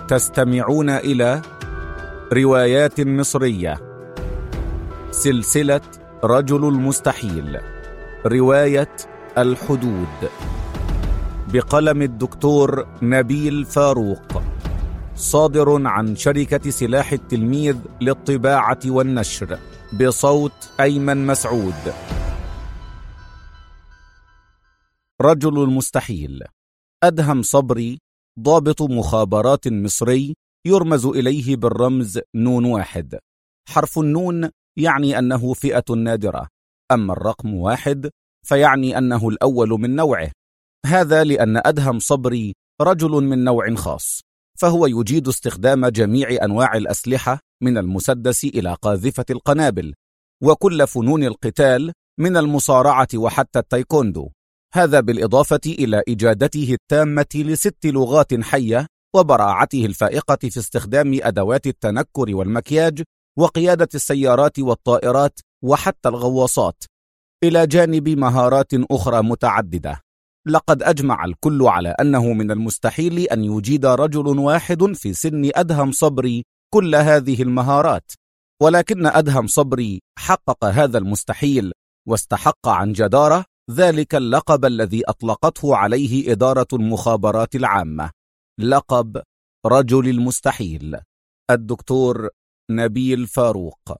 تستمعون إلى روايات مصرية، سلسلة رجل المستحيل، رواية الحدود، بقلم الدكتور نبيل فاروق، صادر عن شركة سلاح التلميذ للطباعة والنشر، بصوت أيمن مسعود. رجل المستحيل. أدهم صبري ضابط مخابرات مصري يرمز إليه بالرمز نون واحد. حرف النون يعني أنه فئة نادرة، أما الرقم 1 فيعني أنه الأول من نوعه. هذا لأن أدهم صبري رجل من نوع خاص، فهو يجيد استخدام جميع أنواع الأسلحة من المسدس إلى قاذفة القنابل، وكل فنون القتال من المصارعة وحتى التايكوندو. هذا بالإضافة إلى إجادته التامة ل6 لغات حية، وبراعته الفائقة في استخدام أدوات التنكر والمكياج، وقيادة السيارات والطائرات وحتى الغواصات، إلى جانب مهارات أخرى متعددة. لقد أجمع الكل على أنه من المستحيل أن يجيد رجل واحد في سن أدهم صبري كل هذه المهارات، ولكن أدهم صبري حقق هذا المستحيل، واستحق عن جدارة ذلك اللقب الذي أطلقته عليه إدارة المخابرات العامة، لقب رجل المستحيل. الدكتور نبيل فاروق.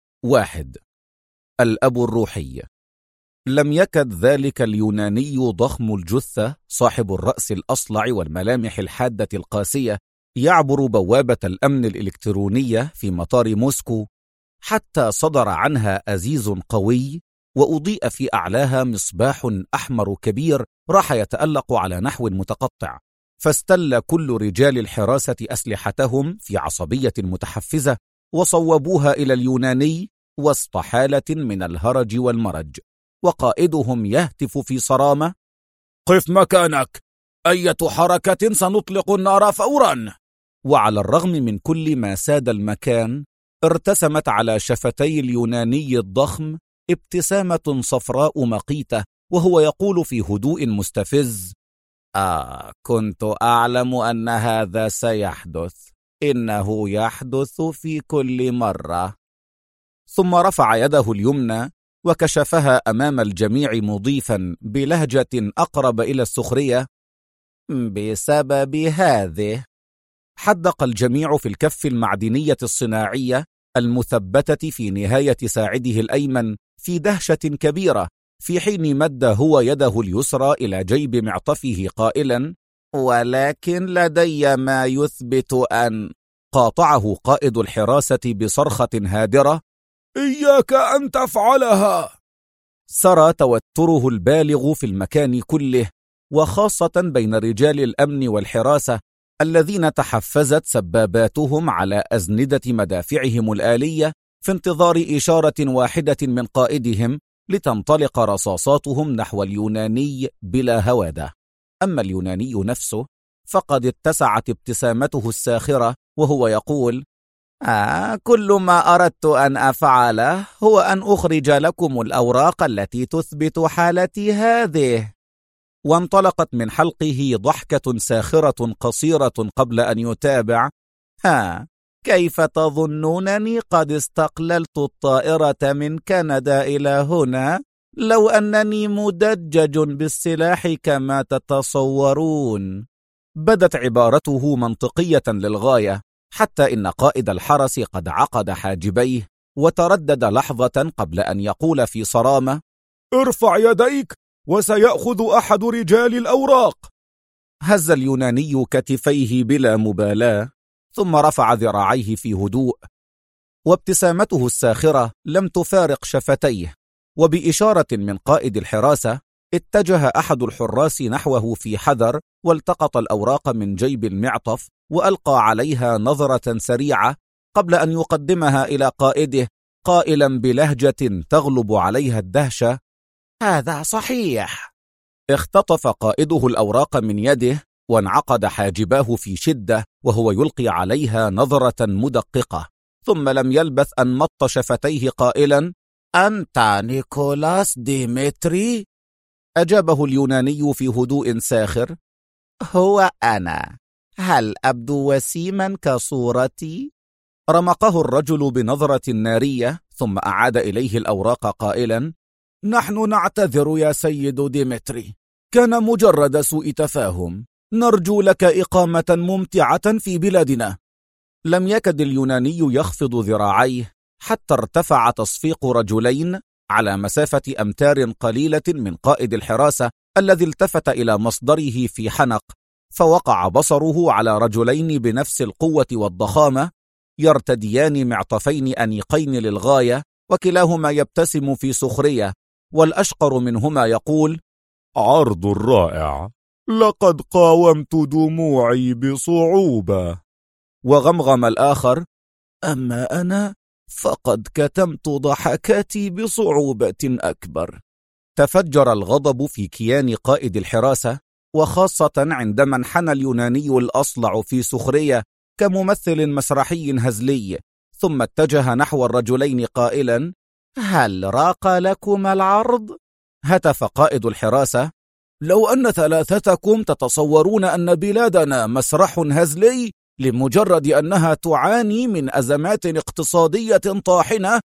1. الأب الروحي. لم يكد ذلك اليوناني ضخم الجثة صاحب الرأس الأصلع والملامح الحادة القاسية يعبر بوابة الأمن الإلكترونية في مطار موسكو حتى صدر عنها أزيز قوي، وأضيء في أعلاها مصباح أحمر كبير راح يتألق على نحو متقطع، فاستل كل رجال الحراسة أسلحتهم في عصبية متحفزة، وصوبوها إلى اليوناني وسط حالة من الهرج والمرج، وقائدهم يهتف في صرامة: قف مكانك، أية حركة سنطلق النار فورا. وعلى الرغم من كل ما ساد المكان، ارتسمت على شفتي اليوناني الضخم ابتسامة صفراء مقيتة، وهو يقول في هدوء مستفز: كنت أعلم أن هذا سيحدث، إنه يحدث في كل مرة. ثم رفع يده اليمنى وكشفها أمام الجميع مضيفا بلهجة أقرب إلى السخرية: بسبب هذه. حدق الجميع في الكف المعدنية الصناعية المثبتة في نهاية ساعده الأيمن في دهشة كبيرة، في حين مد هو يده اليسرى إلى جيب معطفه قائلا: ولكن لدي ما يثبت أن. قاطعه قائد الحراسة بصرخة هادرة: إياك أن تفعلها. سرى توتره البالغ في المكان كله، وخاصة بين رجال الأمن والحراسة الذين تحفزت سباباتهم على أزندة مدافعهم الآلية في انتظار إشارة واحدة من قائدهم لتنطلق رصاصاتهم نحو اليوناني بلا هوادة. أما اليوناني نفسه فقد اتسعت ابتسامته الساخرة وهو يقول: كل ما أردت أن أفعله هو أن أخرج لكم الأوراق التي تثبت حالتي هذه. وانطلقت من حلقه ضحكة ساخرة قصيرة قبل أن يتابع: كيف تظنونني قد استقللت الطائرة من كندا إلى هنا لو أنني مدجج بالسلاح كما تتصورون؟ بدت عبارته منطقية للغاية، حتى إن قائد الحرس قد عقد حاجبيه وتردد لحظة قبل أن يقول في صرامة: ارفع يديك وسيأخذ أحد رجال الأوراق. هز اليوناني كتفيه بلا مبالاة، ثم رفع ذراعيه في هدوء، وابتسامته الساخرة لم تفارق شفتيه. وبإشارة من قائد الحراسة اتجه أحد الحراس نحوه في حذر، والتقط الأوراق من جيب المعطف وألقى عليها نظرة سريعة قبل أن يقدمها إلى قائده قائلا بلهجة تغلب عليها الدهشة: هذا صحيح. اختطف قائده الأوراق من يده وانعقد حاجباه في شدة وهو يلقي عليها نظرة مدققة، ثم لم يلبث أن مط شفتيه قائلا: أنت نيكولاس ديمتري؟ أجابه اليوناني في هدوء ساخر: هو أنا. هل أبدو وسيما كصورتي؟ رمقه الرجل بنظرة نارية ثم أعاد إليه الأوراق قائلا: نحن نعتذر يا سيد ديمتري، كان مجرد سوء تفاهم، نرجو لك إقامة ممتعة في بلادنا. لم يكد اليوناني يخفض ذراعيه حتى ارتفع تصفيق رجلين على مسافة أمتار قليلة من قائد الحراسة الذي التفت إلى مصدره في حنق، فوقع بصره على رجلين بنفس القوة والضخامة يرتديان معطفين أنيقين للغاية، وكلاهما يبتسم في سخرية، والأشقر منهما يقول: عرض رائع، لقد قاومت دموعي بصعوبة. وغمغم الآخر: أما أنا فقد كتمت ضحكاتي بصعوبة أكبر. تفجر الغضب في كيان قائد الحراسة، وخاصة عندما انحنى اليوناني الأصلع في سخرية كممثل مسرحي هزلي، ثم اتجه نحو الرجلين قائلا: هل راق لكما العرض؟ هتف قائد الحراسة: لو أن ثلاثتكم تتصورون أن بلادنا مسرح هزلي لمجرد أنها تعاني من أزمات اقتصادية طاحنة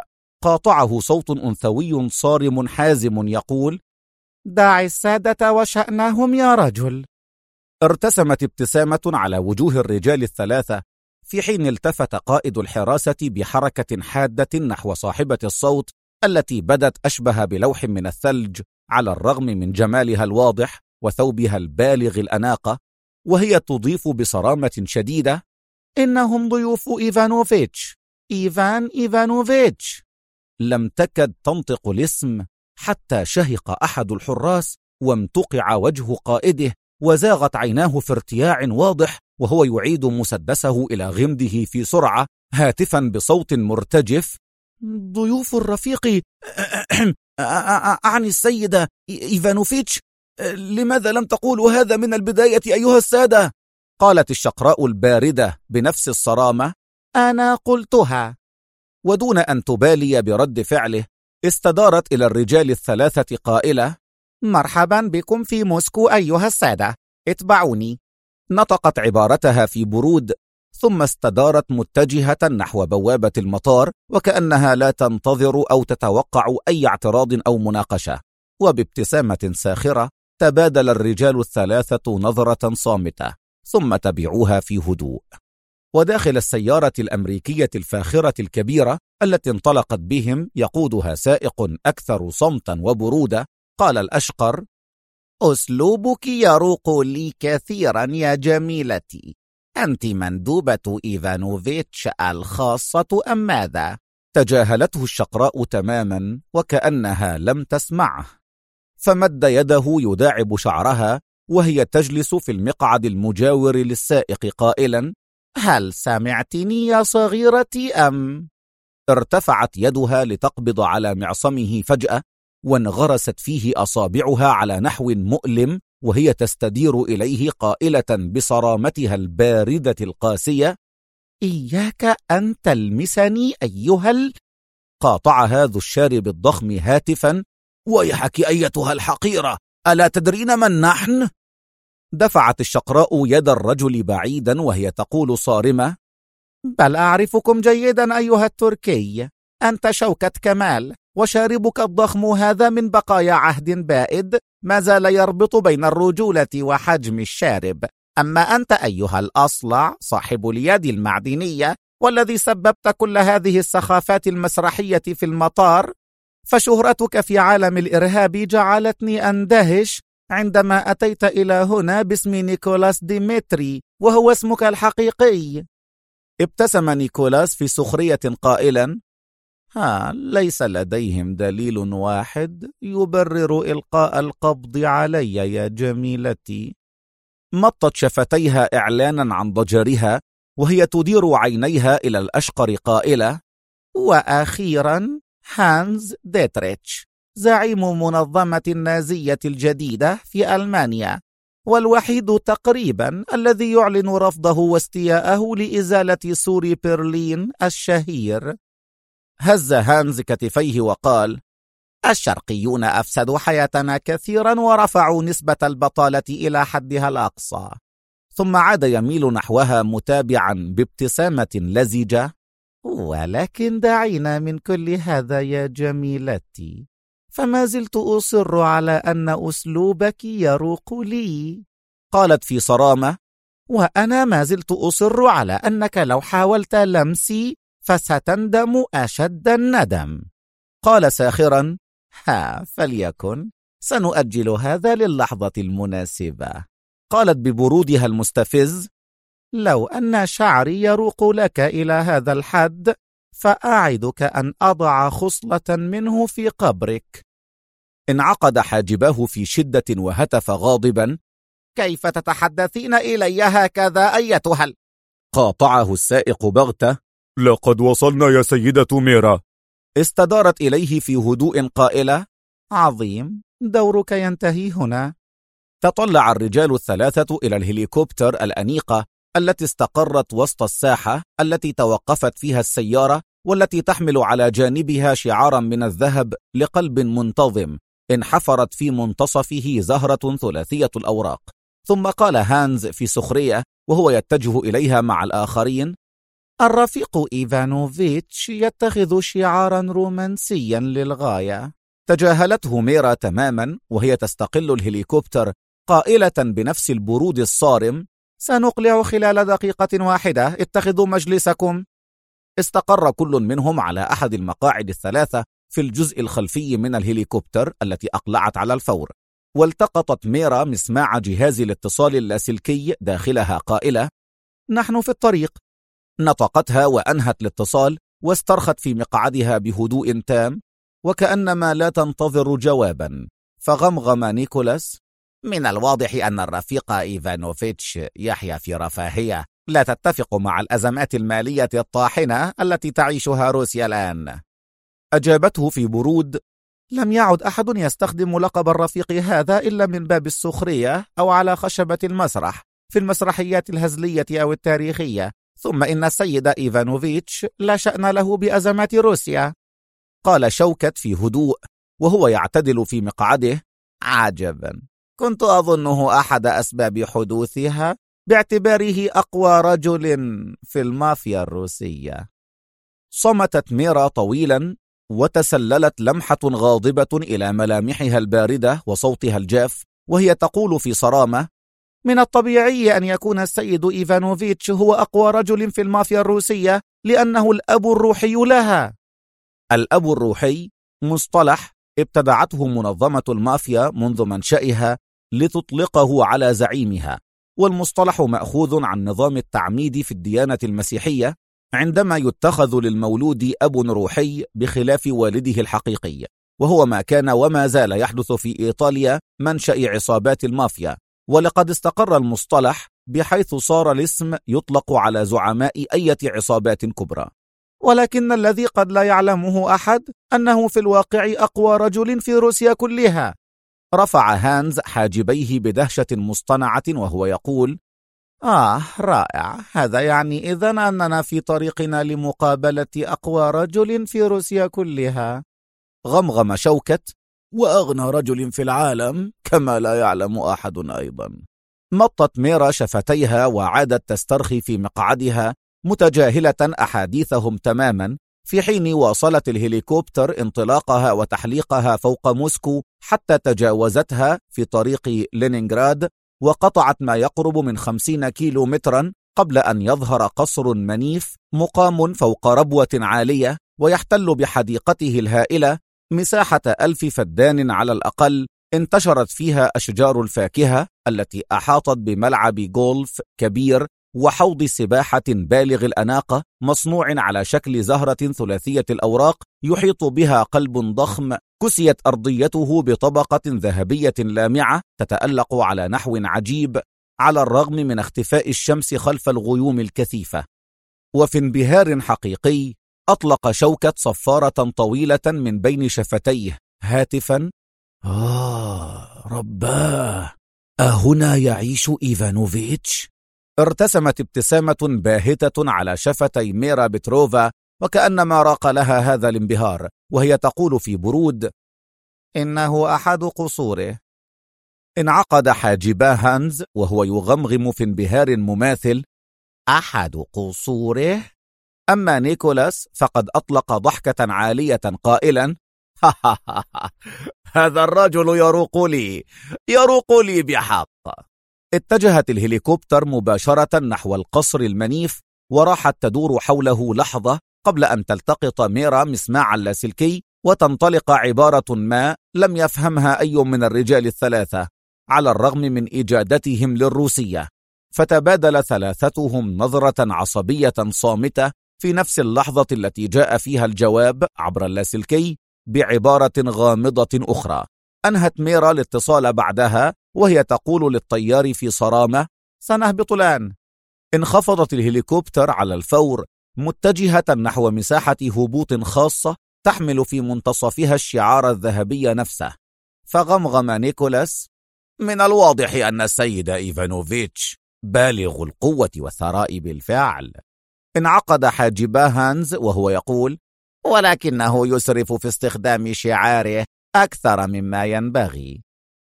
فقاطعه صوت أنثوي صارم حازم يقول: دع السادة وشأنهم يا رجل. ارتسمت ابتسامة على وجوه الرجال الثلاثة، في حين التفت قائد الحراسة بحركة حادة نحو صاحبة الصوت التي بدت أشبه بلوح من الثلج على الرغم من جمالها الواضح وثوبها البالغ الأناقة، وهي تضيف بصرامة شديدة: إنهم ضيوف إيفانوفيتش، إيفان إيفانوفيتش. لم تكد تنطق الاسم حتى شهق أحد الحراس وامتقع وجه قائده، وزاغت عيناه في ارتياع واضح وهو يعيد مسدسه إلى غمده في سرعة، هاتفا بصوت مرتجف: ضيوف الرفيق أعني السيدة إيفانوفيتش، لماذا لم تقولوا هذا من البداية أيها السادة؟ قالت الشقراء الباردة بنفس الصرامة: أنا قلتها. ودون أن تبالي برد فعله استدارت إلى الرجال الثلاثة قائلة: مرحبا بكم في موسكو أيها السادة، اتبعوني. نطقت عبارتها في برود، ثم استدارت متجهة نحو بوابة المطار وكأنها لا تنتظر أو تتوقع أي اعتراض أو مناقشة، وبابتسامة ساخرة تبادل الرجال الثلاثة نظرة صامتة ثم تبعوها في هدوء. وداخل السيارة الأمريكية الفاخرة الكبيرة التي انطلقت بهم يقودها سائق أكثر صمتا وبرودة، قال الأشقر: أسلوبك يروق لي كثيرا يا جميلتي، أنت مندوبة إيفانوفيتش الخاصة أم ماذا؟ تجاهلته الشقراء تماما وكأنها لم تسمعه، فمد يده يداعب شعرها وهي تجلس في المقعد المجاور للسائق قائلا: هل سمعتني يا صغيرتي أم؟ ارتفعت يدها لتقبض على معصمه فجأة، وانغرست فيه أصابعها على نحو مؤلم وهي تستدير إليه قائلة بصرامتها الباردة القاسية: إياك أن تلمسني أيها قاطعها ذو الشارب الضخم هاتفا: ويحك أيتها الحقيرة، ألا تدرين من نحن؟ دفعت الشقراء يد الرجل بعيدا وهي تقول صارمة: بل أعرفكم جيدا أيها التركي، أنت شوكة كمال، وشاربك الضخم هذا من بقايا عهد بائد ما زال يربط بين الرجولة وحجم الشارب. أما أنت أيها الأصلع صاحب اليد المعدنية والذي سببت كل هذه السخافات المسرحية في المطار، فشهرتك في عالم الإرهاب جعلتني أندهش عندما أتيت إلى هنا باسم نيكولاس ديمتري وهو اسمك الحقيقي. ابتسم نيكولاس في سخرية قائلا: ليس لديهم دليل واحد يبرر إلقاء القبض علي يا جميلتي. مطت شفتيها إعلانا عن ضجرها وهي تدير عينيها إلى الأشقر قائلة: وأخيرا هانز ديتريتش، زعيم منظمة النازية الجديدة في ألمانيا، والوحيد تقريبا الذي يعلن رفضه واستياءه لإزالة سور برلين الشهير. هز هانز كتفيه وقال: الشرقيون أفسدوا حياتنا كثيرا ورفعوا نسبة البطالة إلى حدها الأقصى، ثم عاد يميل نحوها متابعا بابتسامة لزجة: ولكن دعينا من كل هذا يا جميلتي، فما زلت أصر على أن أسلوبك يروق لي. قالت في صرامة: وأنا ما زلت أصر على أنك لو حاولت لمسي فستندم أشد الندم. قال ساخرا: ها فليكن، سنؤجل هذا للحظة المناسبة. قالت ببرودها المستفز: لو أن شعري يروق لك إلى هذا الحد فأعدك أن أضع خصلة منه في قبرك. انعقد حاجباه في شدة وهتف غاضبا: كيف تتحدثين إلي هكذا أيتها قاطعه السائق بغتة: لقد وصلنا يا سيدة ميرا. استدارت إليه في هدوء قائلة: عظيم، دورك ينتهي هنا. تطلع الرجال الثلاثة إلى الهليكوبتر الأنيقة التي استقرت وسط الساحة التي توقفت فيها السيارة، والتي تحمل على جانبها شعارا من الذهب لقلب منتظم انحفرت في منتصفه زهرة ثلاثية الأوراق. ثم قال هانز في سخرية وهو يتجه إليها مع الآخرين: الرفيق إيفانوفيتش يتخذ شعارا رومانسيا للغاية. تجاهلته ميرا تماما وهي تستقل الهليكوبتر قائلة بنفس البرود الصارم: سنقلع خلال دقيقة واحدة، اتخذوا مجلسكم. استقر كل منهم على أحد المقاعد الثلاثة في الجزء الخلفي من الهليكوبتر التي أقلعت على الفور، والتقطت ميرا مسماع جهاز الاتصال اللاسلكي داخلها قائلة: نحن في الطريق. نطقتها وأنهت الاتصال واسترخت في مقعدها بهدوء تام وكأنما لا تنتظر جوابا. فغمغم نيكولاس: من الواضح أن الرفيق إيفانوفيتش يحيا في رفاهية لا تتفق مع الأزمات المالية الطاحنة التي تعيشها روسيا الآن. أجابته في برود: لم يعد أحد يستخدم لقب الرفيق هذا إلا من باب السخرية أو على خشبة المسرح في المسرحيات الهزلية أو التاريخية، ثم إن السيد إيفانوفيتش لا شأن له بأزمات روسيا. قال شوكت في هدوء وهو يعتدل في مقعده: عجبا، كنت أظنه أحد أسباب حدوثها باعتباره أقوى رجل في المافيا الروسية. صمتت ميرا طويلا وتسللت لمحة غاضبة إلى ملامحها الباردة وصوتها الجاف وهي تقول في صرامة: من الطبيعي أن يكون السيد إيفانوفيتش هو أقوى رجل في المافيا الروسية لأنه الأب الروحي لها. الأب الروحي مصطلح ابتدعته منظمة المافيا منذ منشئها لتطلقه على زعيمها، والمصطلح مأخوذ عن نظام التعميد في الديانة المسيحية عندما يتخذ للمولود أب روحي بخلاف والده الحقيقي، وهو ما كان وما زال يحدث في إيطاليا منشأ عصابات المافيا. ولقد استقر المصطلح بحيث صار الاسم يطلق على زعماء أي عصابات كبرى، ولكن الذي قد لا يعلمه أحد أنه في الواقع أقوى رجل في روسيا كلها. رفع هانز حاجبيه بدهشة مصطنعة وهو يقول: رائع، هذا يعني إذن أننا في طريقنا لمقابلة أقوى رجل في روسيا كلها. غمغم شوكت: وأغنى رجل في العالم كما لا يعلم أحد أيضا. مطت ميرا شفتيها وعادت تسترخي في مقعدها متجاهلة أحاديثهم تماما، في حين واصلت الهليكوبتر انطلاقها وتحليقها فوق موسكو حتى تجاوزتها في طريق لينينغراد وقطعت ما يقرب من 50 كيلو مترا قبل أن يظهر قصر منيف مقام فوق ربوة عالية ويحتل بحديقته الهائلة مساحة 1000 فدان على الأقل، انتشرت فيها أشجار الفاكهة التي أحاطت بملعب جولف كبير وحوض سباحة بالغ الأناقة مصنوع على شكل زهرة ثلاثية الأوراق يحيط بها قلب ضخم كسيت أرضيته بطبقة ذهبية لامعة تتألق على نحو عجيب على الرغم من اختفاء الشمس خلف الغيوم الكثيفة. وفي انبهار حقيقي أطلق شوكت صفارة طويلة من بين شفتيه هاتفا: رباه، أهنا يعيش إيفانوفيتش؟ ارتسمت ابتسامة باهتة على شفتي ميرا بتروفا وكأنما راق لها هذا الانبهار، وهي تقول في برود: إنه أحد قصوره. انعقد حاجبا هانز وهو يغمغم في انبهار مماثل: أحد قصوره؟ أما نيكولاس فقد أطلق ضحكة عالية قائلا: هذا الرجل يروق لي بحق. اتجهت الهليكوبتر مباشرة نحو القصر المنيف، وراحت تدور حوله لحظة قبل أن تلتقط ميرا مسماع اللاسلكي وتنطلق عبارة ما لم يفهمها أي من الرجال الثلاثة على الرغم من إجادتهم للروسية. فتبادل ثلاثتهم نظرة عصبية صامتة في نفس اللحظة التي جاء فيها الجواب عبر اللاسلكي بعبارة غامضة أخرى. أنهت ميرا الاتصال بعدها وهي تقول للطيار في صرامة: سنهبط الآن. انخفضت الهليكوبتر على الفور متجهة نحو مساحة هبوط خاصة تحمل في منتصفها الشعار الذهبي نفسه. فغمغم نيكولاس: من الواضح أن السيد إيفانوفيتش بالغ القوة والثراء بالفعل. انعقد حاجبا هانز وهو يقول: ولكنه يسرف في استخدام شعاره أكثر مما ينبغي.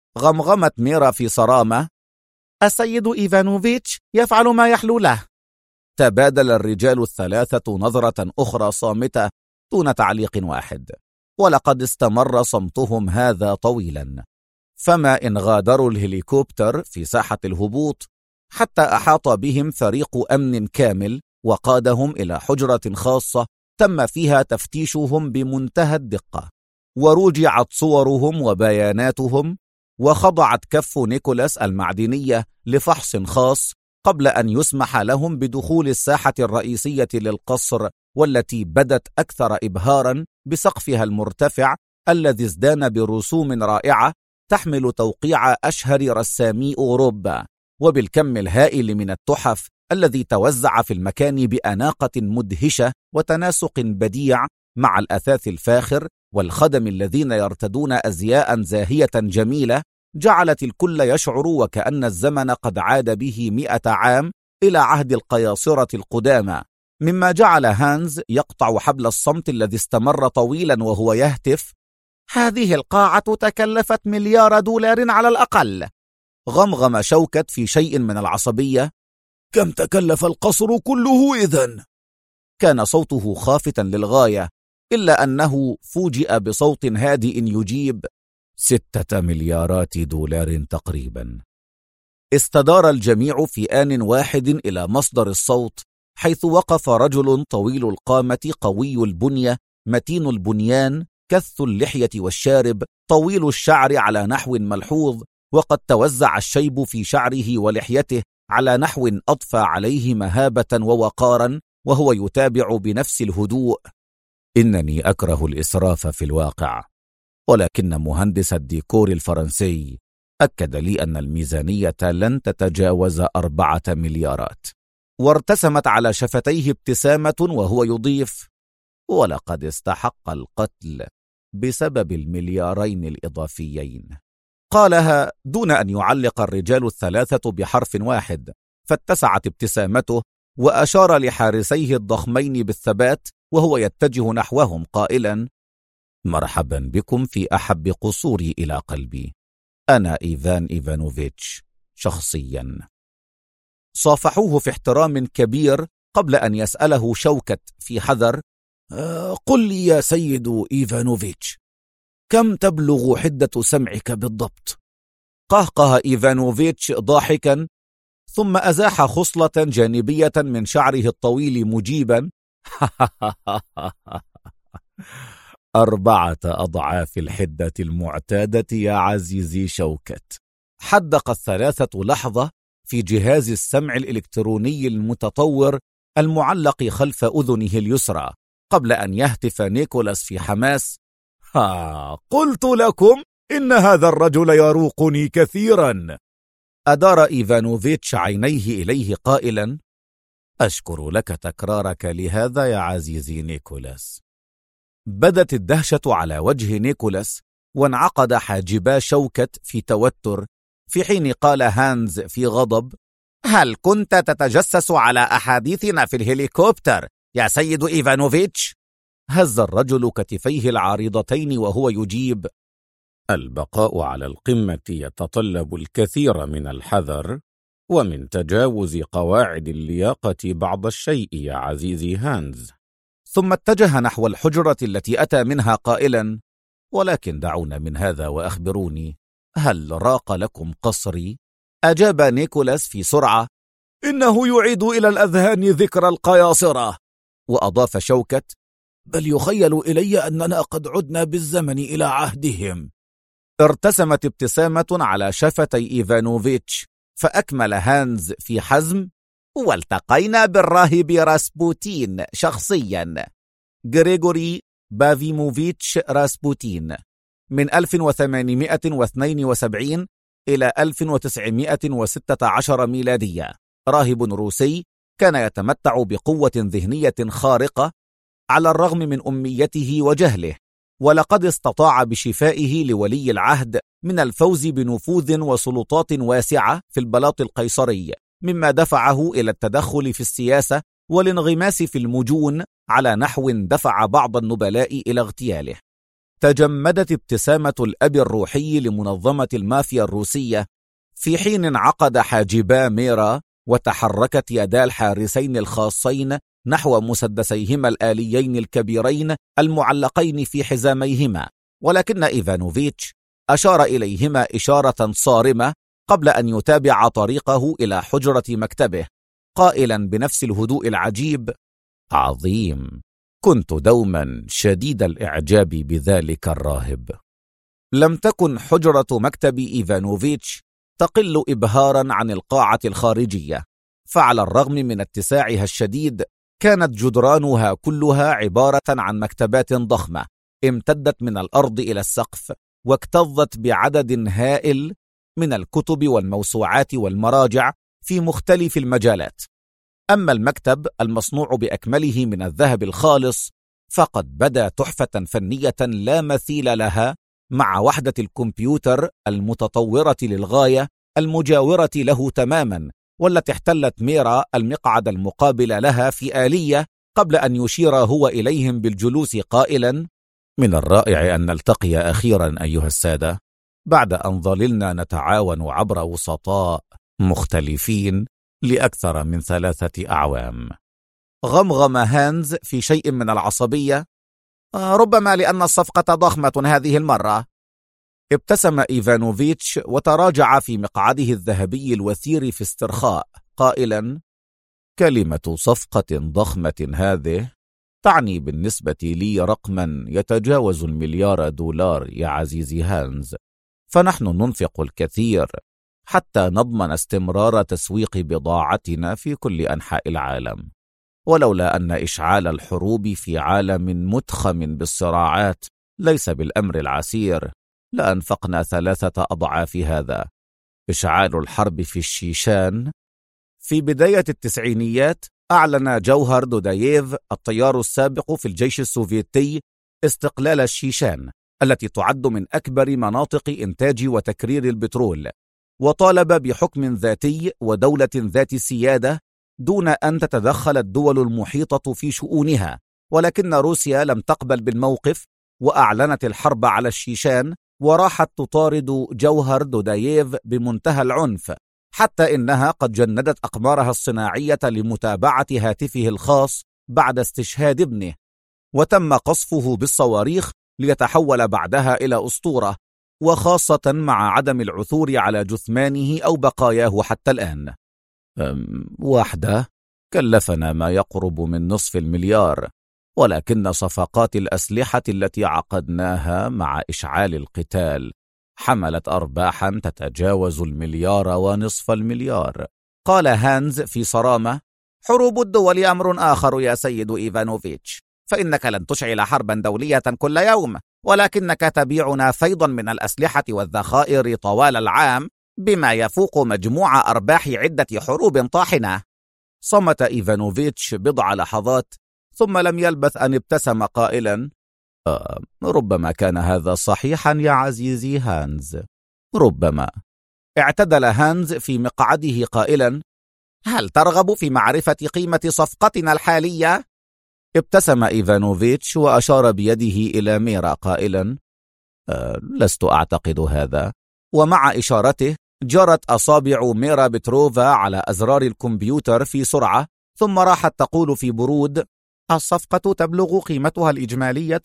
غمغمت ميرا في صرامة: السيد إيفانوفيتش يفعل ما يحلو له. تبادل الرجال الثلاثة نظرة أخرى صامتة دون تعليق واحد، ولقد استمر صمتهم هذا طويلا. فما إن غادروا الهليكوبتر في ساحة الهبوط حتى أحاط بهم فريق أمن كامل وقادهم إلى حجرة خاصة تم فيها تفتيشهم بمنتهى الدقة، ورجعت صورهم وبياناتهم، وخضعت كف نيكولاس المعدنية لفحص خاص قبل أن يسمح لهم بدخول الساحة الرئيسية للقصر، والتي بدت أكثر إبهارا بسقفها المرتفع الذي ازدان برسوم رائعة تحمل توقيع أشهر رسامي أوروبا، وبالكم الهائل من التحف الذي توزع في المكان بأناقة مدهشة وتناسق بديع مع الأثاث الفاخر والخدم الذين يرتدون أزياء زاهية جميلة، جعلت الكل يشعر وكأن الزمن قد عاد به 100 عام إلى عهد القياصرة القدامى، مما جعل هانز يقطع حبل الصمت الذي استمر طويلا وهو يهتف: هذه القاعة تكلفت $1,000,000 على الأقل. غمغم شوكت في شيء من العصبية: كم تكلف القصر كله إذن؟ كان صوته خافتا للغاية، إلا أنه فوجئ بصوت هادئ يجيب: $6,000,000,000 تقريبا. استدار الجميع في آن واحد إلى مصدر الصوت، حيث وقف رجل طويل القامة قوي البنية متين البنيان كث اللحية والشارب طويل الشعر على نحو ملحوظ، وقد توزع الشيب في شعره ولحيته على نحو أضفى عليه مهابة ووقارا، وهو يتابع بنفس الهدوء: إنني أكره الإسراف في الواقع، ولكن مهندس الديكور الفرنسي أكد لي أن الميزانية لن تتجاوز 4 مليارات. وارتسمت على شفتيه ابتسامة وهو يضيف: ولقد استحق القتل بسبب $2,000,000 الإضافيين. قالها دون أن يعلق الرجال الثلاثة بحرف واحد، فاتسعت ابتسامته وأشار لحارسيه الضخمين بالثبات وهو يتجه نحوهم قائلا: مرحبا بكم في أحب قصوري إلى قلبي، أنا إيفان إيفانوفيتش شخصيا. صافحوه في احترام كبير قبل أن يسأله شوكت في حذر: قل لي يا سيد إيفانوفيتش، كم تبلغ حدة سمعك بالضبط؟ قهقه إيفانوفيتش ضاحكا، ثم أزاح خصلة جانبية من شعره الطويل مجيبا: 4 أضعاف الحدة المعتادة يا عزيزي شوكت. حدق الثلاثة لحظة في جهاز السمع الإلكتروني المتطور المعلق خلف أذنه اليسرى قبل أن يهتف نيكولاس في حماس: قلت لكم إن هذا الرجل يروقني كثيرا. أدار إيفانوفيتش عينيه إليه قائلا: أشكر لك تكرارك لهذا يا عزيزي نيكولاس. بدت الدهشة على وجه نيكولاس، وانعقد حاجبا شوكت في توتر، في حين قال هانز في غضب: هل كنت تتجسس على أحاديثنا في الهليكوبتر يا سيد إيفانوفيتش؟ هز الرجل كتفيه العارضتين وهو يجيب: البقاء على القمة يتطلب الكثير من الحذر ومن تجاوز قواعد اللياقة بعض الشيء يا عزيزي هانز. ثم اتجه نحو الحجرة التي أتى منها قائلا: ولكن دعونا من هذا وأخبروني، هل راق لكم قصري؟ أجاب نيكولاس في سرعة: إنه يعيد إلى الأذهان ذكر القياصرة. وأضاف شوكت: بل يخيل إلي أننا قد عدنا بالزمن إلى عهدهم. ارتسمت ابتسامة على شفتي إيفانوفيتش، فأكمل هانز في حزم: والتقينا بالراهب راسبوتين شخصيا، غريغوري بافيموفيتش راسبوتين، من 1872 إلى 1916 ميلادية، راهب روسي كان يتمتع بقوة ذهنية خارقة على الرغم من أميته وجهله، ولقد استطاع بشفائه لولي العهد من الفوز بنفوذ وسلطات واسعة في البلاط القيصري، مما دفعه إلى التدخل في السياسة والانغماس في المجون على نحو دفع بعض النبلاء إلى اغتياله. تجمدت ابتسامة الأب الروحي لمنظمة المافيا الروسية في حين انعقد حاجبا ميرا وتحركت يدا الحارسين الخاصين نحو مسدسيهما الآليين الكبيرين المعلقين في حزاميهما، ولكن إيفانوفيتش أشار إليهما إشارة صارمة قبل أن يتابع طريقه إلى حجرة مكتبه، قائلا بنفس الهدوء العجيب: عظيم، كنت دوما شديد الإعجاب بذلك الراهب. لم تكن حجرة مكتب إيفانوفيتش تقل إبهارا عن القاعة الخارجية، فعلى الرغم من اتساعها الشديد كانت جدرانها كلها عبارة عن مكتبات ضخمة امتدت من الأرض إلى السقف، واكتظت بعدد هائل من الكتب والموسوعات والمراجع في مختلف المجالات. أما المكتب المصنوع بأكمله من الذهب الخالص فقد بدا تحفة فنية لا مثيل لها، مع وحدة الكمبيوتر المتطورة للغاية المجاورة له تماما، والتي احتلت ميرا المقعد المقابل لها في آلية قبل أن يشير هو إليهم بالجلوس قائلا: من الرائع أن نلتقي أخيرا أيها السادة، بعد أن ظللنا نتعاون عبر وسطاء مختلفين لأكثر من 3 أعوام. غمغم هانز في شيء من العصبية: ربما لأن الصفقة ضخمة هذه المرة. ابتسم إيفانوفيتش وتراجع في مقعده الذهبي الوثير في استرخاء قائلا: كلمة صفقة ضخمة هذه تعني بالنسبة لي رقما يتجاوز $1,000,000 يا عزيزي هانز، فنحن ننفق الكثير حتى نضمن استمرار تسويق بضاعتنا في كل أنحاء العالم، ولولا أن إشعال الحروب في عالم متخم بالصراعات ليس بالأمر العسير لأنفقنا 3 أضعاف هذا. إشعال الحرب في الشيشان في بداية التسعينيات، أعلن جوهر دوداييف الطيار السابق في الجيش السوفيتي استقلال الشيشان التي تعد من أكبر مناطق إنتاج وتكرير البترول، وطالب بحكم ذاتي ودولة ذات سيادة دون أن تتدخل الدول المحيطة في شؤونها، ولكن روسيا لم تقبل بالموقف وأعلنت الحرب على الشيشان، وراحت تطارد جوهر دوداييف بمنتهى العنف، حتى إنها قد جندت أقمارها الصناعية لمتابعة هاتفه الخاص بعد استشهاد ابنه، وتم قصفه بالصواريخ ليتحول بعدها إلى أسطورة، وخاصة مع عدم العثور على جثمانه أو بقاياه حتى الآن. واحدة كلفنا ما يقرب من $500,000، ولكن صفقات الأسلحة التي عقدناها مع إشعال القتال حملت أرباحا تتجاوز $1,500,000. قال هانز في صرامة: حروب الدول أمر آخر يا سيد إيفانوفيتش، فإنك لن تشعل حربا دولية كل يوم، ولكنك تبيعنا فيضا من الأسلحة والذخائر طوال العام بما يفوق مجموع أرباح عدة حروب طاحنة. صمت إيفانوفيتش بضع لحظات ثم لم يلبث أن ابتسم قائلا: ربما كان هذا صحيحا يا عزيزي هانز، ربما. اعتدل هانز في مقعده قائلا: هل ترغب في معرفة قيمة صفقتنا الحالية؟ ابتسم إيفانوفيتش وأشار بيده إلى ميرا قائلا: لست أعتقد هذا. ومع إشارته جرت أصابع ميرا بتروفا على أزرار الكمبيوتر في سرعة، ثم راحت تقول في برود: الصفقة تبلغ قيمتها الإجمالية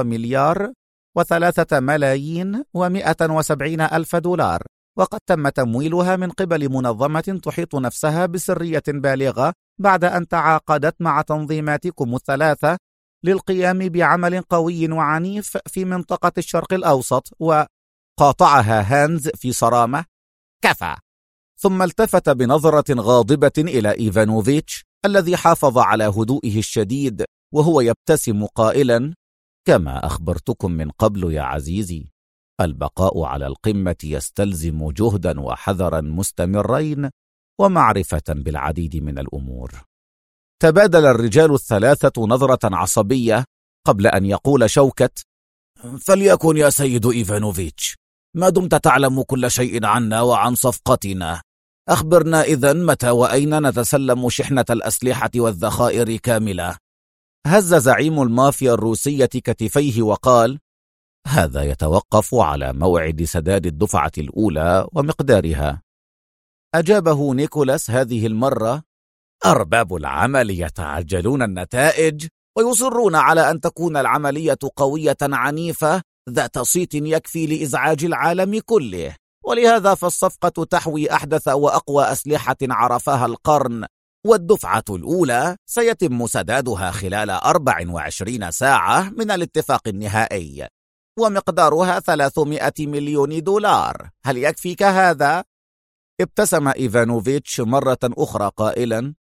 $2,300,170,000، وقد تم تمويلها من قبل منظمة تحيط نفسها بسرية بالغة بعد أن تعاقدت مع تنظيماتكم الثلاثة للقيام بعمل قوي وعنيف في منطقة الشرق الأوسط. وقاطعها هانز في صرامة: كفى. ثم التفت بنظرة غاضبة إلى إيفانوفيتش الذي حافظ على هدوئه الشديد وهو يبتسم قائلا: كما أخبرتكم من قبل يا عزيزي، البقاء على القمة يستلزم جهدا وحذرا مستمرين ومعرفة بالعديد من الأمور. تبادل الرجال الثلاثة نظرة عصبية قبل أن يقول شوكت: فليكن يا سيد إيفانوفيتش، ما دمت تعلم كل شيء عنا وعن صفقتنا، أخبرنا إذن متى وأين نتسلم شحنة الأسلحة والذخائر كاملة. هز زعيم المافيا الروسية كتفيه وقال: هذا يتوقف على موعد سداد الدفعة الأولى ومقدارها. أجابه نيكولاس هذه المرة: أرباب العمل يتعجلون النتائج ويصرون على أن تكون العملية قوية عنيفة ذات صيت يكفي لإزعاج العالم كله، ولهذا فالصفقة تحوي أحدث وأقوى أسلحة عرفها القرن، والدفعة الأولى سيتم سدادها خلال 24 ساعة من الاتفاق النهائي، ومقدارها $300 مليون. هل يكفيك هذا؟ ابتسم إيفانوفيتش مرة أخرى قائلا: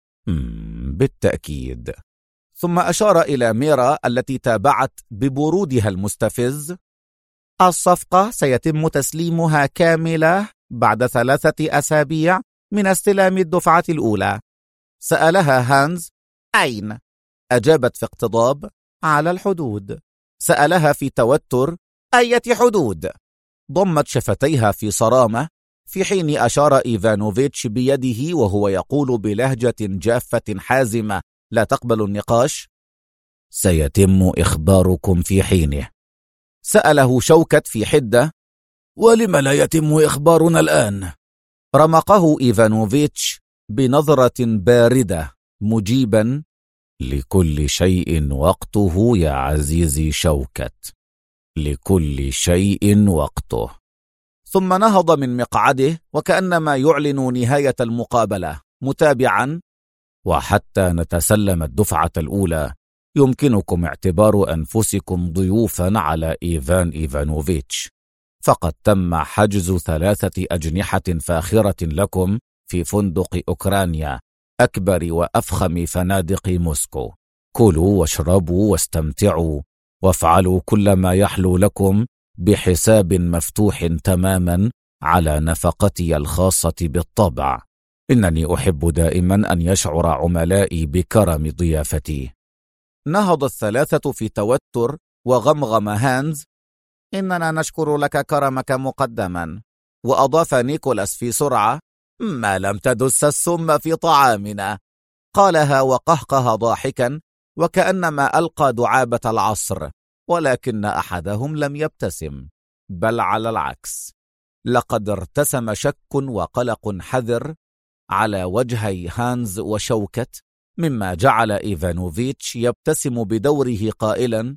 بالتأكيد. ثم أشار إلى ميرا التي تابعت ببرودها المستفز: الصفقة سيتم تسليمها كاملة بعد 3 أسابيع من استلام الدفعة الأولى. سألها هانز: أين؟ أجابت في اقتضاب: على الحدود. سألها في توتر: أية حدود؟ ضمت شفتيها في صرامة، في حين أشار إيفانوفيتش بيده وهو يقول بلهجة جافة حازمة لا تقبل النقاش: سيتم إخباركم في حينه. سأله شوكت في حدة: ولم لا يتم إخبارنا الآن؟ رمقه إيفانوفيتش بنظرة باردة مجيبا: لكل شيء وقته يا عزيزي شوكت، لكل شيء وقته. ثم نهض من مقعده وكأنما يعلن نهاية المقابلة متابعا: وحتى نتسلم الدفعة الأولى يمكنكم اعتبار أنفسكم ضيوفا على إيفانوفيتش، فقد تم حجز 3 أجنحة فاخرة لكم في فندق أوكرانيا، أكبر وأفخم فنادق موسكو. كلوا واشربوا واستمتعوا وافعلوا كل ما يحلو لكم بحساب مفتوح تماما على نفقتي الخاصة بالطبع. إنني أحب دائما أن يشعر عملائي بكرم ضيافتي. نهض الثلاثة في توتر وغمغم هانز: إننا نشكر لك كرمك مقدما. وأضاف نيكولاس في سرعة: ما لم تدس السم في طعامنا. قالها وقهقه ضاحكا وكأنما ألقى دعابة العصر، ولكن أحدهم لم يبتسم، بل على العكس، لقد ارتسم شك وقلق حذر على وجهي هانز وشوكت، مما جعل إيفانوفيتش يبتسم بدوره قائلا: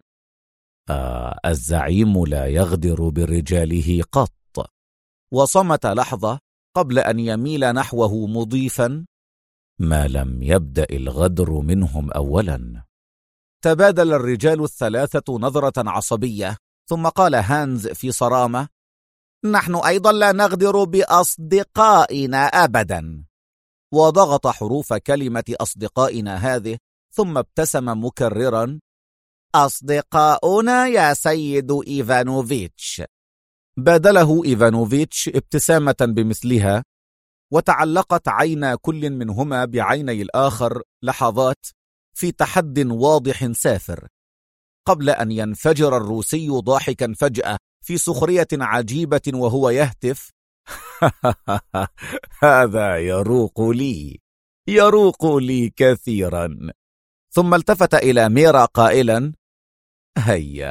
الزعيم لا يغدر برجاله قط. وصمت لحظة قبل أن يميل نحوه مضيفا: ما لم يبدأ الغدر منهم أولا. تبادل الرجال الثلاثة نظرة عصبية، ثم قال هانز في صرامة: نحن أيضا لا نغدر بأصدقائنا أبدا. وضغط حروف كلمة أصدقائنا هذه، ثم ابتسم مكررا: أصدقاؤنا يا سيد إيفانوفيتش. بادله إيفانوفيتش ابتسامة بمثلها، وتعلقت عينا كل منهما بعيني الآخر لحظات في تحد واضح سافر، قبل أن ينفجر الروسي ضاحكا فجأة في سخرية عجيبة وهو يهتف: هذا يروق لي كثيرا. ثم التفت إلى ميرا قائلا: هيا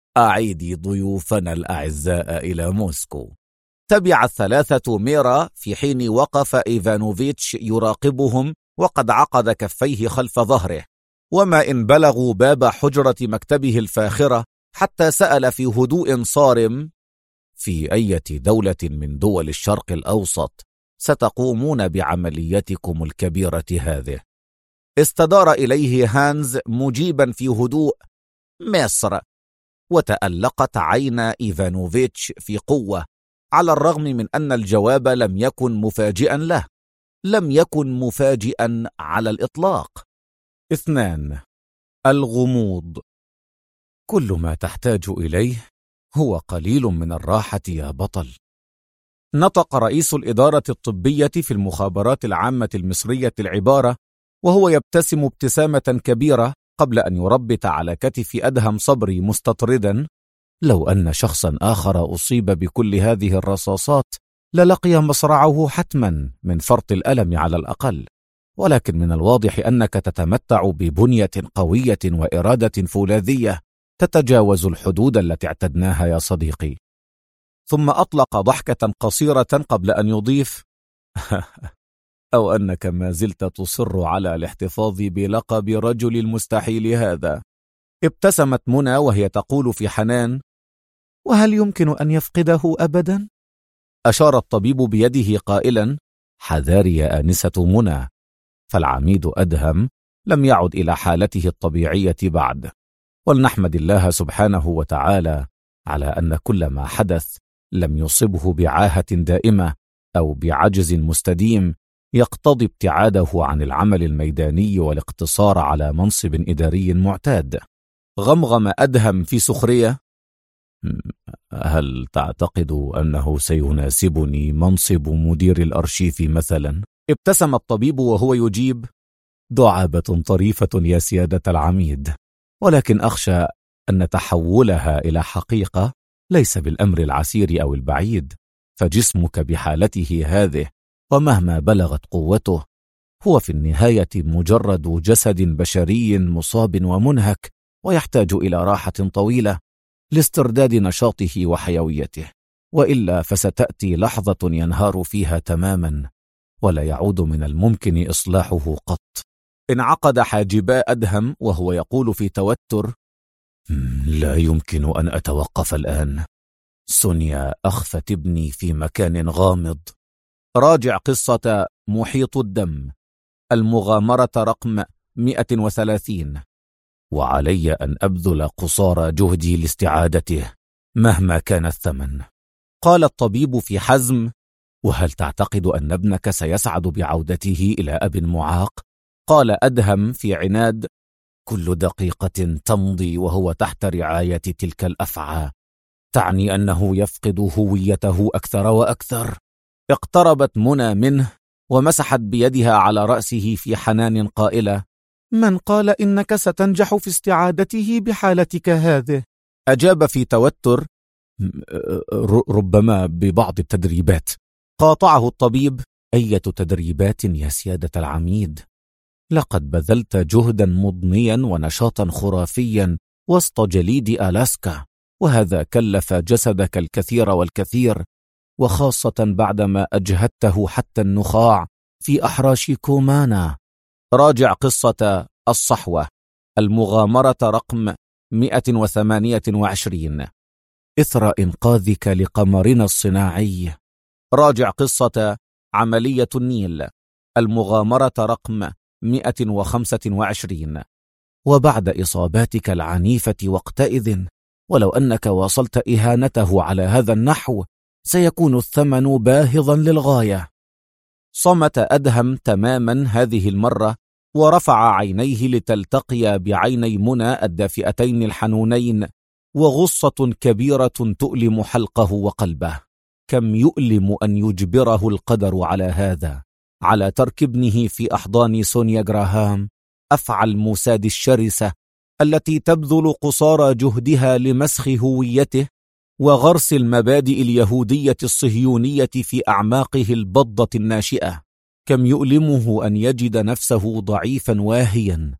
أعيدي ضيوفنا الأعزاء إلى موسكو. تبع الثلاثة ميرا في حين وقف إيفانوفيتش يراقبهم وقد عقد كفيه خلف ظهره، وما إن بلغوا باب حجرة مكتبه الفاخرة حتى سأل في هدوء صارم: في أية دولة من دول الشرق الأوسط ستقومون بعمليتكم الكبيرة هذه؟ استدار إليه هانز مجيبا في هدوء: مصر. وتألقت عين إيفانوفيتش في قوة، على الرغم من أن الجواب لم يكن مفاجئا له، لم يكن مفاجئا على الإطلاق. 2. الغموض. كل ما تحتاج إليه هو قليل من الراحة يا بطل. نطق رئيس الإدارة الطبية في المخابرات العامة المصرية العبارة وهو يبتسم ابتسامة كبيرة قبل أن يربت على كتف أدهم صبري مستطردا: لو أن شخصا آخر أصيب بكل هذه الرصاصات للقي مصرعه حتما من فرط الألم على الأقل، ولكن من الواضح أنك تتمتع ببنية قوية وإرادة فولاذية تتجاوز الحدود التي اعتدناها يا صديقي. ثم أطلق ضحكة قصيرة قبل أن يضيف: أو أنك ما زلت تصر على الاحتفاظ بلقب رجل المستحيل هذا. ابتسمت منى وهي تقول في حنان: وهل يمكن أن يفقده أبدا؟ أشار الطبيب بيده قائلا: حذاري يا آنسة منى. فالعميد أدهم لم يعد إلى حالته الطبيعية بعد، ولنحمد الله سبحانه وتعالى على أن كل ما حدث لم يصبه بعاهة دائمة أو بعجز مستديم يقتضي ابتعاده عن العمل الميداني والاقتصار على منصب إداري معتاد. غمغم أدهم في سخرية: هل تعتقد أنه سيناسبني منصب مدير الأرشيف مثلا؟ ابتسم الطبيب وهو يجيب: دعابة طريفة يا سيادة العميد، ولكن أخشى أن تحولها إلى حقيقة ليس بالأمر العسير أو البعيد، فجسمك بحالته هذه ومهما بلغت قوته هو في النهاية مجرد جسد بشري مصاب ومنهك، ويحتاج إلى راحة طويلة لاسترداد نشاطه وحيويته، وإلا فستأتي لحظة ينهار فيها تماما ولا يعود من الممكن إصلاحه قط. انعقد حاجبا أدهم وهو يقول في توتر: لا يمكن أن أتوقف الآن. سونيا أخفت ابني في مكان غامض. راجع قصة محيط الدم، المغامرة رقم 130، وعلي أن أبذل قصارى جهدي لاستعادته مهما كان الثمن. قال الطبيب في حزم: وهل تعتقد أن ابنك سيسعد بعودته إلى أب معاق؟ قال أدهم في عناد: كل دقيقة تمضي وهو تحت رعاية تلك الأفعى تعني أنه يفقد هويته أكثر وأكثر. اقتربت منى منه ومسحت بيدها على رأسه في حنان قائلة: من قال إنك ستنجح في استعادته بحالتك هذه؟ أجاب في توتر: ربما ببعض التدريبات. قاطعه الطبيب: أية تدريبات يا سيادة العميد؟ لقد بذلت جهدا مضنيا ونشاطا خرافيا وسط جليد ألاسكا، وهذا كلف جسدك الكثير والكثير، وخاصة بعدما أجهدته حتى النخاع في أحراش كومانا. راجع قصة الصحوة، المغامرة رقم 128، إثر إنقاذك لقمرنا الصناعي. راجع قصة عملية النيل، المغامرة رقم 125. وبعد إصاباتك العنيفة وقتئذ، ولو أنك واصلت إهانته على هذا النحو سيكون الثمن باهظا للغاية. صمت أدهم تماما هذه المرة، ورفع عينيه لتلتقي بعيني منى الدافئتين الحنونين، وغصة كبيرة تؤلم حلقه وقلبه. كم يؤلم أن يجبره القدر على هذا، على ترك ابنه في أحضان سونيا جراهام، أفعى الموساد الشرسة التي تبذل قصارى جهدها لمسخ هويته وغرس المبادئ اليهودية الصهيونية في أعماقه البضة الناشئة. كم يؤلمه أن يجد نفسه ضعيفا واهيا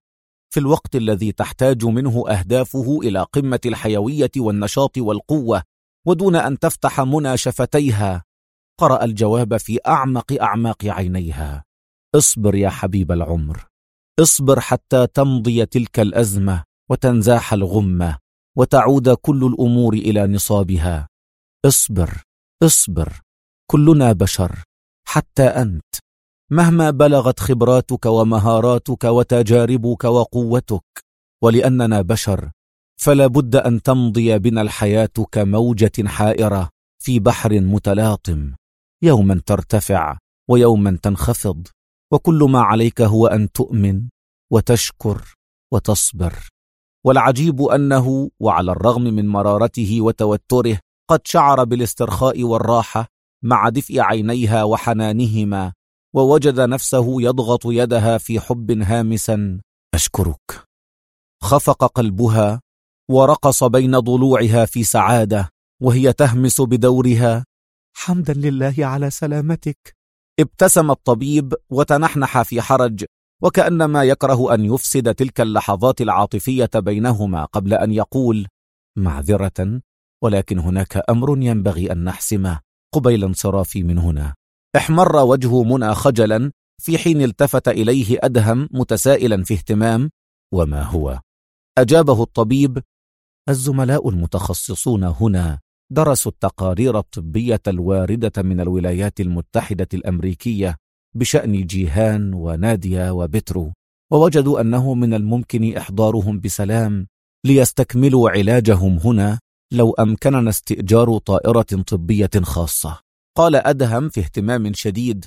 في الوقت الذي تحتاج منه أهدافه إلى قمة الحيوية والنشاط والقوة، ودون أن تفتح منى شفتيها قرأ الجواب في أعماق عينيها: اصبر يا حبيب العمر، اصبر حتى تمضي تلك الأزمة وتنزاح الغمة وتعود كل الأمور إلى نصابها. اصبر اصبر، كلنا بشر، حتى أنت، مهما بلغت خبراتك ومهاراتك وتجاربك وقوتك، ولأننا بشر فلا بد أن تمضي بنا الحياة كموجة حائرة في بحر متلاطم، يوما ترتفع ويوما تنخفض، وكل ما عليك هو أن تؤمن وتشكر وتصبر. والعجيب أنه وعلى الرغم من مرارته وتوتره قد شعر بالاسترخاء والراحة مع دفء عينيها وحنانهما، ووجد نفسه يضغط يدها في حب هامسا: أشكرك. خفق قلبها ورقص بين ضلوعها في سعادة، وهي تهمس بدورها: حمدا لله على سلامتك. ابتسم الطبيب وتنحنح في حرج، وكأنما يكره أن يفسد تلك اللحظات العاطفية بينهما، قبل أن يقول: معذرة، ولكن هناك أمر ينبغي أن نحسمه قبيل انصرافي من هنا. احمر وجه منى خجلا، في حين التفت إليه أدهم متسائلا في اهتمام: وما هو؟ أجابه الطبيب: الزملاء المتخصصون هنا درسوا التقارير الطبية الواردة من الولايات المتحدة الأمريكية بشأن جيهان وناديا وبترو، ووجدوا أنه من الممكن إحضارهم بسلام ليستكملوا علاجهم هنا لو أمكننا استئجار طائرة طبية خاصة. قال أدهم في اهتمام شديد: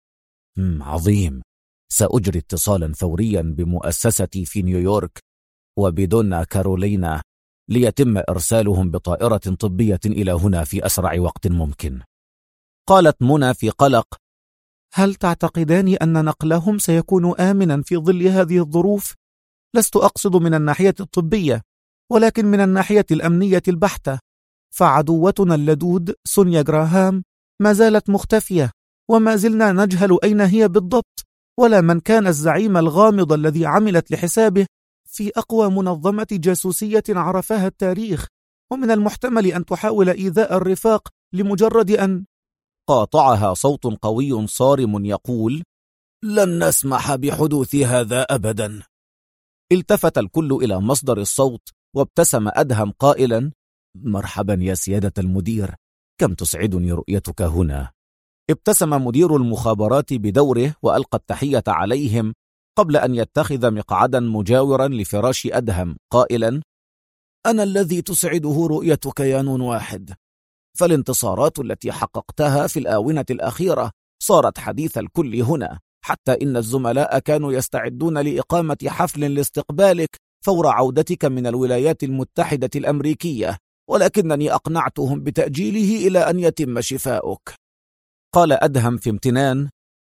عظيم، سأجري اتصالا فوريا بمؤسستي في نيويورك وبدون كارولينا ليتم إرسالهم بطائرة طبية إلى هنا في أسرع وقت ممكن. قالت منى في قلق: هل تعتقدان أن نقلهم سيكون آمنا في ظل هذه الظروف؟ لست أقصد من الناحية الطبية، ولكن من الناحية الأمنية البحتة، فعدوتنا اللدود سونيا جراهام ما زالت مختفية، وما زلنا نجهل أين هي بالضبط، ولا من كان الزعيم الغامض الذي عملت لحسابه في أقوى منظمة جاسوسية عرفها التاريخ، ومن المحتمل أن تحاول إيذاء الرفاق لمجرد أن... قاطعها صوت قوي صارم يقول: لن نسمح بحدوث هذا أبدا. التفت الكل إلى مصدر الصوت، وابتسم أدهم قائلا: مرحبا يا سيادة المدير، كم تسعدني رؤيتك هنا. ابتسم مدير المخابرات بدوره وألقى التحية عليهم، قبل أن يتخذ مقعدا مجاورا لفراش أدهم قائلا: أنا الذي تسعده رؤيتك يا نون واحد، فالانتصارات التي حققتها في الآونة الأخيرة صارت حديث الكل هنا، حتى إن الزملاء كانوا يستعدون لإقامة حفل لاستقبالك فور عودتك من الولايات المتحدة الأمريكية، ولكنني أقنعتهم بتأجيله إلى أن يتم شفاؤك. قال أدهم في امتنان: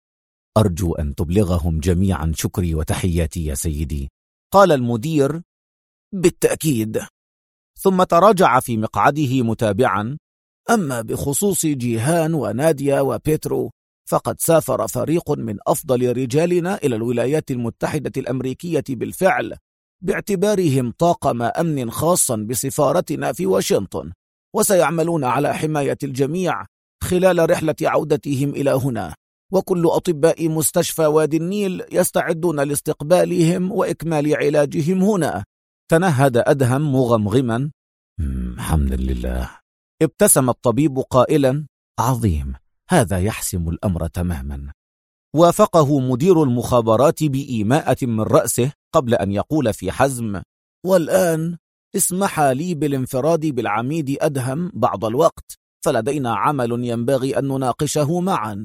أرجو أن تبلغهم جميعا شكري وتحياتي يا سيدي. قال المدير: بالتأكيد. ثم تراجع في مقعده متابعا: أما بخصوص جيهان وناديا وبيترو، فقد سافر فريق من أفضل رجالنا إلى الولايات المتحدة الأمريكية بالفعل، باعتبارهم طاقم أمن خاصا بسفارتنا في واشنطن، وسيعملون على حماية الجميع خلال رحلة عودتهم إلى هنا، وكل أطباء مستشفى وادي النيل يستعدون لاستقبالهم وإكمال علاجهم هنا. تنهد أدهم مغمغما: حمدا لله. ابتسم الطبيب قائلا: عظيم، هذا يحسم الأمر تماما. وافقه مدير المخابرات بإيماءة من رأسه، قبل أن يقول في حزم: والآن اسمح لي بالانفراد بالعميد أدهم بعض الوقت، فلدينا عمل ينبغي أن نناقشه معا.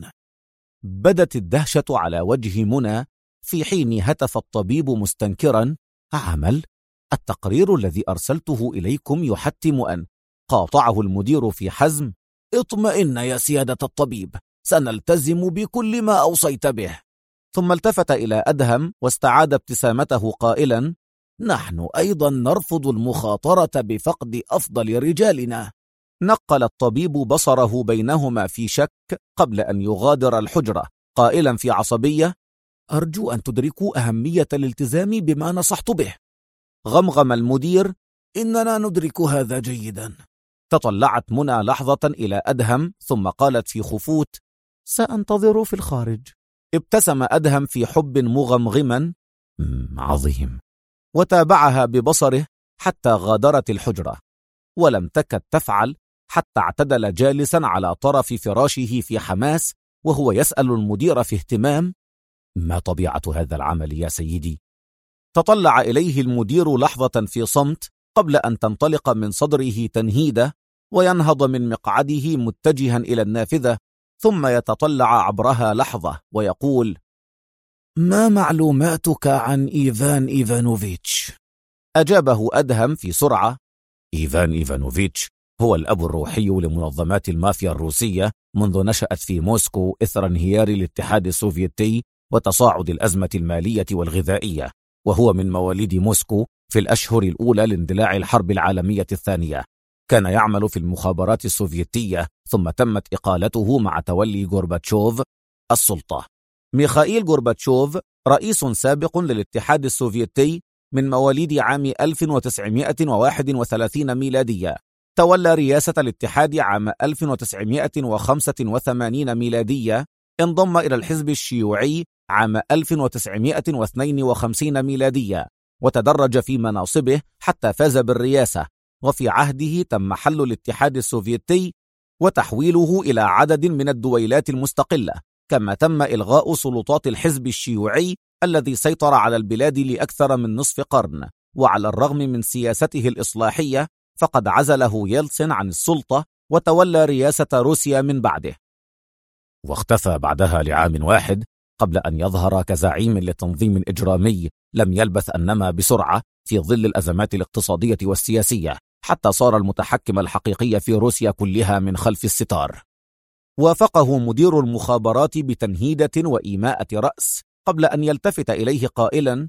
بدت الدهشة على وجه منى، في حين هتف الطبيب مستنكرا: عمل؟ التقرير الذي أرسلته إليكم يحتم أن... قاطعه المدير في حزم: اطمئن يا سيادة الطبيب، سنلتزم بكل ما أوصيت به. ثم التفت إلى أدهم واستعاد ابتسامته قائلا: نحن أيضا نرفض المخاطرة بفقد أفضل رجالنا. نقل الطبيب بصره بينهما في شك قبل أن يغادر الحجرة، قائلا في عصبية: أرجو أن تدركوا أهمية الالتزام بما نصحت به. غمغم المدير: إننا ندرك هذا جيدا. تطلعت منى لحظة إلى أدهم ثم قالت في خفوت: سأنتظر في الخارج. ابتسم أدهم في حب مغمغما: عظيم. وتابعها ببصره حتى غادرت الحجرة، ولم تكد تفعل حتى اعتدل جالسا على طرف فراشه في حماس وهو يسأل المدير في اهتمام: ما طبيعة هذا العمل يا سيدي؟ تطلع إليه المدير لحظة في صمت قبل أن تنطلق من صدره تنهيدة وينهض من مقعده متجها إلى النافذة، ثم يتطلع عبرها لحظة ويقول: ما معلوماتك عن إيفان إيفانوفيتش؟ أجابه أدهم في سرعة: إيفان إيفانوفيتش هو الأب الروحي لمنظمات المافيا الروسية منذ نشأت في موسكو إثر انهيار الاتحاد السوفيتي وتصاعد الأزمة المالية والغذائية، وهو من مواليد موسكو في الأشهر الأولى لاندلاع الحرب العالمية الثانية. كان يعمل في المخابرات السوفيتية ثم تمت إقالته مع تولي غورباتشوف السلطة. ميخائيل غورباتشوف رئيس سابق للاتحاد السوفيتي من مواليد عام 1931 ميلادية، تولى رئاسة الاتحاد عام 1985 ميلادية، انضم إلى الحزب الشيوعي عام 1952 ميلادية، وتدرج في مناصبه حتى فاز بالرئاسة، وفي عهده تم حل الاتحاد السوفيتي وتحويله إلى عدد من الدويلات المستقلة، كما تم إلغاء سلطات الحزب الشيوعي الذي سيطر على البلاد لأكثر من نصف قرن. وعلى الرغم من سياسته الإصلاحية فقد عزله يلتسن عن السلطة وتولى رئاسة روسيا من بعده، واختفى بعدها لعام واحد قبل أن يظهر كزعيم لتنظيم إجرامي لم يلبث أن نما بسرعة في ظل الأزمات الاقتصادية والسياسية، حتى صار المتحكم الحقيقي في روسيا كلها من خلف الستار. وافقه مدير المخابرات بتنهيدة وإيماءة رأس قبل أن يلتفت إليه قائلا: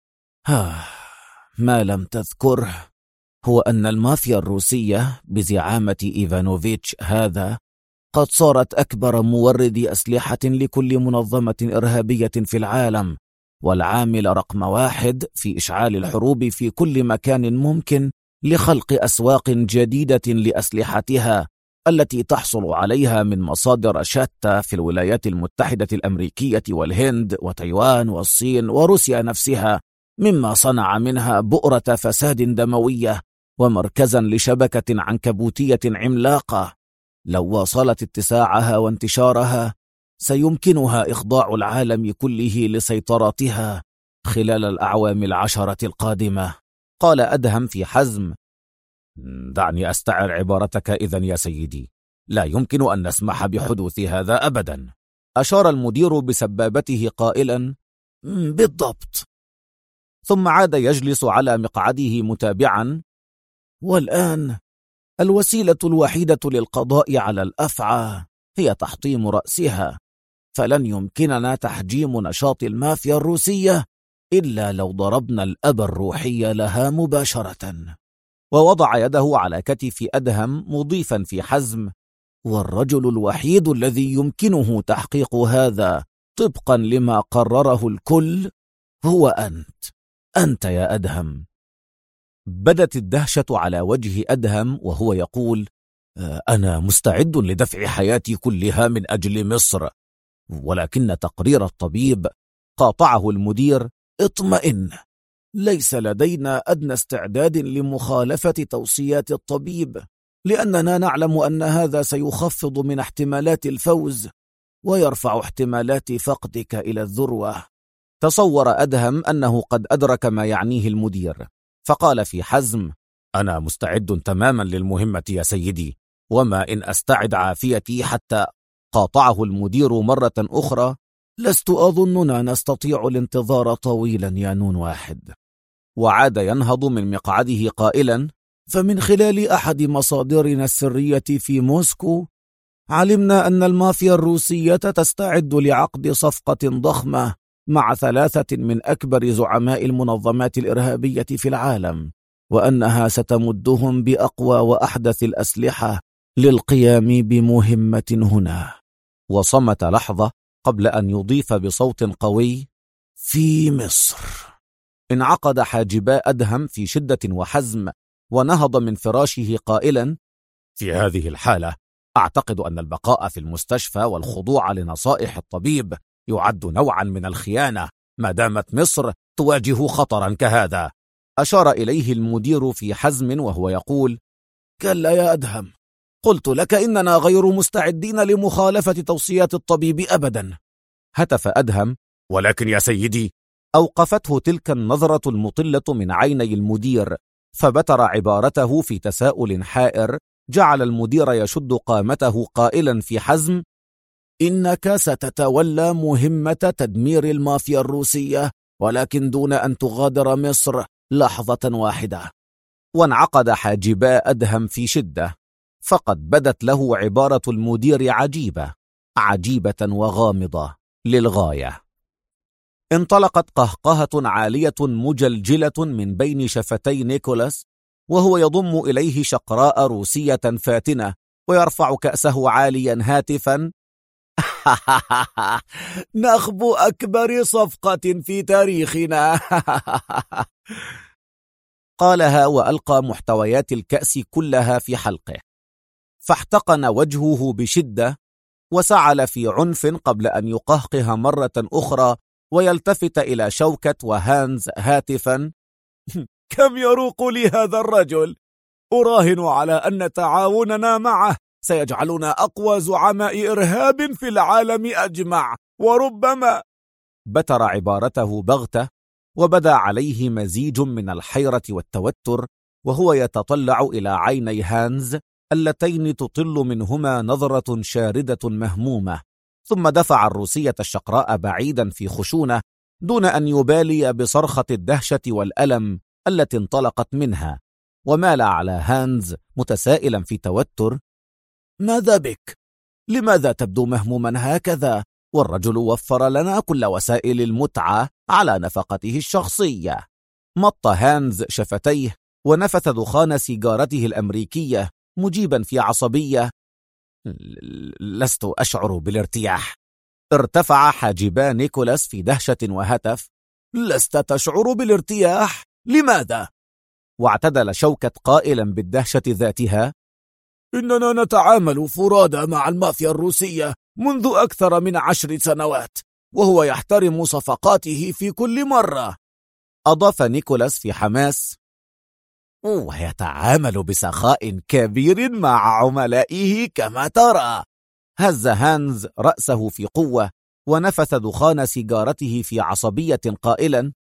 ما لم تذكره هو أن المافيا الروسية بزعامة إيفانوفيتش هذا قد صارت أكبر مورد أسلحة لكل منظمة إرهابية في العالم، والعامل رقم 1 في إشعال الحروب في كل مكان ممكن لخلق أسواق جديدة لأسلحتها التي تحصل عليها من مصادر شتى في الولايات المتحدة الأمريكية والهند وتايوان والصين وروسيا نفسها، مما صنع منها بؤرة فساد دموية ومركزا لشبكة عنكبوتية عملاقة لو واصلت اتساعها وانتشارها سيمكنها إخضاع العالم كله لسيطرتها خلال الأعوام 10 القادمة. قال أدهم في حزم: دعني أستعر عبارتك إذن يا سيدي، لا يمكن أن نسمح بحدوث هذا أبدا. أشار المدير بسبابته قائلا: بالضبط. ثم عاد يجلس على مقعده متابعا: والآن الوسيلة الوحيدة للقضاء على الأفعى هي تحطيم رأسها، فلن يمكننا تحجيم نشاط المافيا الروسية إلا لو ضربنا الأب الروحي لها مباشرة. ووضع يده على كتف أدهم مضيفا في حزم: والرجل الوحيد الذي يمكنه تحقيق هذا طبقا لما قرره الكل هو أنت يا أدهم. بدت الدهشة على وجه أدهم وهو يقول: أنا مستعد لدفع حياتي كلها من أجل مصر، ولكن تقرير الطبيب. قاطعه المدير: اطمئن، ليس لدينا أدنى استعداد لمخالفة توصيات الطبيب، لأننا نعلم أن هذا سيخفض من احتمالات الفوز ويرفع احتمالات فقدك إلى الذروة. تصور أدهم أنه قد أدرك ما يعنيه المدير، فقال في حزم: أنا مستعد تماما للمهمة يا سيدي، وما إن أستعد عافيتي حتى. قاطعه المدير مرة أخرى: لست أظننا نستطيع الانتظار طويلا يا نون واحد. وعاد ينهض من مقعده قائلا: فمن خلال أحد مصادرنا السرية في موسكو علمنا أن المافيا الروسية تستعد لعقد صفقة ضخمة مع 3 من أكبر زعماء المنظمات الإرهابية في العالم، وأنها ستمدهم بأقوى وأحدث الأسلحة للقيام بمهمة هنا. وصمت لحظة قبل أن يضيف بصوت قوي: في مصر. انعقد حاجبا أدهم في شدة وحزم، ونهض من فراشه قائلا: في هذه الحالة أعتقد أن البقاء في المستشفى والخضوع لنصائح الطبيب يعد نوعا من الخيانة ما دامت مصر تواجه خطرا كهذا. أشار إليه المدير في حزم وهو يقول: كلا يا أدهم، قلت لك إننا غير مستعدين لمخالفة توصيات الطبيب أبدا. هتف أدهم: ولكن يا سيدي. أوقفته تلك النظرة المطلة من عيني المدير، فبتر عبارته في تساؤل حائر جعل المدير يشد قامته قائلا في حزم: إنك ستتولى مهمة تدمير المافيا الروسية، ولكن دون أن تغادر مصر لحظة واحدة. وانعقد حاجبا أدهم في شدة، فقد بدت له عبارة المدير عجيبة وغامضة للغاية. انطلقت قهقهة عالية مجلجلة من بين شفتي نيكولاس، وهو يضم إليه شقراء روسية فاتنة ويرفع كأسه عاليا هاتفا: نخبو أكبر صفقة في تاريخنا. قالها وألقى محتويات الكأس كلها في حلقه، فاحتقن وجهه بشدة وسعل في عنف قبل أن يقهقه مرة أخرى ويلتفت إلى شوكت وهانز هاتفا: كم يروق لي هذا الرجل؟ أراهن على أن تعاوننا معه سيجعلنا أقوى زعماء إرهاب في العالم أجمع، وربما. بتر عبارته بغتة، وبدا عليه مزيج من الحيرة والتوتر وهو يتطلع إلى عيني هانز اللتين تطل منهما نظرة شاردة مهمومة، ثم دفع الروسية الشقراء بعيدا في خشونة دون أن يبالي بصرخة الدهشة والألم التي انطلقت منها، ومال على هانز متسائلا في توتر: ماذا بك؟ لماذا تبدو مهموما هكذا؟ والرجل وفر لنا كل وسائل المتعة على نفقته الشخصية. مط هانز شفتيه ونفث دخان سيجارته الأمريكية مجيبا في عصبية: لست أشعر بالارتياح. ارتفع حاجبا نيكولاس في دهشة وهتف: لست تشعر بالارتياح؟ لماذا؟ واعتدل شوكت قائلا بالدهشة ذاتها: إننا نتعامل فرادى مع المافيا الروسية منذ أكثر من 10 سنوات، وهو يحترم صفقاته في كل مرة. أضاف نيكولاس في حماس: ويتعامل بسخاء كبير مع عملائه كما ترى. هز هانز رأسه في قوة ونفث دخان سيجارته في عصبية قائلا: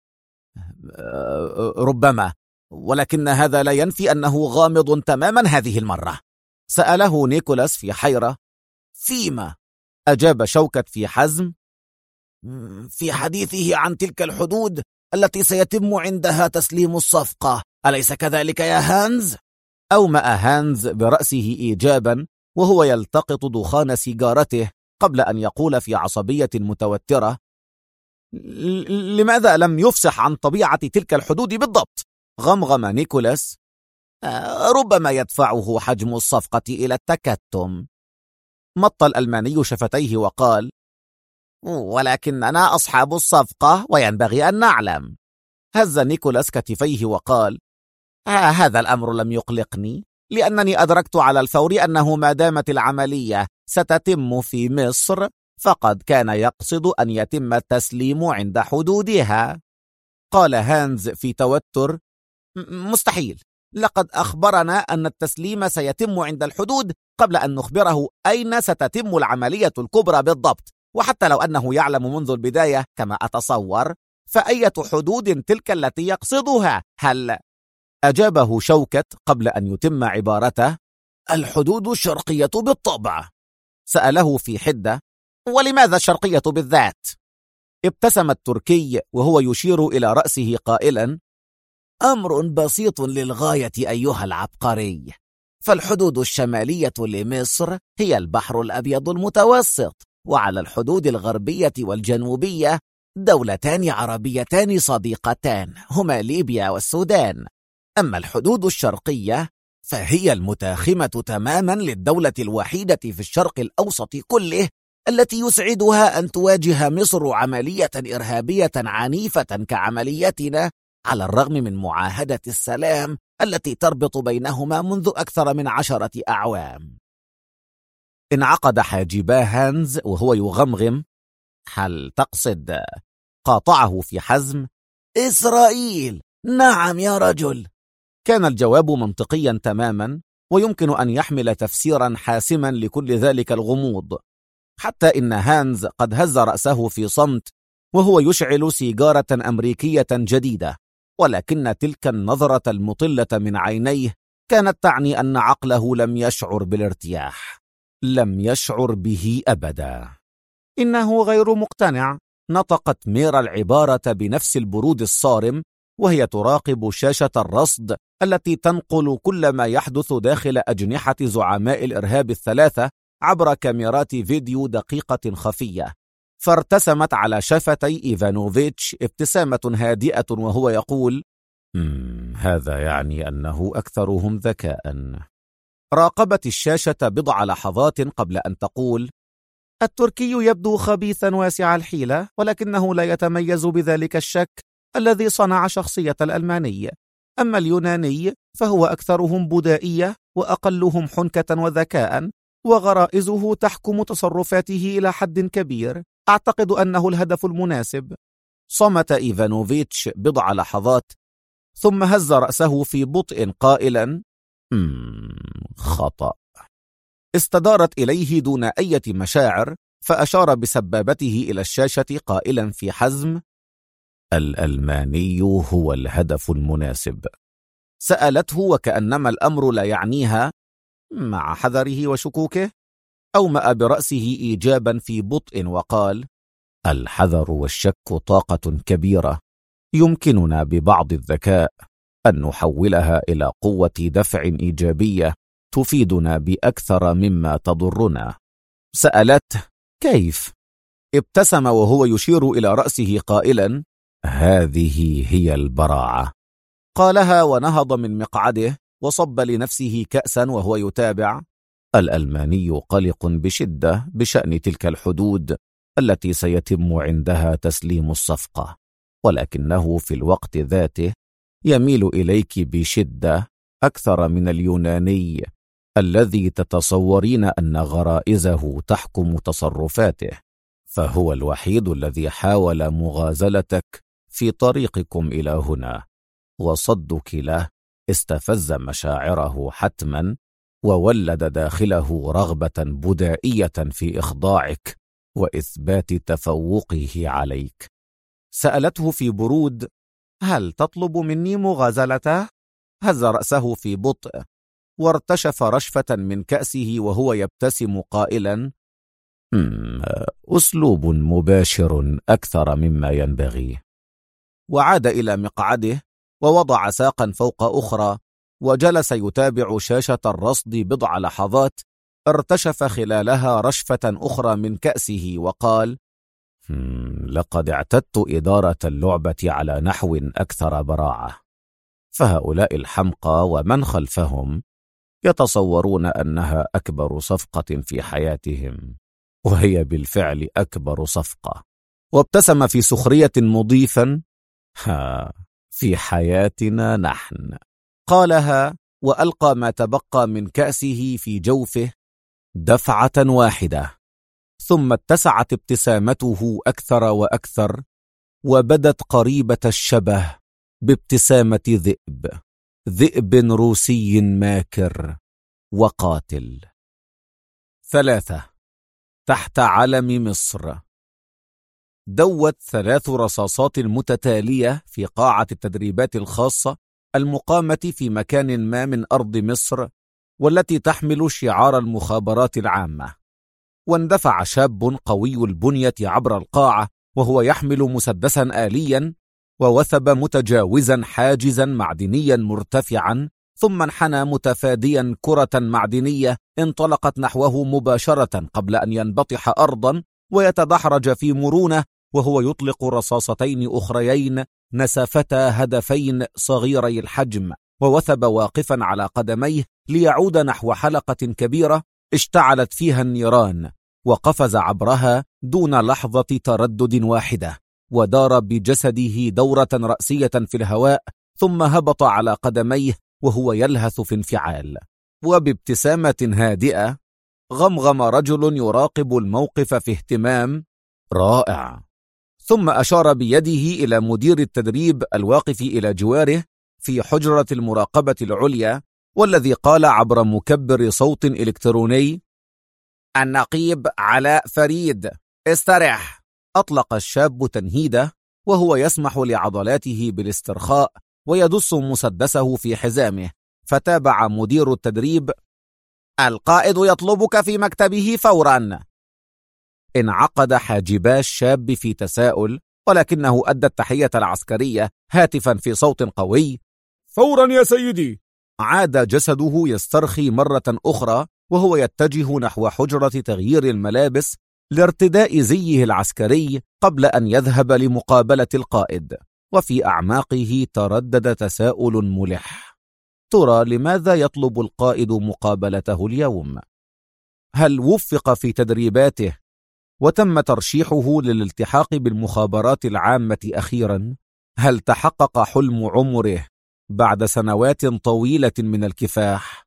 ربما، ولكن هذا لا ينفي أنه غامض تماما هذه المرة. سأله نيكولاس في حيرة: فيما؟ أجاب شوكت في حزم: في حديثه عن تلك الحدود التي سيتم عندها تسليم الصفقة، أليس كذلك يا هانز؟ أومأ هانز برأسه إيجابا وهو يلتقط دخان سيجارته قبل أن يقول في عصبية متوترة: لماذا لم يفصح عن طبيعة تلك الحدود بالضبط؟ غمغم نيكولاس: ربما يدفعه حجم الصفقة إلى التكتم. مط الألماني شفتيه وقال: ولكننا أصحاب الصفقة وينبغي أن نعلم. هز نيكولاس كتفيه وقال: هذا الأمر لم يقلقني، لأنني أدركت على الفور أنه ما دامت العملية ستتم في مصر فقد كان يقصد أن يتم التسليم عند حدودها. قال هانز في توتر: مستحيل، لقد أخبرنا أن التسليم سيتم عند الحدود قبل أن نخبره أين ستتم العملية الكبرى بالضبط، وحتى لو أنه يعلم منذ البداية كما أتصور، فأية حدود تلك التي يقصدها؟ هل؟ أجابه شوكت قبل أن يتم عبارته: الحدود الشرقية بالطبع. سأله في حدة: ولماذا الشرقية بالذات؟ ابتسم التركي وهو يشير إلى رأسه قائلا: أمر بسيط للغاية أيها العبقري، فالحدود الشمالية لمصر هي البحر الأبيض المتوسط، وعلى الحدود الغربية والجنوبية دولتان عربيتان صديقتان هما ليبيا والسودان. أما الحدود الشرقية فهي المتاخمة تماما للدولة الوحيدة في الشرق الأوسط كله التي يسعدها أن تواجه مصر عملية إرهابية عنيفة كعمليتنا على الرغم من معاهدة السلام التي تربط بينهما منذ أكثر من 10 أعوام. انعقد حاجبا هانز وهو يغمغم. هل تقصد؟ قاطعه في حزم. إسرائيل، نعم يا رجل. كان الجواب منطقيا تماما، ويمكن أن يحمل تفسيرا حاسما لكل ذلك الغموض، حتى إن هانز قد هز رأسه في صمت وهو يشعل سيجارة أمريكية جديدة، ولكن تلك النظرة المطلة من عينيه كانت تعني أن عقله لم يشعر بالارتياح، لم يشعر به أبدا. إنه غير مقتنع. نطقت ميرا العبارة بنفس البرود الصارم وهي تراقب شاشة الرصد التي تنقل كل ما يحدث داخل أجنحة زعماء الإرهاب الثلاثة عبر كاميرات فيديو دقيقة خفية. فارتسمت على شفتي إيفانوفيتش ابتسامة هادئة وهو يقول: هذا يعني أنه أكثرهم ذكاء. راقبت الشاشة بضع لحظات قبل أن تقول: التركي يبدو خبيثا واسع الحيلة، ولكنه لا يتميز بذلك الشك الذي صنع شخصية الألماني. أما اليوناني فهو أكثرهم بدائية وأقلهم حنكة وذكاء، وغرائزه تحكم تصرفاته إلى حد كبير. أعتقد أنه الهدف المناسب. صمت إيفانوفيتش بضع لحظات ثم هز رأسه في بطء قائلا: خطأ. استدارت إليه دون أي مشاعر، فأشار بسبابته إلى الشاشة قائلا في حزم: الألماني هو الهدف المناسب. سألته وكأنما الأمر لا يعنيها، مع حذره وشكوكه. أومأ برأسه إيجابا في بطء وقال: الحذر والشك طاقة كبيرة، يمكننا ببعض الذكاء أن نحولها إلى قوة دفع إيجابية تفيدنا بأكثر مما تضرنا. سألته: كيف؟ ابتسم وهو يشير إلى رأسه قائلا: هذه هي البراعة. قالها ونهض من مقعده وصب لنفسه كأسا وهو يتابع: الألماني قلق بشدة بشأن تلك الحدود التي سيتم عندها تسليم الصفقة، ولكنه في الوقت ذاته يميل إليك بشدة أكثر من اليوناني الذي تتصورين أن غرائزه تحكم تصرفاته، فهو الوحيد الذي حاول مغازلتك في طريقكم إلى هنا، وصدك له استفز مشاعره حتما وولد داخله رغبة بدائية في إخضاعك وإثبات تفوقه عليك. سألته في برود: هل تطلب مني مغازلته؟ هز رأسه في بطء وارتشف رشفة من كأسه وهو يبتسم قائلا: أسلوب مباشر أكثر مما ينبغي. وعاد إلى مقعده ووضع ساقا فوق أخرى وجلس يتابع شاشة الرصد بضع لحظات ارتشف خلالها رشفة أخرى من كأسه وقال: لقد اعتدت إدارة اللعبة على نحو أكثر براعة، فهؤلاء الحمقى ومن خلفهم يتصورون أنها أكبر صفقة في حياتهم، وهي بالفعل أكبر صفقة. وابتسم في سخرية مضيفا: في حياتنا نحن. قالها وألقى ما تبقى من كأسه في جوفه دفعة واحدة، ثم اتسعت ابتسامته أكثر وأكثر وبدت قريبة الشبه بابتسامة ذئب روسي ماكر وقاتل. 3. تحت علم مصر. دوت 3 رصاصات متتالية في قاعة التدريبات الخاصة المقامة في مكان ما من أرض مصر، والتي تحمل شعار المخابرات العامة. واندفع شاب قوي البنية عبر القاعة وهو يحمل مسدسا آليا، ووثب متجاوزا حاجزا معدنيا مرتفعا، ثم انحنى متفاديا كرة معدنية انطلقت نحوه مباشرة قبل أن ينبطح أرضا ويتدحرج في مرونة، وهو يطلق رصاصتين أخريين نسفتا هدفين صغيري الحجم، ووثب واقفا على قدميه ليعود نحو حلقة كبيرة اشتعلت فيها النيران، وقفز عبرها دون لحظة تردد واحدة، ودار بجسده دورة رأسية في الهواء، ثم هبط على قدميه وهو يلهث في انفعال. وبابتسامة هادئة غمغم رجل يراقب الموقف في اهتمام: رائع. ثم أشار بيده إلى مدير التدريب الواقف إلى جواره في حجرة المراقبة العليا، والذي قال عبر مكبر صوت إلكتروني: النقيب علاء فريد، استرح. أطلق الشاب تنهيده وهو يسمح لعضلاته بالاسترخاء ويدس مسدسه في حزامه، فتابع مدير التدريب: القائد يطلبك في مكتبه فورا. انعقد حاجبا الشاب في تساؤل، ولكنه أدى التحية العسكرية هاتفا في صوت قوي: فورا يا سيدي. عاد جسده يسترخي مرة أخرى وهو يتجه نحو حجرة تغيير الملابس لارتداء زيه العسكري قبل أن يذهب لمقابلة القائد. وفي أعماقه تردد تساؤل ملح: ترى لماذا يطلب القائد مقابلته اليوم؟ هل وفق في تدريباته وتم ترشيحه للالتحاق بالمخابرات العامة أخيرا؟ هل تحقق حلم عمره بعد سنوات طويلة من الكفاح؟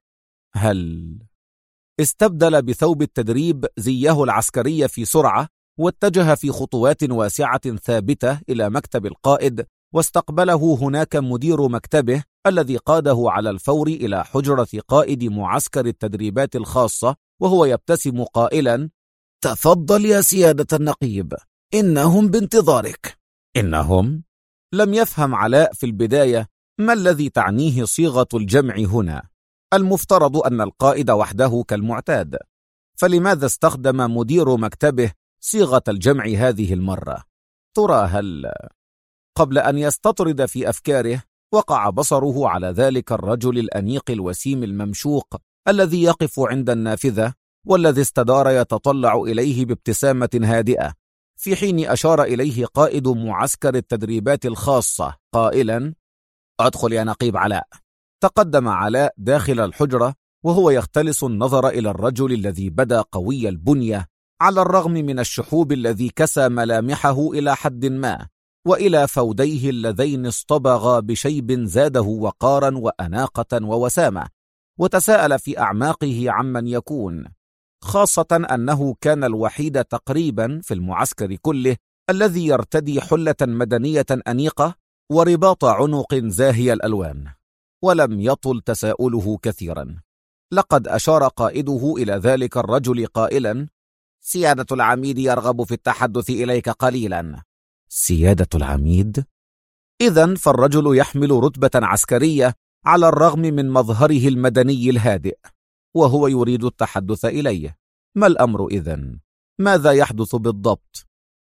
هل استبدل بثوب التدريب زيه العسكري في سرعة، واتجه في خطوات واسعة ثابتة إلى مكتب القائد، واستقبله هناك مدير مكتبه الذي قاده على الفور إلى حجرة قائد معسكر التدريبات الخاصة، وهو يبتسم قائلا: تفضل يا سيادة النقيب، إنهم بانتظارك. إنهم؟ لم يفهم علاء في البداية ما الذي تعنيه صيغة الجمع هنا. المفترض أن القائد وحده كالمعتاد، فلماذا استخدم مدير مكتبه صيغة الجمع هذه المرة؟ ترى هل... قبل أن يستطرد في أفكاره، وقع بصره على ذلك الرجل الأنيق الوسيم الممشوق الذي يقف عند النافذة، والذي استدار يتطلع إليه بابتسامة هادئة، في حين أشار إليه قائد معسكر التدريبات الخاصة قائلا: ادخل يا نقيب علاء. تقدم علاء داخل الحجرة وهو يختلس النظر إلى الرجل الذي بدا قوي البنية على الرغم من الشحوب الذي كسى ملامحه إلى حد ما، وإلى فوديه اللذين اصطبغا بشيب زاده وقارا وأناقة ووسامة، وتساءل في أعماقه عمن يكون، خاصة أنه كان الوحيد تقريبا في المعسكر كله الذي يرتدي حلة مدنية أنيقة ورباط عنق زاهي الألوان. ولم يطل تساؤله كثيرا، لقد أشار قائده إلى ذلك الرجل قائلا: سيادة العميد يرغب في التحدث إليك قليلا. سيادة العميد؟ إذن فالرجل يحمل رتبة عسكرية على الرغم من مظهره المدني الهادئ، وهو يريد التحدث إليه. ما الأمر إذن؟ ماذا يحدث بالضبط؟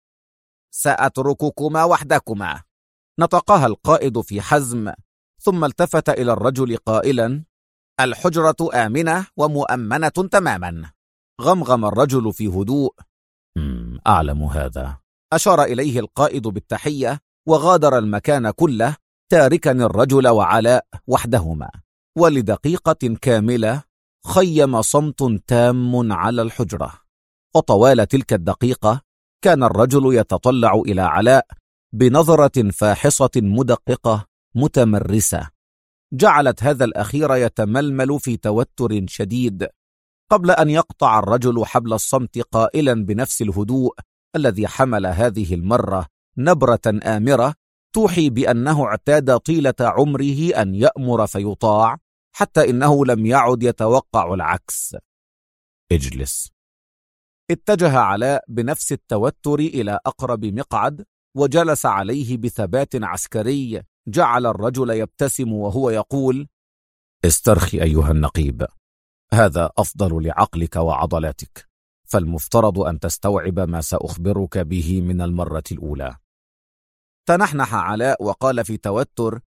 سأترككما وحدكما، نطقها القائد في حزم، ثم التفت إلى الرجل قائلا: الحجرة آمنة ومؤمنة تماما. غمغم الرجل في هدوء: أعلم هذا. أشار إليه القائد بالتحية وغادر المكان كله، تاركا الرجل وعلاء وحدهما. ولدقيقة كاملة خيم صمت تام على الحجرة، وطوال تلك الدقيقة كان الرجل يتطلع إلى علاء بنظرة فاحصة مدققة متمرسة، جعلت هذا الأخير يتململ في توتر شديد، قبل أن يقطع الرجل حبل الصمت قائلا بنفس الهدوء الذي حمل هذه المرة نبرة آمرة توحي بأنه اعتاد طيلة عمره أن يأمر فيطاع، حتى إنه لم يعد يتوقع العكس. اجلس. اتجه علاء بنفس التوتر إلى أقرب مقعد وجلس عليه بثبات عسكري جعل الرجل يبتسم وهو يقول: استرخي أيها النقيب، هذا أفضل لعقلك وعضلاتك، فالمفترض أن تستوعب ما سأخبرك به من المرة الأولى. تنحنح علاء وقال في توتر: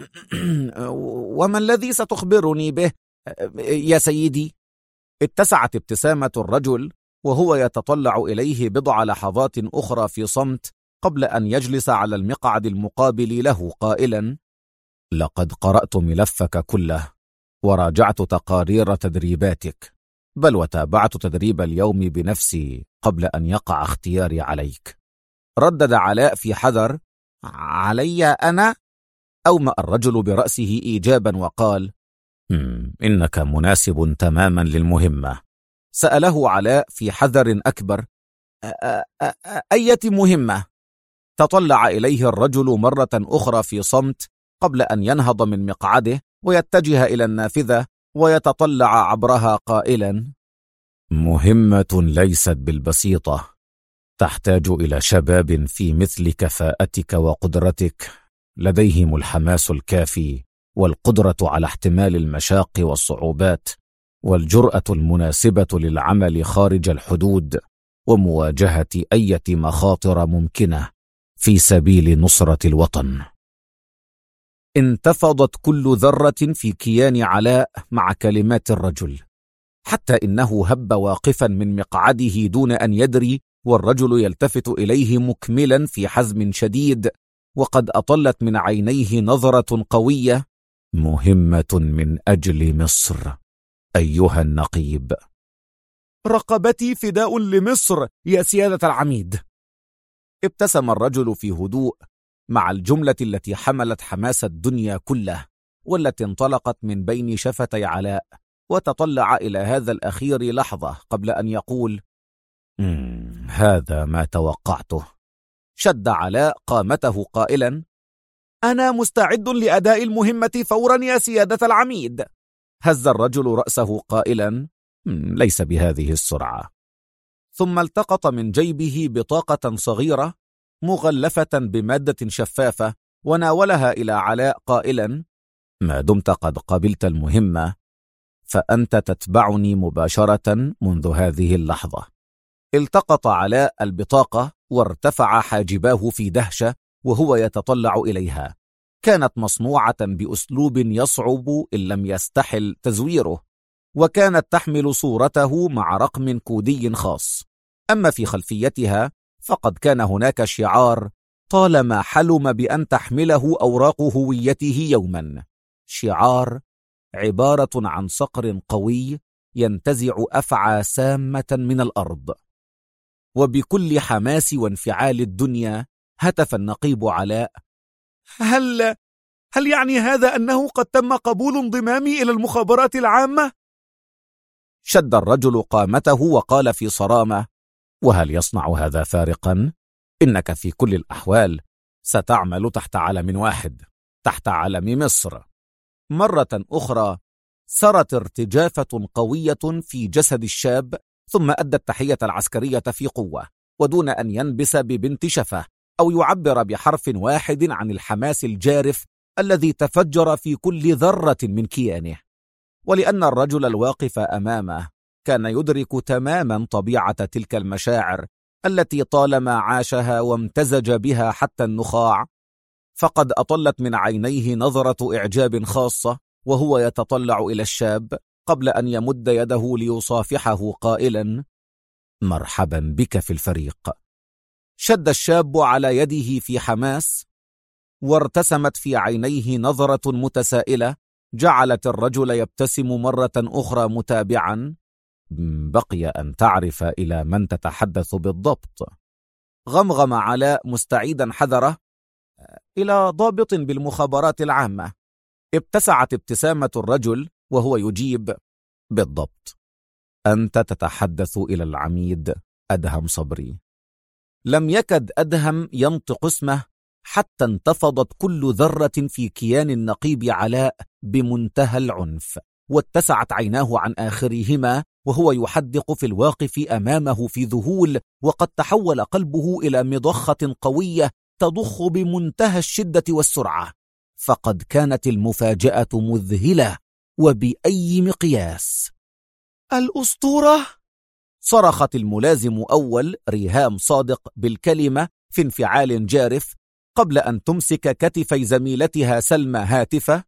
وما الذي ستخبرني به يا سيدي؟ اتسعت ابتسامة الرجل وهو يتطلع إليه بضع لحظات أخرى في صمت قبل أن يجلس على المقعد المقابل له قائلا: لقد قرأت ملفك كله وراجعت تقارير تدريباتك، بل وتابعت تدريب اليوم بنفسي قبل أن يقع اختياري عليك. ردد علاء في حذر: علي أنا؟ أومأ الرجل برأسه إيجابا وقال: إنك مناسب تماما للمهمة. سأله علاء في حذر أكبر: أية مهمة؟ تطلع إليه الرجل مرة أخرى في صمت قبل أن ينهض من مقعده ويتجه إلى النافذة ويتطلع عبرها قائلا: مهمة ليست بالبسيطة، تحتاج إلى شباب في مثل كفاءتك وقدرتك، لديهم الحماس الكافي والقدرة على احتمال المشاق والصعوبات والجرأة المناسبة للعمل خارج الحدود ومواجهة أي مخاطر ممكنة في سبيل نصرة الوطن. انتفضت كل ذرة في كيان علاء مع كلمات الرجل، حتى إنه هب واقفا من مقعده دون أن يدري، والرجل يلتفت إليه مكملا في حزم شديد، وقد أطلت من عينيه نظرة قوية: مهمة من أجل مصر أيها النقيب. رقبتي فداء لمصر يا سيادة العميد. ابتسم الرجل في هدوء مع الجملة التي حملت حماس الدنيا كله، والتي انطلقت من بين شفتي علاء، وتطلع إلى هذا الأخير لحظة قبل أن يقول: هذا ما توقعته. شد علاء قامته قائلا: أنا مستعد لأداء المهمة فورا يا سيادة العميد. هز الرجل رأسه قائلا: ليس بهذه السرعة. ثم التقط من جيبه بطاقة صغيرة مغلفة بمادة شفافة وناولها إلى علاء قائلا: ما دمت قد قبلت المهمة فأنت تتبعني مباشرة منذ هذه اللحظة. التقط علاء البطاقة وارتفع حاجباه في دهشة وهو يتطلع إليها. كانت مصنوعة بأسلوب يصعب إن لم يستحل تزويره، وكانت تحمل صورته مع رقم كودي خاص. أما في خلفيتها فقد كان هناك شعار طالما حلم بأن تحمله أوراق هويته يوما، شعار عبارة عن صقر قوي ينتزع أفعى سامة من الأرض. وبكل حماس وانفعال الدنيا هتف النقيب علاء: هل يعني هذا أنه قد تم قبول انضمامي إلى المخابرات العامة؟ شد الرجل قامته وقال في صرامة: وهل يصنع هذا فارقا؟ إنك في كل الأحوال ستعمل تحت علم واحد، تحت علم مصر. مرة أخرى سرت ارتجافة قوية في جسد الشاب، ثم أدى التحية العسكرية في قوة ودون أن ينبس ببنت شفة أو يعبر بحرف واحد عن الحماس الجارف الذي تفجر في كل ذرة من كيانه. ولأن الرجل الواقف أمامه كان يدرك تماما طبيعة تلك المشاعر التي طالما عاشها وامتزج بها حتى النخاع، فقد أطلت من عينيه نظرة إعجاب خاصة وهو يتطلع إلى الشاب قبل أن يمد يده ليصافحه قائلا: مرحبا بك في الفريق. شد الشاب على يده في حماس، وارتسمت في عينيه نظرة متسائلة جعلت الرجل يبتسم مرة أخرى متابعا: بقي أن تعرف إلى من تتحدث بالضبط. غمغم علاء مستعيدا حذره: إلى ضابط بالمخابرات العامة. ابتسعت ابتسامة الرجل وهو يجيب: بالضبط، أنت تتحدث إلى العميد أدهم صبري. لم يكد أدهم ينطق اسمه حتى انتفضت كل ذرة في كيان النقيب علاء بمنتهى العنف، واتسعت عيناه عن آخرهما وهو يحدق في الواقف أمامه في ذهول، وقد تحول قلبه إلى مضخة قوية تضخ بمنتهى الشدة والسرعة. فقد كانت المفاجأة مذهلة وبأي مقياس. الأسطورة! صرخت الملازم أول ريهام صادق بالكلمة في انفعال جارف قبل أن تمسك كتفي زميلتها سلمى هاتفة: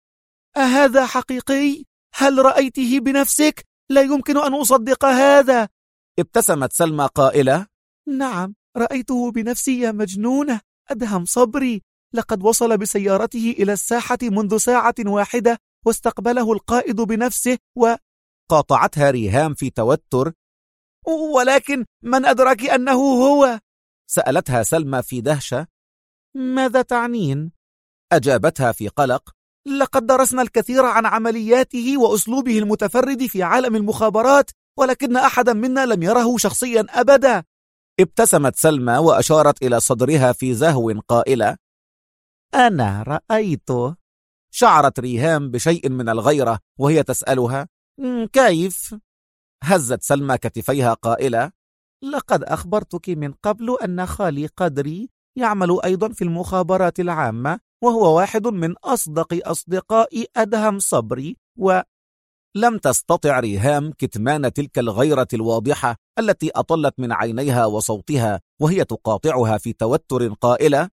أهذا حقيقي؟ هل رأيته بنفسك؟ لا يمكن أن أصدق هذا. ابتسمت سلمى قائلة: نعم، رأيته بنفسي يا مجنونة. أدهم صبري لقد وصل بسيارته إلى الساحة منذ ساعة واحدة، واستقبله القائد بنفسه قاطعتها ريهام في توتر. ولكن من أدرك أنه هو؟ سألتها سلمى في دهشة. ماذا تعنين؟ أجابتها في قلق. لقد درسنا الكثير عن عملياته وأسلوبه المتفرد في عالم المخابرات، ولكن أحدا منا لم يره شخصيا أبدا. ابتسمت سلمى وأشارت إلى صدرها في زهو قائلة: أنا رأيته. شعرت ريهام بشيء من الغيرة وهي تسألها: كيف؟ هزت سلمى كتفيها قائلة: لقد أخبرتك من قبل أن خالي قدري يعمل أيضا في المخابرات العامة، وهو واحد من أصدق أصدقاء أدهم صبري. لم تستطع ريهام كتمان تلك الغيرة الواضحة التي أطلت من عينيها وصوتها، وهي تقاطعها في توتر قائلة: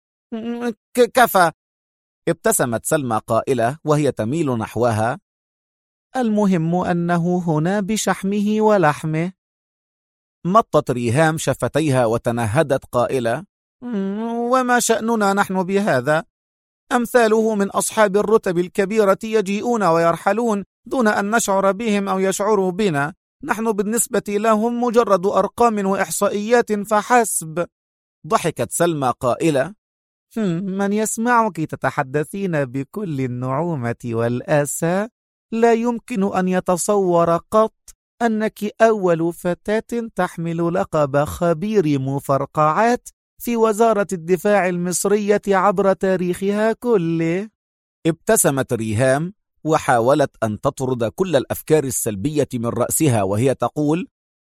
كفى. ابتسمت سلمى قائلة وهي تميل نحوها: المهم أنه هنا بشحمه ولحمه. مطت ريهام شفتيها وتنهدت قائلة: وما شأننا نحن بهذا؟ أمثاله من أصحاب الرتب الكبيرة يجيئون ويرحلون دون أن نشعر بهم أو يشعروا بنا. نحن بالنسبة لهم مجرد أرقام وإحصائيات فحسب. ضحكت سلمى قائلة: من يسمعك تتحدثين بكل النعومة والآسى لا يمكن أن يتصور قط أنك أول فتاة تحمل لقب خبير مفرقعات في وزارة الدفاع المصرية عبر تاريخها كله. ابتسمت ريهام وحاولت أن تطرد كل الأفكار السلبية من رأسها وهي تقول: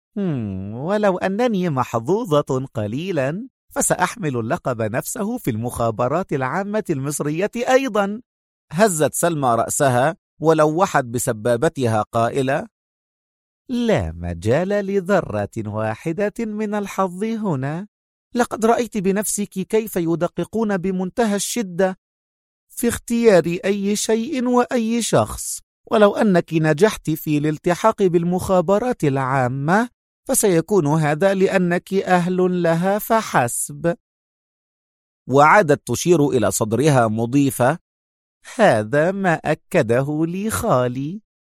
ولو أنني محظوظة قليلا فسأحمل اللقب نفسه في المخابرات العامة المصرية أيضا. هزت سلمى رأسها ولوحت بسبابتها قائلة: لا مجال لذرة واحدة من الحظ هنا. لقد رأيت بنفسك كيف يدققون بمنتهى الشدة في اختيار أي شيء وأي شخص، ولو أنك نجحت في الالتحاق بالمخابرات العامة فسيكون هذا لأنك أهل لها فحسب. وعادت تشير إلى صدرها مضيفة: هذا ما أكده لي خالي.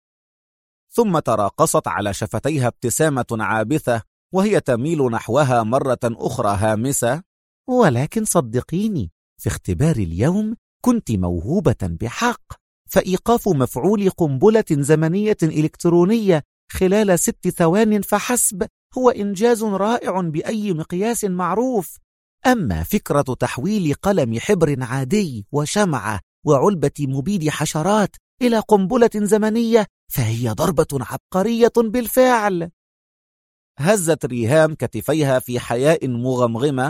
ثم تراقصت على شفتيها ابتسامة عابثة وهي تميل نحوها مرة أخرى هامسة: ولكن صدقيني، في اختبار اليوم كنت موهوبة بحق، فإيقاف مفعول قنبلة زمنية إلكترونية خلال 6 ثوان فحسب هو إنجاز رائع بأي مقياس معروف. أما فكرة تحويل قلم حبر عادي وشمعة وعلبة مبيد حشرات إلى قنبلة زمنية فهي ضربة عبقرية بالفعل. هزت ريهام كتفيها في حياء مغمغمة: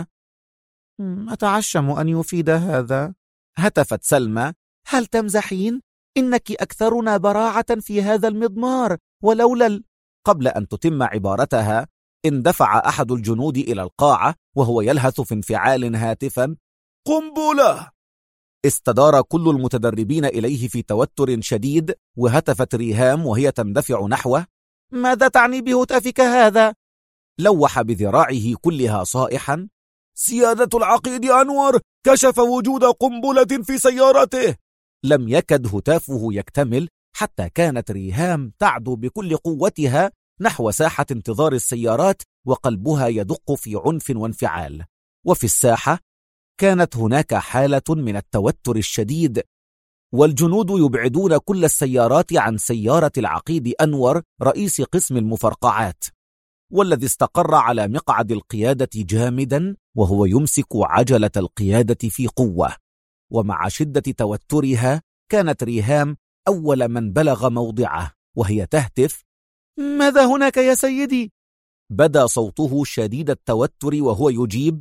أتعشم أن يفيد هذا. هتفت سلمى: هل تمزحين؟ إنك أكثرنا براعة في هذا المضمار، ولولا قبل أن تتم عبارتها اندفع أحد الجنود إلى القاعة وهو يلهث في انفعال هاتفا: قنبلة! استدار كل المتدربين إليه في توتر شديد، وهتفت ريهام وهي تندفع نحوه: ماذا تعني بهتافك هذا؟ لوح بذراعه كلها صائحا: سيادة العقيد أنور كشف وجود قنبلة في سيارته. لم يكد هتافه يكتمل حتى كانت ريهام تعدو بكل قوتها نحو ساحة انتظار السيارات وقلبها يدق في عنف وانفعال. وفي الساحة كانت هناك حالة من التوتر الشديد، والجنود يبعدون كل السيارات عن سيارة العقيد أنور رئيس قسم المفرقعات، والذي استقر على مقعد القيادة جامدا وهو يمسك عجلة القيادة في قوة. ومع شدة توترها كانت ريهام أول من بلغ موضعه وهي تهتف: ماذا هناك يا سيدي؟ بدا صوته شديد التوتر وهو يجيب: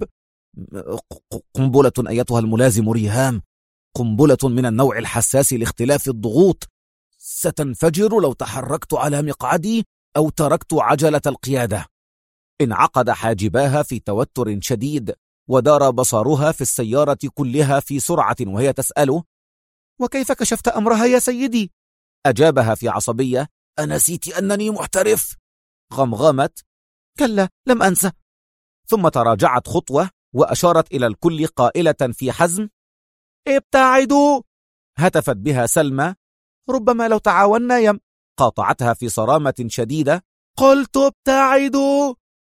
قنبلة أيتها الملازم ريهام، قنبلة من النوع الحساس لاختلاف الضغوط، ستنفجر لو تحركت على مقعدي أو تركت عجلة القيادة. انعقد حاجباها في توتر شديد، ودار بصرها في السيارة كلها في سرعة وهي تسأله: وكيف كشفت أمرها يا سيدي؟ أجابها في عصبية: أنسيت أنني محترف؟ غمغمت: كلا، لم أنسى. ثم تراجعت خطوة وأشارت إلى الكل قائلة في حزم: ابتعدوا. هتفت بها سلمى: ربما لو تعاوننا قاطعتها في صرامة شديدة: قلت ابتعدوا.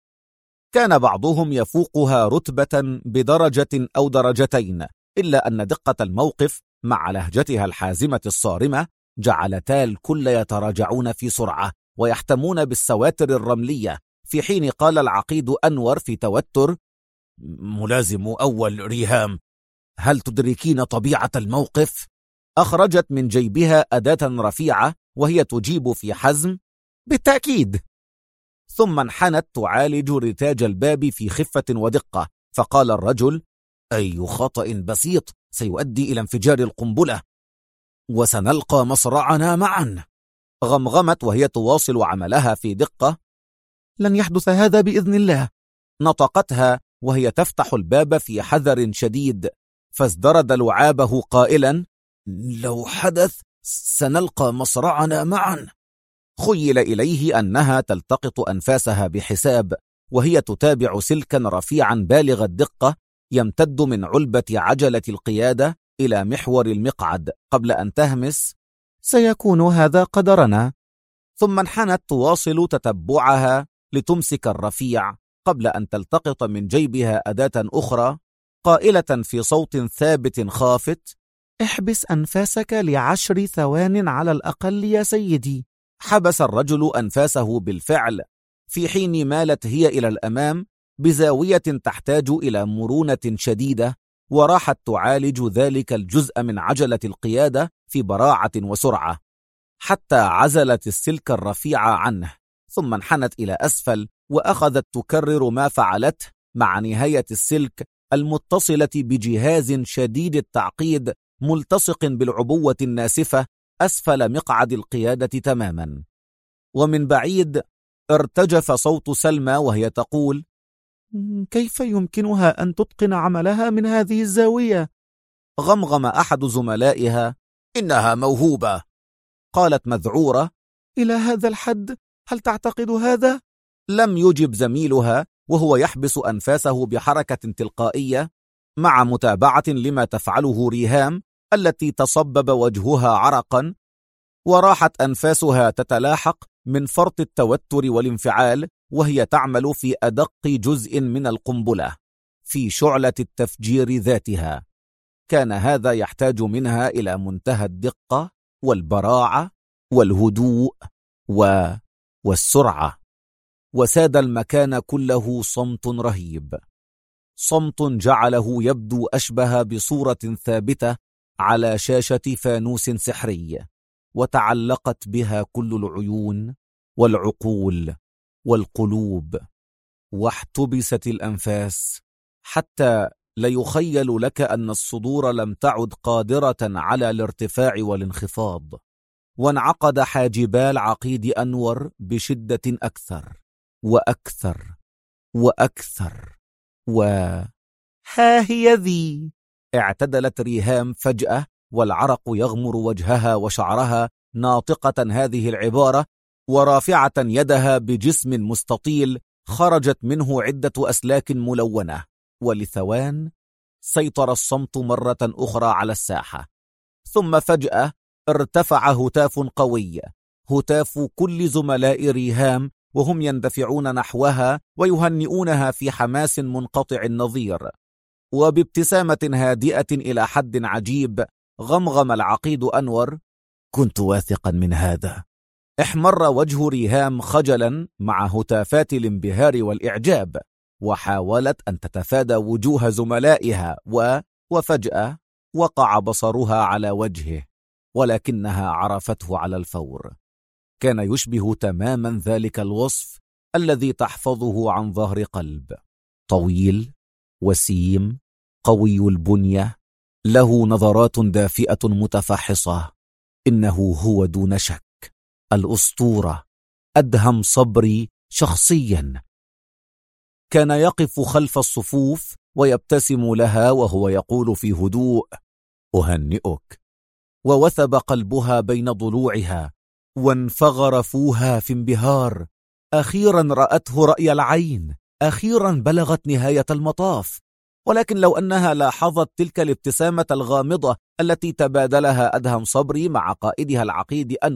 كان بعضهم يفوقها رتبة بدرجة أو درجتين، إلا أن دقة الموقف مع لهجتها الحازمة الصارمة جعلتا الكل يتراجعون في سرعة ويحتمون بالسواتر الرملية، في حين قال العقيد أنور في توتر: ملازم أول ريهام، هل تدركين طبيعة الموقف؟ أخرجت من جيبها أداة رفيعة وهي تجيب في حزم: بالتأكيد. ثم انحنت تعالج رتاج الباب في خفة ودقة، فقال الرجل: أي خطأ بسيط سيؤدي إلى انفجار القنبلة، وسنلقى مصرعنا معا. غمغمت وهي تواصل عملها في دقة: لن يحدث هذا بإذن الله. نطقتها وهي تفتح الباب في حذر شديد، فازدرد لعابه قائلا: لو حدث سنلقى مصرعنا معا. خيل إليه أنها تلتقط أنفاسها بحساب، وهي تتابع سلكا رفيعا بالغ الدقة يمتد من علبة عجلة القيادة إلى محور المقعد، قبل أن تهمس: سيكون هذا قدرنا. ثم انحنت تواصل تتبعها لتمسك الرفيع، قبل أن تلتقط من جيبها أداة أخرى قائلة في صوت ثابت خافت: احبس أنفاسك ل10 ثوان على الأقل يا سيدي. حبس الرجل أنفاسه بالفعل، في حين مالت هي إلى الأمام بزاوية تحتاج إلى مرونة شديدة، وراحت تعالج ذلك الجزء من عجلة القيادة في براعة وسرعة حتى عزلت السلك الرفيع عنه، ثم انحنت إلى أسفل وأخذت تكرر ما فعلته مع نهاية السلك المتصلة بجهاز شديد التعقيد ملتصق بالعبوة الناسفة أسفل مقعد القيادة تماما. ومن بعيد ارتجف صوت سلمى وهي تقول: كيف يمكنها أن تتقن عملها من هذه الزاوية؟ غمغم أحد زملائها: إنها موهوبة. قالت مذعورة: إلى هذا الحد؟ هل تعتقد هذا؟ لم يجب زميلها وهو يحبس أنفاسه بحركة تلقائية مع متابعة لما تفعله ريهام التي تصبب وجهها عرقا، وراحت أنفاسها تتلاحق من فرط التوتر والانفعال وهي تعمل في أدق جزء من القنبلة في شعلة التفجير ذاتها. كان هذا يحتاج منها إلى منتهى الدقة والبراعة والهدوء والسرعة. وساد المكان كله صمت رهيب، صمت جعله يبدو أشبه بصورة ثابتة على شاشة فانوس سحري، وتعلقت بها كل العيون والعقول والقلوب، واحتبست الأنفاس حتى ليخيل لك أن الصدور لم تعد قادرة على الارتفاع والانخفاض، وانعقد حاجبا العقيد أنور بشدة أكثر وأكثر وأكثر. ها هي ذي. اعتدلت ريهام فجأة والعرق يغمر وجهها وشعرها، ناطقة هذه العبارة ورافعة يدها بجسم مستطيل خرجت منه عدة أسلاك ملونة. ولثوان سيطر الصمت مرة أخرى على الساحة، ثم فجأة ارتفع هتاف قوي، هتاف كل زملاء ريهام، وهم يندفعون نحوها ويهنئونها في حماس منقطع النظير. وبابتسامة هادئة إلى حد عجيب غمغم العقيد أنور: كنت واثقا من هذا. احمر وجه ريهام خجلا مع هتافات الانبهار والإعجاب، وحاولت أن تتفادى وجوه زملائها وفجأة وقع بصرها على وجهه، ولكنها عرفته على الفور. كان يشبه تماما ذلك الوصف الذي تحفظه عن ظهر قلب، طويل وسيم قوي البنية، له نظرات دافئة متفحصة. إنه هو دون شك الأسطورة أدهم صبري شخصيا. كان يقف خلف الصفوف ويبتسم لها وهو يقول في هدوء: أهنئك. ووثب قلبها بين ضلوعها وانفغر فوها في انبهار. أخيرا رأته رأي العين، أخيرا بلغت نهاية المطاف. ولكن لو أنها لاحظت تلك الابتسامة الغامضة التي تبادلها أدهم صبري مع قائدها العقيد أنور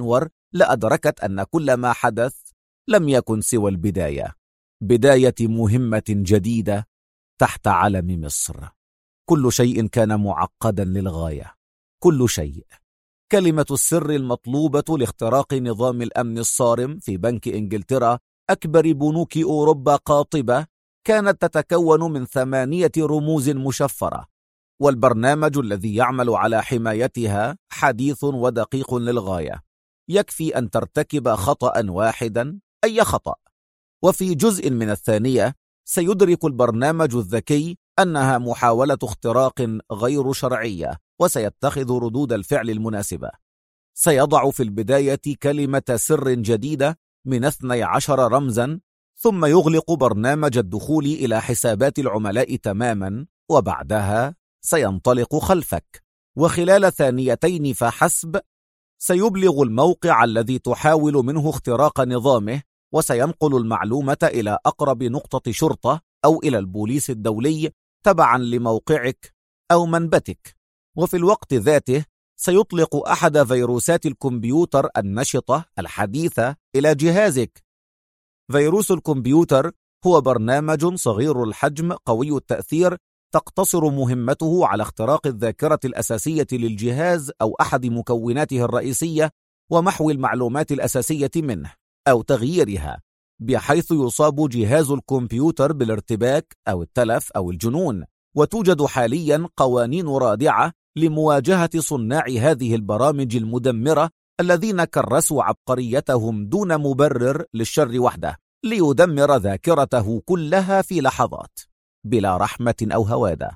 لأدركت أن كل ما حدث لم يكن سوى البداية، بداية مهمة جديدة تحت علم مصر. كل شيء كان معقدا للغاية، كل شيء. كلمة السر المطلوبة لاختراق نظام الأمن الصارم في بنك إنجلترا، أكبر بنوك أوروبا قاطبة، كانت تتكون من 8 رموز مشفرة، والبرنامج الذي يعمل على حمايتها حديث ودقيق للغاية. يكفي أن ترتكب خطأ واحدا، أي خطأ، وفي جزء من الثانية سيدرك البرنامج الذكي أنها محاولة اختراق غير شرعية، وسيتخذ ردود الفعل المناسبة. سيضع في البداية كلمة سر جديدة من 12 رمزا، ثم يغلق برنامج الدخول إلى حسابات العملاء تماما، وبعدها سينطلق خلفك، وخلال 2 فحسب سيبلغ الموقع الذي تحاول منه اختراق نظامه، وسينقل المعلومة إلى أقرب نقطة شرطة أو إلى البوليس الدولي تبعا لموقعك أو منبتك. وفي الوقت ذاته سيطلق أحد فيروسات الكمبيوتر النشطة الحديثة إلى جهازك. فيروس الكمبيوتر هو برنامج صغير الحجم قوي التأثير، تقتصر مهمته على اختراق الذاكرة الأساسية للجهاز أو أحد مكوناته الرئيسية، ومحو المعلومات الأساسية منه أو تغييرها، بحيث يصاب جهاز الكمبيوتر بالارتباك أو التلف أو الجنون. وتوجد حاليا قوانين رادعة لمواجهة صناع هذه البرامج المدمرة الذين كرسوا عبقريتهم دون مبرر للشر وحده، ليدمر ذاكرته كلها في لحظات بلا رحمة أو هوادة.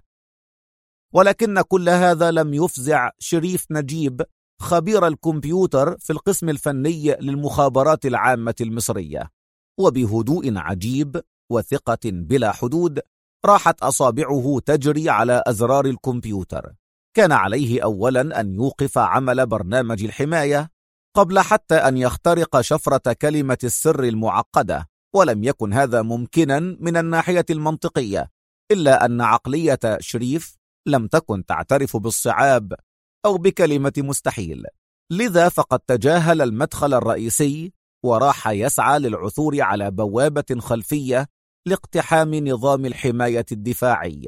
ولكن كل هذا لم يفزع شريف نجيب، خبير الكمبيوتر في القسم الفني للمخابرات العامة المصرية. وبهدوء عجيب وثقة بلا حدود راحت أصابعه تجري على أزرار الكمبيوتر. كان عليه أولا أن يوقف عمل برنامج الحماية قبل حتى أن يخترق شفرة كلمة السر المعقدة، ولم يكن هذا ممكنا من الناحية المنطقية، إلا أن عقلية شريف لم تكن تعترف بالصعاب أو بكلمة مستحيل. لذا فقد تجاهل المدخل الرئيسي وراح يسعى للعثور على بوابة خلفية لاقتحام نظام الحماية الدفاعي.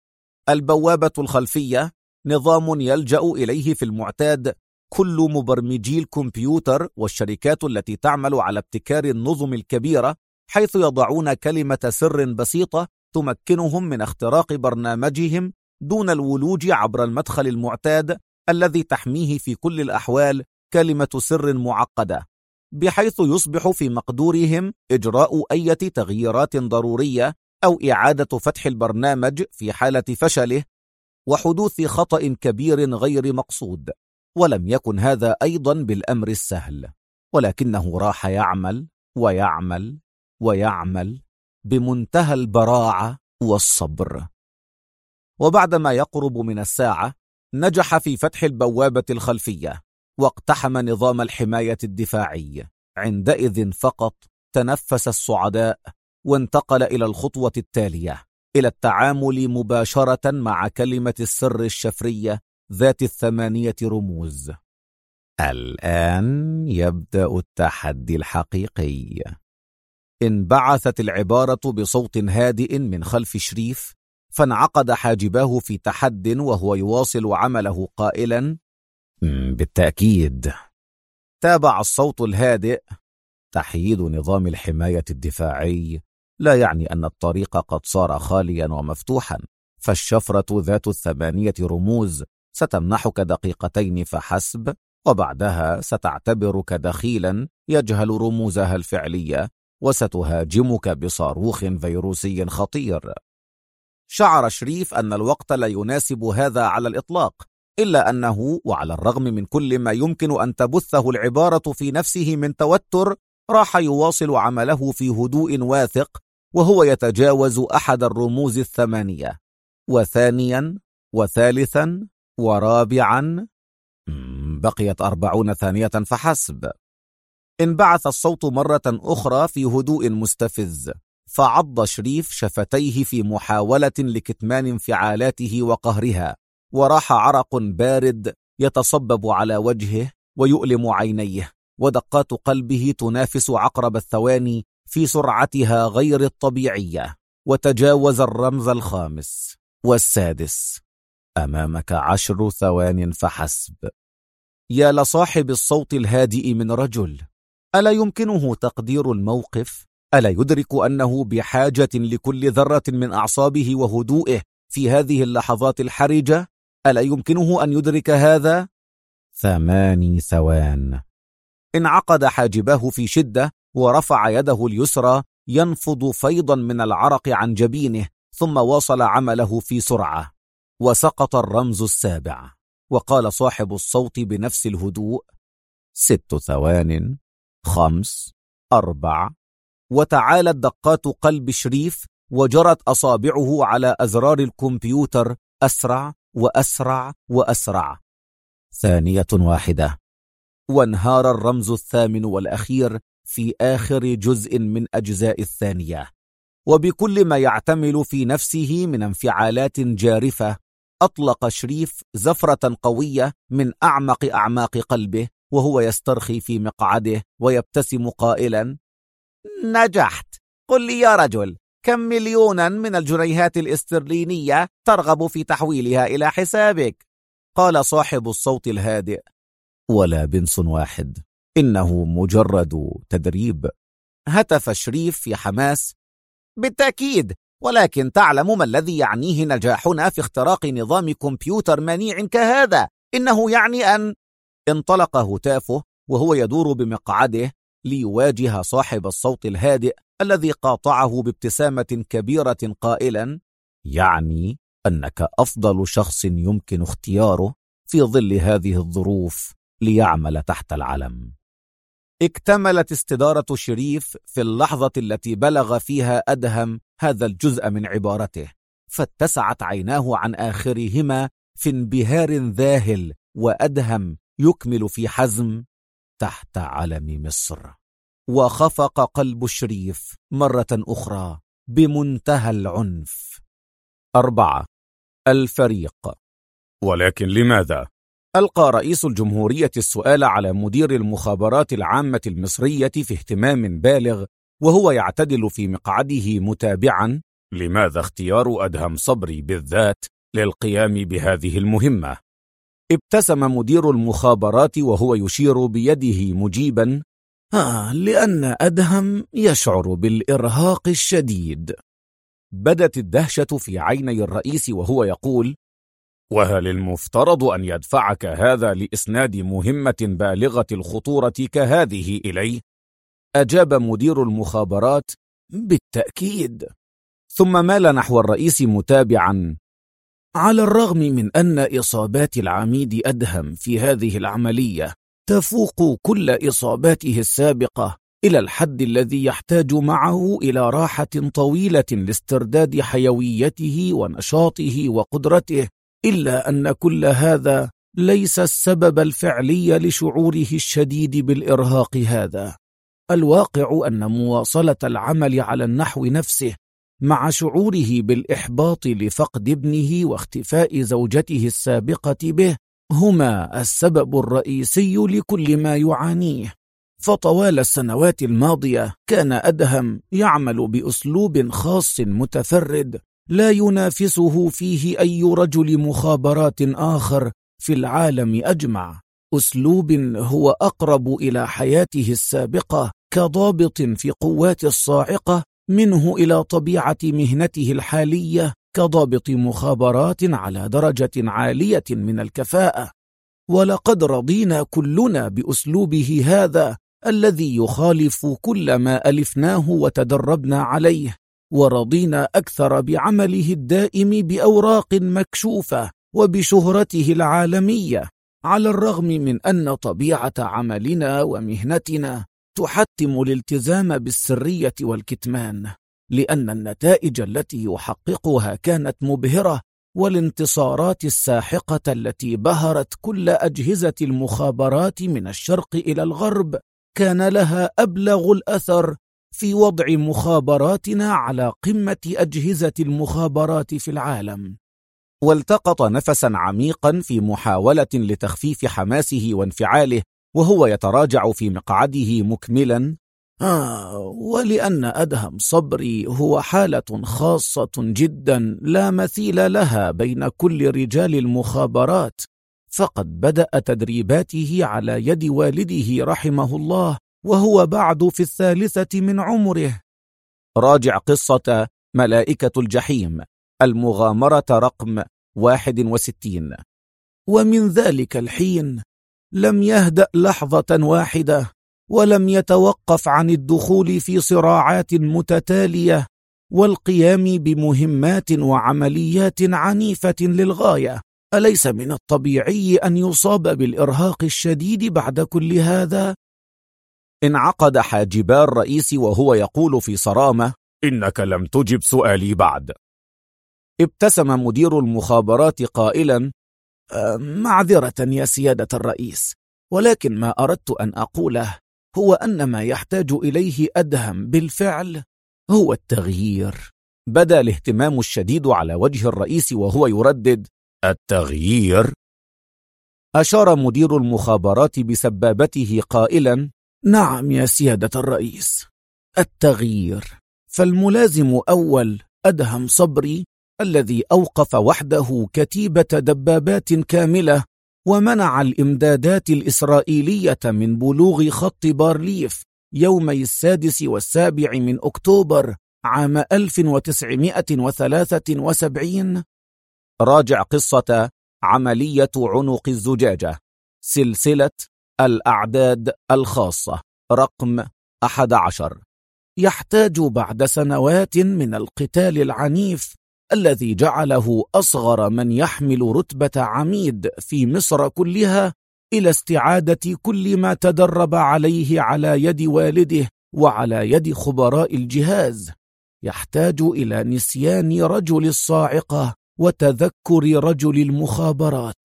البوابة الخلفية نظام يلجأ إليه في المعتاد كل مبرمجي الكمبيوتر والشركات التي تعمل على ابتكار النظم الكبيرة، حيث يضعون كلمة سر بسيطة تمكنهم من اختراق برنامجهم دون الولوج عبر المدخل المعتاد الذي تحميه في كل الأحوال كلمة سر معقدة، بحيث يصبح في مقدورهم إجراء أي تغييرات ضرورية أو إعادة فتح البرنامج في حالة فشله وحدوث خطأ كبير غير مقصود. ولم يكن هذا أيضا بالأمر السهل، ولكنه راح يعمل ويعمل ويعمل بمنتهى البراعة والصبر. وبعدما يقرب من الساعة نجح في فتح البوابة الخلفية واقتحم نظام الحماية الدفاعي. عندئذ فقط تنفس السعداء وانتقل إلى الخطوة التالية، إلى التعامل مباشرة مع كلمة السر الشفرية ذات 8 رموز. الآن يبدأ التحدي الحقيقي. انبعثت العبارة بصوت هادئ من خلف شريف، فانعقد حاجباه في تحد وهو يواصل عمله قائلا: بالتأكيد. تابع الصوت الهادئ: تحييد نظام الحماية الدفاعي لا يعني أن الطريق قد صار خاليا ومفتوحا، فالشفرة ذات 8 رموز ستمنحك 2 دقيقة فحسب، وبعدها ستعتبرك دخيلا يجهل رموزها الفعلية، وستهاجمك بصاروخ فيروسي خطير. شعر شريف أن الوقت لا يناسب هذا على الإطلاق، إلا أنه وعلى الرغم من كل ما يمكن أن تبثه العبارة في نفسه من توتر، راح يواصل عمله في هدوء واثق، وهو يتجاوز أحد الرموز 8 وثانيا وثالثا ورابعا. بقيت 40 ثانية فحسب. انبعث الصوت مرة أخرى في هدوء مستفز، فعض شريف شفتيه في محاولة لكتمان انفعالاته وقهرها، وراح عرق بارد يتصبب على وجهه ويؤلم عينيه، ودقات قلبه تنافس عقرب الثواني في سرعتها غير الطبيعية. وتجاوز الرمز 5 والسادس. أمامك 10 ثوان فحسب. يا لصاحب الصوت الهادئ من رجل، ألا يمكنه تقدير الموقف؟ ألا يدرك أنه بحاجة لكل ذرة من أعصابه وهدوئه في هذه اللحظات الحرجة؟ ألا يمكنه أن يدرك هذا؟ 8 ثوان. انعقد حاجباه في شدة ورفع يده اليسرى ينفض فيضا من العرق عن جبينه، ثم واصل عمله في سرعة. وسقط الرمز 7، وقال صاحب الصوت بنفس الهدوء: 6 ثوان، 5، 4. وتعالت دقات قلب شريف، وجرت أصابعه على أزرار الكمبيوتر أسرع وأسرع وأسرع. 1 وانهار الرمز 8 والأخير في آخر جزء من أجزاء 2. وبكل ما يعتمل في نفسه من انفعالات جارفة، أطلق شريف زفرة قوية من أعمق أعماق قلبه، وهو يسترخي في مقعده ويبتسم قائلا: نجحت. قل لي يا رجل، كم مليونا من الجنيهات الاسترلينية ترغب في تحويلها إلى حسابك؟ قال صاحب الصوت الهادئ: ولا بنس واحد، إنه مجرد تدريب. هتف شريف في حماس: بالتأكيد، ولكن تعلم ما الذي يعنيه نجاحنا في اختراق نظام كمبيوتر منيع كهذا؟ إنه يعني أن... انطلق هتافه وهو يدور بمقعده ليواجه صاحب الصوت الهادئ الذي قاطعه بابتسامة كبيرة قائلا: يعني أنك أفضل شخص يمكن اختياره في ظل هذه الظروف ليعمل تحت العلم. اكتملت استدارة شريف في اللحظة التي بلغ فيها أدهم هذا الجزء من عبارته، فاتسعت عيناه عن آخرهما في انبهار ذاهل، وأدهم يكمل في حزم: تحت علم مصر. وخفق قلب شريف مرة أخرى بمنتهى العنف. 4. الفريق. ولكن لماذا؟ ألقى رئيس الجمهورية السؤال على مدير المخابرات العامة المصرية في اهتمام بالغ، وهو يعتدل في مقعده متابعا: لماذا اختيار أدهم صبري بالذات للقيام بهذه المهمة؟ ابتسم مدير المخابرات وهو يشير بيده مجيبا: لأن أدهم يشعر بالإرهاق الشديد. بدت الدهشة في عيني الرئيس وهو يقول: وهل المفترض أن يدفعك هذا لإسناد مهمة بالغة الخطورة كهذه إليه؟ أجاب مدير المخابرات: بالتأكيد. ثم مال نحو الرئيس متابعا: على الرغم من أن إصابات العميد أدهم في هذه العملية تفوق كل إصاباته السابقة إلى الحد الذي يحتاج معه إلى راحة طويلة لاسترداد حيويته ونشاطه وقدرته، إلا أن كل هذا ليس السبب الفعلي لشعوره الشديد بالإرهاق هذا. الواقع أن مواصلة العمل على النحو نفسه مع شعوره بالإحباط لفقد ابنه واختفاء زوجته السابقة به هما السبب الرئيسي لكل ما يعانيه. فطوال السنوات الماضية كان أدهم يعمل بأسلوب خاص متفرد لا ينافسه فيه أي رجل مخابرات آخر في العالم أجمع، أسلوب هو أقرب إلى حياته السابقة كضابط في قوات الصاعقة منه إلى طبيعة مهنته الحالية كضابط مخابرات على درجة عالية من الكفاءة. ولقد رضينا كلنا بأسلوبه هذا الذي يخالف كل ما ألفناه وتدربنا عليه، ورضينا أكثر بعمله الدائم بأوراق مكشوفة وبشهرته العالمية، على الرغم من أن طبيعة عملنا ومهنتنا تحتم الالتزام بالسرية والكتمان، لأن النتائج التي يحققها كانت مبهرة، والانتصارات الساحقة التي بهرت كل أجهزة المخابرات من الشرق إلى الغرب كان لها أبلغ الأثر في وضع مخابراتنا على قمة أجهزة المخابرات في العالم. والتقط نفسا عميقا في محاولة لتخفيف حماسه وانفعاله وهو يتراجع في مقعده مكملا: ولأن أدهم صبري هو حالة خاصة جدا لا مثيل لها بين كل رجال المخابرات، فقد بدأ تدريباته على يد والده رحمه الله وهو بعد في 3 من عمره. راجع قصة ملائكة الجحيم، المغامرة رقم 61. ومن ذلك الحين لم يهدأ لحظة واحدة، ولم يتوقف عن الدخول في صراعات متتالية والقيام بمهمات وعمليات عنيفة للغاية. أليس من الطبيعي أن يصاب بالإرهاق الشديد بعد كل هذا؟ انعقد حاجبا الرئيس وهو يقول في صرامة: إنك لم تجب سؤالي بعد. ابتسم مدير المخابرات قائلا: معذرة يا سيادة الرئيس، ولكن ما أردت أن أقوله هو أن ما يحتاج إليه أدهم بالفعل هو التغيير. بدا الاهتمام الشديد على وجه الرئيس وهو يردد: التغيير؟ أشار مدير المخابرات بسبابته قائلا: نعم يا سيادة الرئيس، التغيير. فالملازم أول أدهم صبري الذي أوقف وحده كتيبة دبابات كاملة ومنع الإمدادات الإسرائيلية من بلوغ خط بارليف يومي 6 و7 من أكتوبر عام 1973. راجع قصة عملية عنق الزجاجة، سلسلة الأعداد الخاصة رقم 11. يحتاج بعد سنوات من القتال العنيف الذي جعله أصغر من يحمل رتبة عميد في مصر كلها إلى استعادة كل ما تدرب عليه على يد والده وعلى يد خبراء الجهاز. يحتاج إلى نسيان رجل الصاعقة وتذكر رجل المخابرات.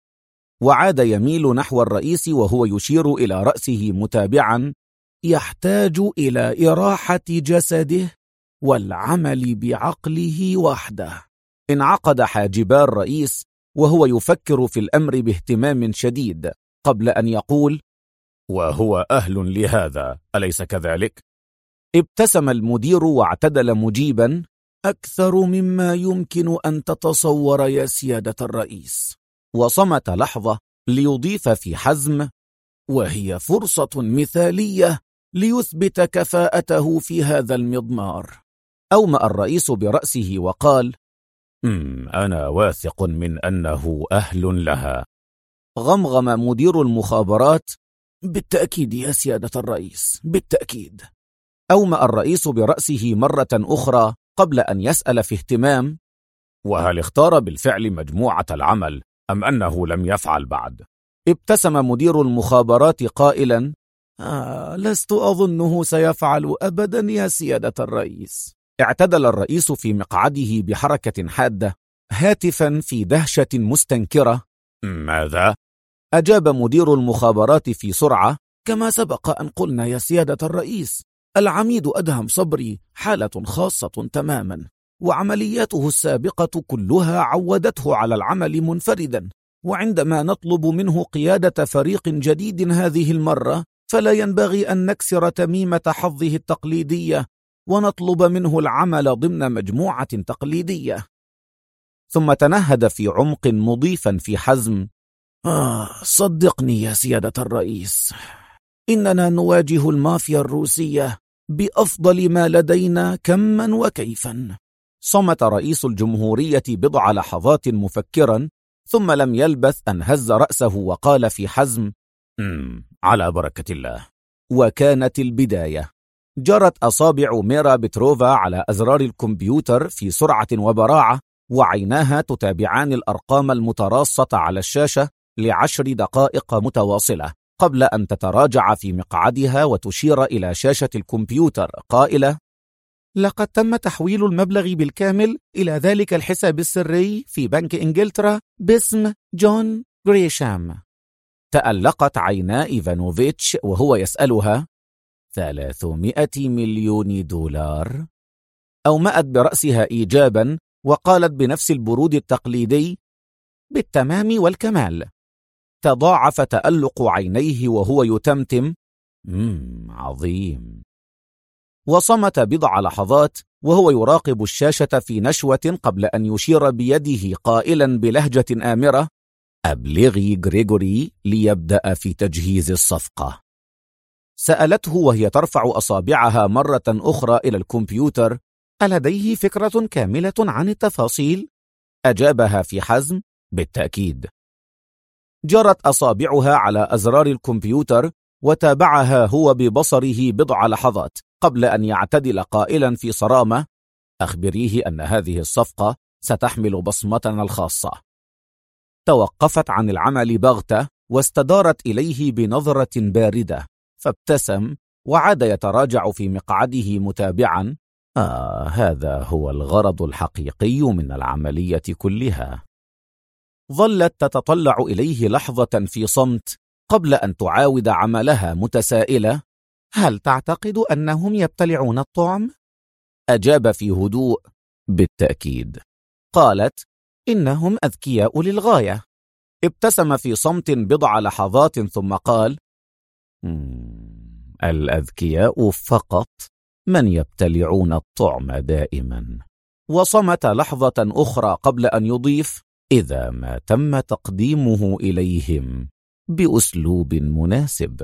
وعاد يميل نحو الرئيس وهو يشير إلى رأسه متابعا: يحتاج إلى إراحة جسده والعمل بعقله وحده. انعقد حاجبا الرئيس وهو يفكر في الأمر باهتمام شديد قبل أن يقول: وهو أهل لهذا، أليس كذلك؟ ابتسم المدير واعتدل مجيبا: أكثر مما يمكن أن تتصور يا سيادة الرئيس. وصمت لحظة ليضيف في حزم: وهي فرصة مثالية ليثبت كفاءته في هذا المضمار. أومأ الرئيس برأسه وقال: أنا واثق من أنه أهل لها. غمغم مدير المخابرات: بالتأكيد يا سيادة الرئيس، بالتأكيد. أومأ الرئيس برأسه مرة أخرى قبل أن يسأل في اهتمام: وهل اختار بالفعل مجموعة العمل أم أنه لم يفعل بعد؟ ابتسم مدير المخابرات قائلا: لست أظنه سيفعل أبدا يا سيادة الرئيس. اعتدل الرئيس في مقعده بحركة حادة هاتفا في دهشة مستنكرة: ماذا؟ أجاب مدير المخابرات في سرعة: كما سبق أن قلنا يا سيادة الرئيس، العميد أدهم صبري حالة خاصة تماما، وعملياته السابقة كلها عودته على العمل منفردا، وعندما نطلب منه قيادة فريق جديد هذه المرة فلا ينبغي أن نكسر تميمة حظه التقليدية ونطلب منه العمل ضمن مجموعة تقليدية. ثم تنهد في عمق مضيفا في حزم: صدقني يا سيادة الرئيس، إننا نواجه المافيا الروسية بأفضل ما لدينا كما وكيفا. صمت رئيس الجمهورية بضع لحظات مفكرا، ثم لم يلبث أن هز رأسه وقال في حزم: على بركة الله. وكانت البداية. جرت أصابع ميرا بتروفا على أزرار الكمبيوتر في سرعة وبراعة، وعيناها تتابعان الأرقام المتراصة على الشاشة ل10 دقائق متواصلة قبل أن تتراجع في مقعدها وتشير إلى شاشة الكمبيوتر قائلة: لقد تم تحويل المبلغ بالكامل إلى ذلك الحساب السري في بنك إنجلترا باسم جون غريشام. تألقت عينا إيفانوفيتش وهو يسألها: 300 مليون دولار؟ أومأت برأسها إيجابا وقالت بنفس البرود التقليدي: بالتمام والكمال. تضاعف تألق عينيه وهو يتمتم: عظيم. وصمت بضع لحظات وهو يراقب الشاشة في نشوة قبل أن يشير بيده قائلا بلهجة آمرة: أبلغي غريغوري ليبدأ في تجهيز الصفقة. سألته وهي ترفع أصابعها مرة أخرى إلى الكمبيوتر: ألديه فكرة كاملة عن التفاصيل؟ أجابها في حزم: بالتأكيد. جرت أصابعها على أزرار الكمبيوتر وتابعها هو ببصره بضع لحظات قبل أن يعتدل قائلا في صرامة: أخبريه أن هذه الصفقة ستحمل بصمتنا الخاصة. توقفت عن العمل بغتة واستدارت إليه بنظرة باردة، فابتسم وعاد يتراجع في مقعده متابعا: هذا هو الغرض الحقيقي من العملية كلها. ظلت تتطلع إليه لحظة في صمت قبل أن تعاود عملها متسائلة: هل تعتقد أنهم يبتلعون الطعم؟ أجاب في هدوء: بالتأكيد. قالت: إنهم أذكياء للغاية. ابتسم في صمت بضع لحظات ثم قال: الأذكياء فقط من يبتلعون الطعم دائما. وصمت لحظة أخرى قبل أن يضيف: إذا ما تم تقديمه إليهم بأسلوب مناسب.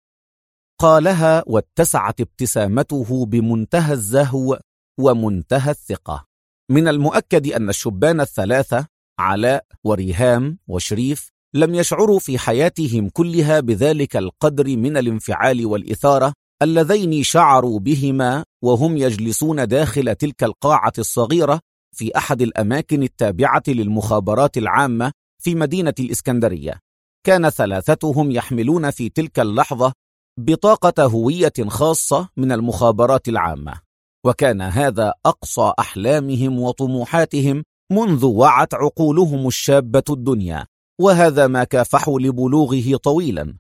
قالها واتسعت ابتسامته بمنتهى الزهو ومنتهى الثقة. من المؤكد أن الشبان الثلاثة علاء وريهام وشريف لم يشعروا في حياتهم كلها بذلك القدر من الانفعال والإثارة اللذين شعروا بهما وهم يجلسون داخل تلك القاعة الصغيرة في أحد الأماكن التابعة للمخابرات العامة في مدينة الإسكندرية. كان ثلاثتهم يحملون في تلك اللحظة بطاقة هوية خاصة من المخابرات العامة، وكان هذا أقصى أحلامهم وطموحاتهم منذ وعت عقولهم الشابة الدنيا، وهذا ما كافحوا لبلوغه طويلا.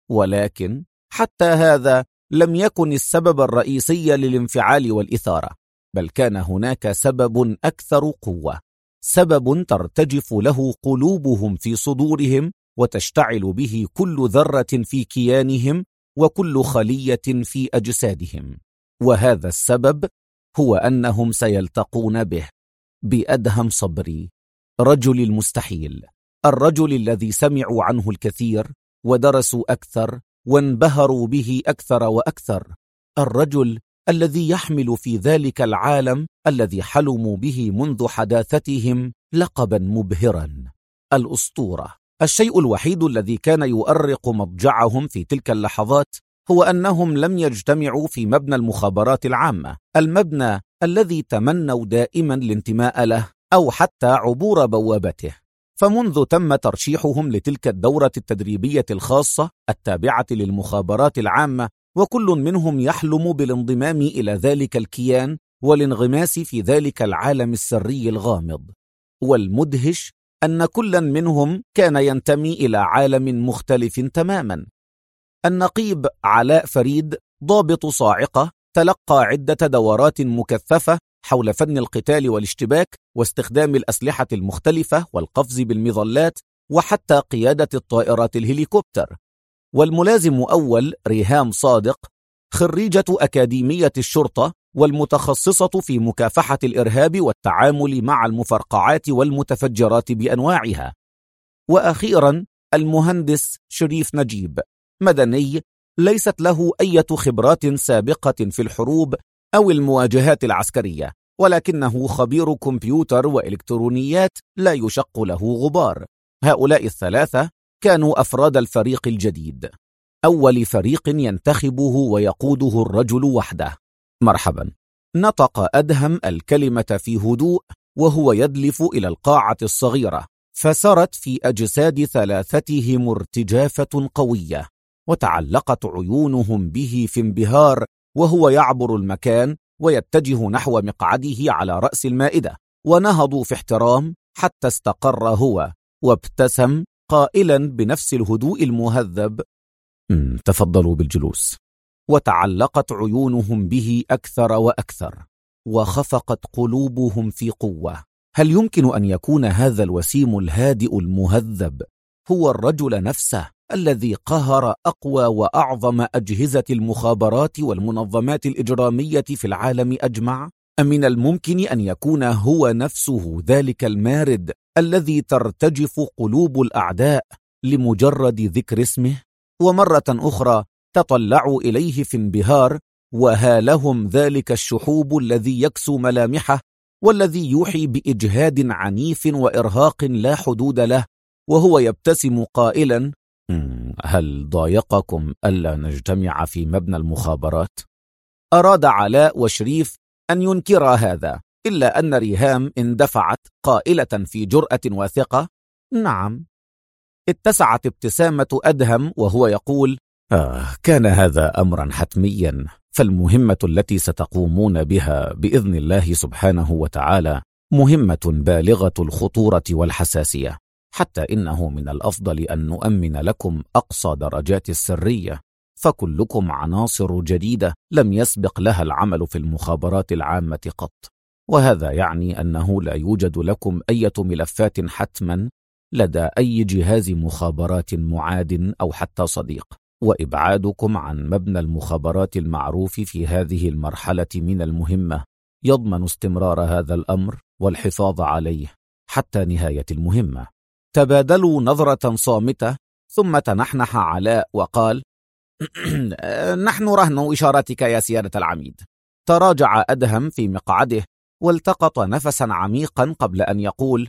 ولكن حتى هذا لم يكن السبب الرئيسي للانفعال والإثارة، بل كان هناك سبب أكثر قوة، سبب ترتجف له قلوبهم في صدورهم وتشتعل به كل ذرة في كيانهم وكل خلية في أجسادهم. وهذا السبب هو أنهم سيلتقون به، بأدهم صبري، رجل المستحيل، الرجل الذي سمعوا عنه الكثير ودرسوا أكثر وانبهروا به أكثر وأكثر، الرجل الذي يحمل في ذلك العالم الذي حلموا به منذ حداثتهم لقبا مبهرا: الأسطورة. الشيء الوحيد الذي كان يؤرق مضجعهم في تلك اللحظات هو أنهم لم يجتمعوا في مبنى المخابرات العامة، المبنى الذي تمنوا دائما الانتماء له أو حتى عبور بوابته. فمنذ تم ترشيحهم لتلك الدورة التدريبية الخاصة التابعة للمخابرات العامة، وكل منهم يحلم بالانضمام إلى ذلك الكيان والانغماس في ذلك العالم السري الغامض. والمدهش أن كل منهم كان ينتمي إلى عالم مختلف تماما. النقيب علاء فريد، ضابط صاعقة، تلقى عدة دورات مكثفة حول فن القتال والاشتباك واستخدام الأسلحة المختلفة والقفز بالمظلات وحتى قيادة الطائرات الهليكوبتر. والملازم أول ريهام صادق، خريجة أكاديمية الشرطة والمتخصصة في مكافحة الإرهاب والتعامل مع المفرقعات والمتفجرات بأنواعها. وأخيرا المهندس شريف نجيب، مدني ليست له أي خبرات سابقة في الحروب أو المواجهات العسكرية، ولكنه خبير كمبيوتر وإلكترونيات لا يشق له غبار. هؤلاء الثلاثة كانوا أفراد الفريق الجديد، أول فريق ينتخبه ويقوده الرجل وحده. مرحبا. نطق أدهم الكلمة في هدوء وهو يدلف إلى القاعة الصغيرة، فسرت في أجساد ثلاثتهم ارتجافة قوية، وتعلقت عيونهم به في انبهار وهو يعبر المكان ويتجه نحو مقعده على رأس المائدة. ونهضوا في احترام حتى استقر هو وابتسم قائلا بنفس الهدوء المهذب: تفضلوا بالجلوس. وتعلقت عيونهم به أكثر وأكثر، وخفقت قلوبهم في قوة. هل يمكن أن يكون هذا الوسيم الهادئ المهذب هو الرجل نفسه الذي قهر أقوى وأعظم أجهزة المخابرات والمنظمات الإجرامية في العالم أجمع؟ أم من الممكن أن يكون هو نفسه ذلك المارد الذي ترتجف قلوب الأعداء لمجرد ذكر اسمه؟ ومرة أخرى تطلعوا إليه في انبهار، وهالهم ذلك الشحوب الذي يكسو ملامحه والذي يوحي بإجهاد عنيف وإرهاق لا حدود له، وهو يبتسم قائلا: هل ضايقكم ألا نجتمع في مبنى المخابرات؟ أراد علاء وشريف أن ينكرا هذا، إلا أن ريهام اندفعت قائلة في جرأة وثقة: نعم. اتسعت ابتسامة أدهم وهو يقول: كان هذا أمرا حتميا، فالمهمة التي ستقومون بها بإذن الله سبحانه وتعالى مهمة بالغة الخطورة والحساسية، حتى إنه من الأفضل أن نؤمن لكم أقصى درجات السرية، فكلكم عناصر جديدة لم يسبق لها العمل في المخابرات العامة قط، وهذا يعني أنه لا يوجد لكم أي ملفات حتما لدى أي جهاز مخابرات معاد أو حتى صديق، وإبعادكم عن مبنى المخابرات المعروف في هذه المرحلة من المهمة يضمن استمرار هذا الأمر والحفاظ عليه حتى نهاية المهمة. تبادلوا نظرة صامتة، ثم تنحنح علاء وقال: نحن رهن إشارتك يا سيادة العميد. تراجع أدهم في مقعده والتقط نفسا عميقا قبل أن يقول: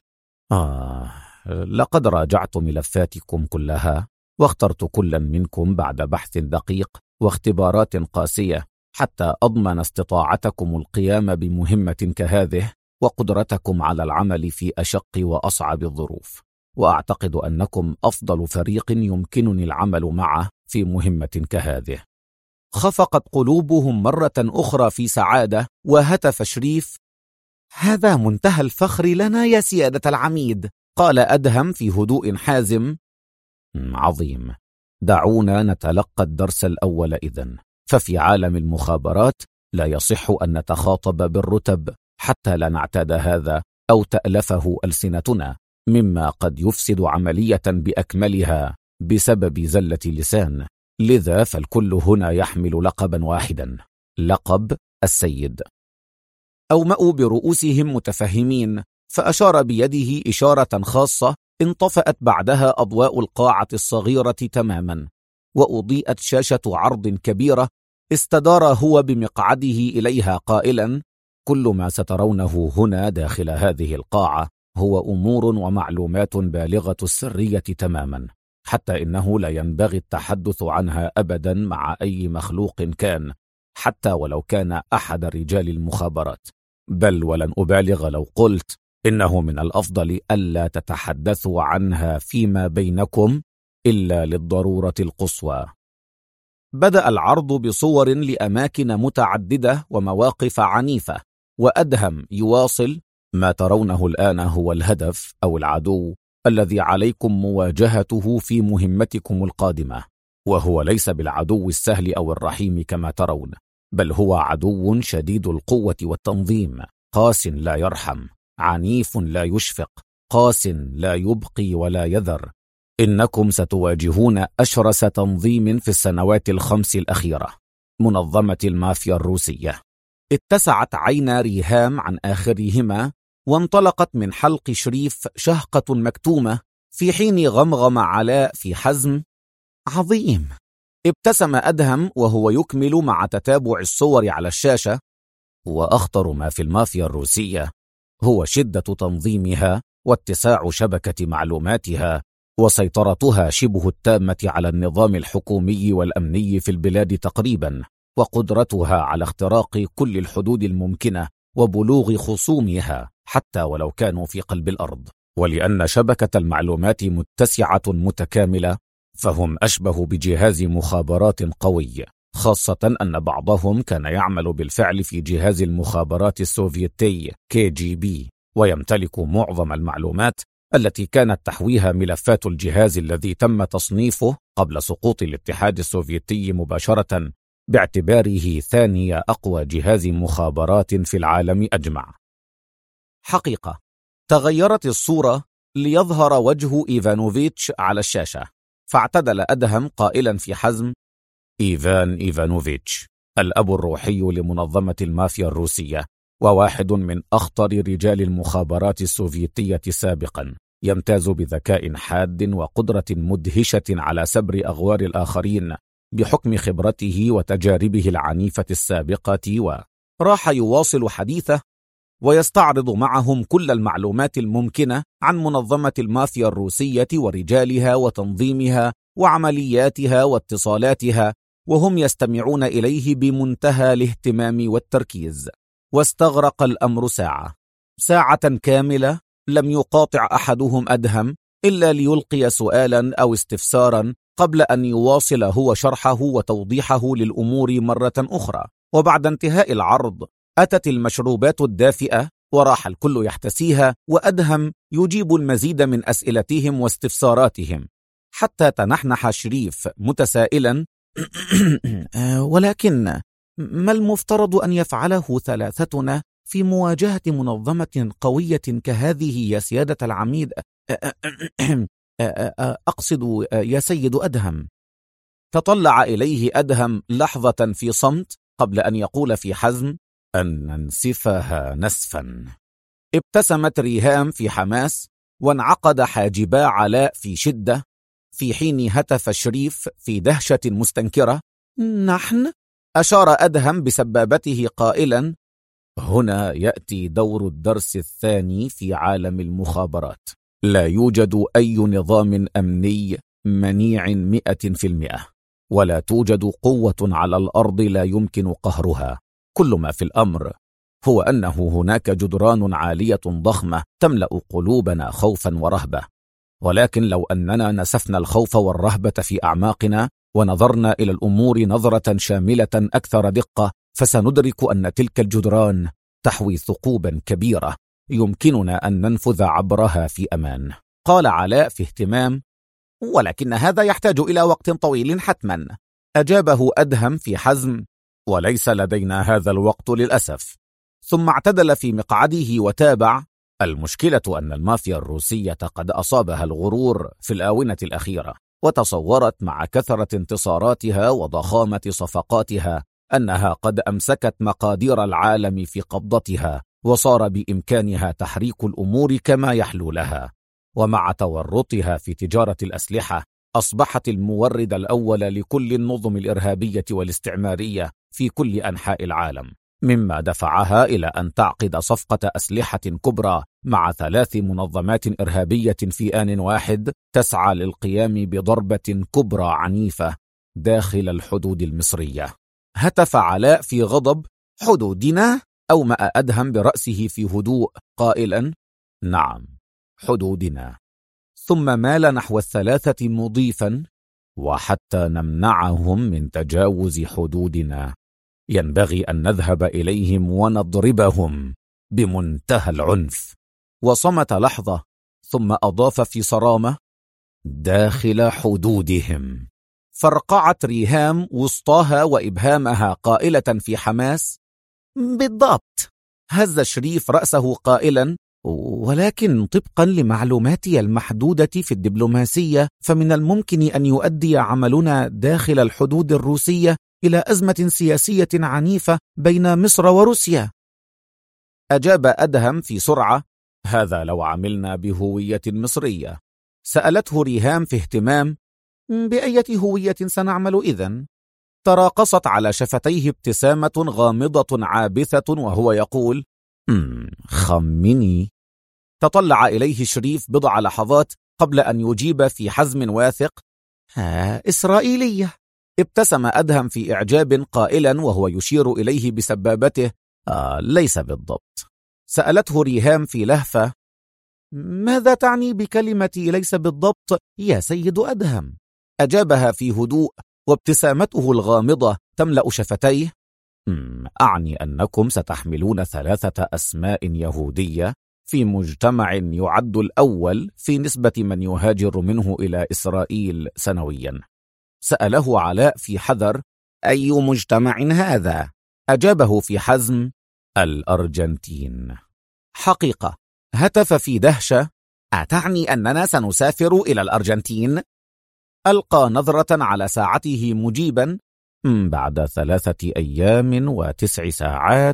لقد راجعت ملفاتكم كلها، واخترت كلا منكم بعد بحث دقيق واختبارات قاسية حتى أضمن استطاعتكم القيام بمهمة كهذه وقدرتكم على العمل في أشق وأصعب الظروف، وأعتقد أنكم أفضل فريق يمكنني العمل معه في مهمة كهذه. خفقت قلوبهم مرة أخرى في سعادة، وهتف شريف: هذا منتهى الفخر لنا يا سيادة العميد. قال أدهم في هدوء حازم: عظيم، دعونا نتلقى الدرس الأول إذن. ففي عالم المخابرات لا يصح أن نتخاطب بالرتب حتى لا نعتاد هذا أو تألفه ألسنتنا، مما قد يفسد عملية بأكملها بسبب زلة لسان، لذا فالكل هنا يحمل لقبا واحدا، لقب السيد. أومأوا برؤوسهم متفهمين، فأشار بيده إشارة خاصة انطفأت بعدها أضواء القاعة الصغيرة تماما، وأضيئت شاشة عرض كبيرة استدار هو بمقعده إليها قائلا: كل ما سترونه هنا داخل هذه القاعة هو أمور ومعلومات بالغة السرية تماما، حتى إنه لا ينبغي التحدث عنها أبدا مع أي مخلوق كان، حتى ولو كان أحد رجال المخابرات، بل ولن أبالغ لو قلت إنه من الأفضل ألا تتحدثوا عنها فيما بينكم إلا للضرورة القصوى. بدأ العرض بصور لأماكن متعددة ومواقف عنيفة، وأدهم يواصل: ما ترونه الآن هو الهدف أو العدو الذي عليكم مواجهته في مهمتكم القادمة، وهو ليس بالعدو السهل أو الرحيم كما ترون، بل هو عدو شديد القوة والتنظيم، قاس لا يرحم، عنيف لا يشفق، قاس لا يبقي ولا يذر. إنكم ستواجهون أشرس تنظيم في السنوات ال5 الأخيرة، منظمة المافيا الروسية. اتسعت عينا ريهام عن آخرهما، وانطلقت من حلق شريف شهقة مكتومة، في حين غمغم علاء في حزم: عظيم. ابتسم أدهم وهو يكمل مع تتابع الصور على الشاشة: وأخطر ما في المافيا الروسية هو شدة تنظيمها واتساع شبكة معلوماتها وسيطرتها شبه التامة على النظام الحكومي والأمني في البلاد تقريبا، وقدرتها على اختراق كل الحدود الممكنة وبلوغ خصومها حتى ولو كانوا في قلب الأرض. ولأن شبكة المعلومات متسعة متكاملة، فهم أشبه بجهاز مخابرات قوي، خاصة أن بعضهم كان يعمل بالفعل في جهاز المخابرات السوفيتي KGB، ويمتلك معظم المعلومات التي كانت تحويها ملفات الجهاز الذي تم تصنيفه قبل سقوط الاتحاد السوفيتي مباشرة باعتباره ثاني أقوى جهاز مخابرات في العالم أجمع. حقيقة، تغيرت الصورة ليظهر وجه إيفانوفيتش على الشاشة، فاعتدل أدهم قائلا في حزم: إيفان إيفانوفيتش، الأب الروحي لمنظمة المافيا الروسية، وواحد من أخطر رجال المخابرات السوفيتية سابقا، يمتاز بذكاء حاد وقدرة مدهشة على سبر أغوار الآخرين بحكم خبرته وتجاربه العنيفة السابقة. وراح يواصل حديثه ويستعرض معهم كل المعلومات الممكنة عن منظمة المافيا الروسية ورجالها وتنظيمها وعملياتها واتصالاتها، وهم يستمعون إليه بمنتهى الاهتمام والتركيز. واستغرق الأمر ساعة كاملة لم يقاطع أحدهم أدهم إلا ليلقي سؤالا أو استفسارا قبل أن يواصل هو شرحه وتوضيحه للأمور مرة أخرى. وبعد انتهاء العرض أتت المشروبات الدافئة وراح الكل يحتسيها، وأدهم يجيب المزيد من أسئلتهم واستفساراتهم، حتى تنحنح شريف متسائلا: ولكن ما المفترض أن يفعله ثلاثتنا في مواجهة منظمة قوية كهذه يا سيادة العميد؟ أقصد يا سيد أدهم. تطلع إليه أدهم لحظة في صمت قبل أن يقول في حزم: أن ننسفها نسفا. ابتسمت ريهام في حماس، وانعقد حاجبا علاء في شدة، في حين هتف شريف في دهشة مستنكرة: نحن؟ أشار أدهم بسبابته قائلا: هنا يأتي دور الدرس الثاني في عالم المخابرات. لا يوجد أي نظام أمني منيع 100%، ولا توجد قوة على الأرض لا يمكن قهرها. كل ما في الأمر هو أنه هناك جدران عالية ضخمة تملأ قلوبنا خوفا ورهبة، ولكن لو أننا نسفنا الخوف والرهبة في أعماقنا ونظرنا إلى الأمور نظرة شاملة أكثر دقة، فسندرك أن تلك الجدران تحوي ثقوبا كبيرة يمكننا أن ننفذ عبرها في أمان. قال علاء في اهتمام: ولكن هذا يحتاج إلى وقت طويل حتما. أجابه أدهم في حزم: وليس لدينا هذا الوقت للأسف. ثم اعتدل في مقعده وتابع: المشكلة أن المافيا الروسية قد أصابها الغرور في الآونة الأخيرة، وتصورت مع كثرة انتصاراتها وضخامة صفقاتها أنها قد أمسكت مقادير العالم في قبضتها، وصار بإمكانها تحريك الأمور كما يحلو لها. ومع تورطها في تجارة الأسلحة أصبحت المورد الأول لكل النظم الإرهابية والاستعمارية في كل أنحاء العالم، مما دفعها إلى أن تعقد صفقة أسلحة كبرى مع 3 منظمات إرهابية في آن واحد، تسعى للقيام بضربة كبرى عنيفة داخل الحدود المصرية. هتف علاء في غضب: حدودنا؟ أومأ أدهم برأسه في هدوء قائلا: نعم، حدودنا. ثم مال نحو ال3 مضيفا: وحتى نمنعهم من تجاوز حدودنا ينبغي أن نذهب إليهم ونضربهم بمنتهى العنف. وصمت لحظة ثم أضاف في صرامة: داخل حدودهم. فرقعت ريهام وسطاها وإبهامها قائلة في حماس: بالضبط. هز شريف رأسه قائلا: ولكن طبقا لمعلوماتي المحدودة في الدبلوماسية فمن الممكن أن يؤدي عملنا داخل الحدود الروسية إلى أزمة سياسية عنيفة بين مصر وروسيا. أجاب أدهم في سرعة: هذا لو عملنا بهوية مصرية. سألته ريهام في اهتمام: بأية هوية سنعمل إذن؟ تراقصت على شفتيه ابتسامة غامضة عابثة وهو يقول: خمني. تطلع إليه شريف بضع لحظات قبل أن يجيب في حزم واثق: إسرائيلية. ابتسم أدهم في إعجاب قائلا وهو يشير إليه بسبابته: ليس بالضبط. سألته ريهام في لهفة: ماذا تعني بكلمة ليس بالضبط يا سيد أدهم؟ أجابها في هدوء وابتسامته الغامضة تملأ شفتيه: أعني أنكم ستحملون 3 أسماء يهودية في مجتمع يعد الأول في نسبة من يهاجر منه إلى إسرائيل سنويا. سأله علاء في حذر: أي مجتمع هذا؟ أجابه في حزم: الأرجنتين. حقيقة. هتف في دهشة: أتعني أننا سنسافر إلى الأرجنتين؟ ألقى نظرة على ساعته مجيبا: بعد 3 أيام و9 ساعات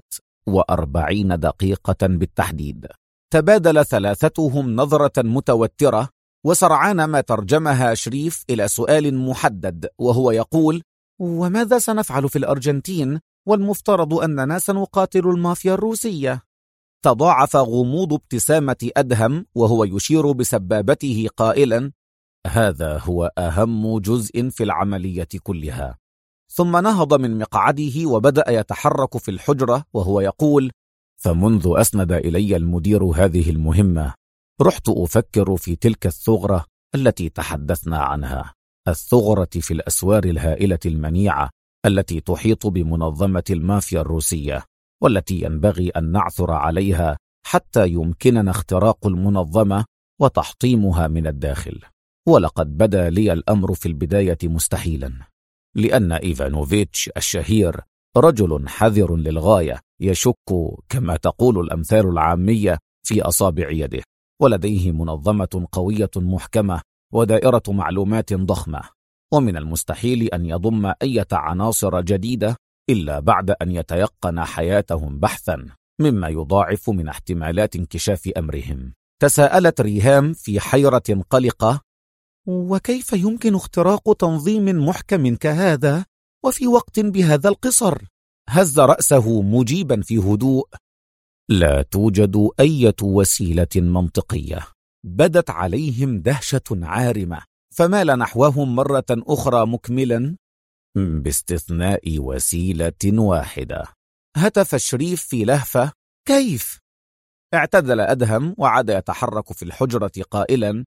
و40 دقيقة بالتحديد. تبادل ثلاثتهم نظرة متوترة، وسرعان ما ترجمها شريف إلى سؤال محدد، وهو يقول: وماذا سنفعل في الأرجنتين؟ والمفترض أننا سنقاتل المافيا الروسية. تضاعف غموض ابتسامة أدهم وهو يشير بسبابته قائلا: هذا هو أهم جزء في العملية كلها. ثم نهض من مقعده وبدأ يتحرك في الحجرة وهو يقول: فمنذ أسند إلي المدير هذه المهمة رحت أفكر في تلك الثغرة التي تحدثنا عنها، الثغرة في الأسوار الهائلة المنيعة التي تحيط بمنظمة المافيا الروسية، والتي ينبغي أن نعثر عليها حتى يمكننا اختراق المنظمة وتحطيمها من الداخل. ولقد بدا لي الأمر في البداية مستحيلا، لأن إيفانوفيتش الشهير رجل حذر للغاية، يشك كما تقول الأمثال العامية في أصابع يده، ولديه منظمة قوية محكمة ودائرة معلومات ضخمة، ومن المستحيل أن يضم أي عناصر جديدة إلا بعد أن يتيقن حياتهم بحثا، مما يضاعف من احتمالات انكشاف أمرهم. تساءلت ريهام في حيرة قلقة: وكيف يمكن اختراق تنظيم محكم كهذا وفي وقت بهذا القصر؟ هز رأسه مجيبا في هدوء: لا توجد أي وسيلة منطقية. بدت عليهم دهشة عارمة، فمال نحوهم مرة أخرى مكملا: باستثناء وسيلة واحدة. هتف شريف في لهفة: كيف؟ اعتدل أدهم وعاد يتحرك في الحجرة قائلا: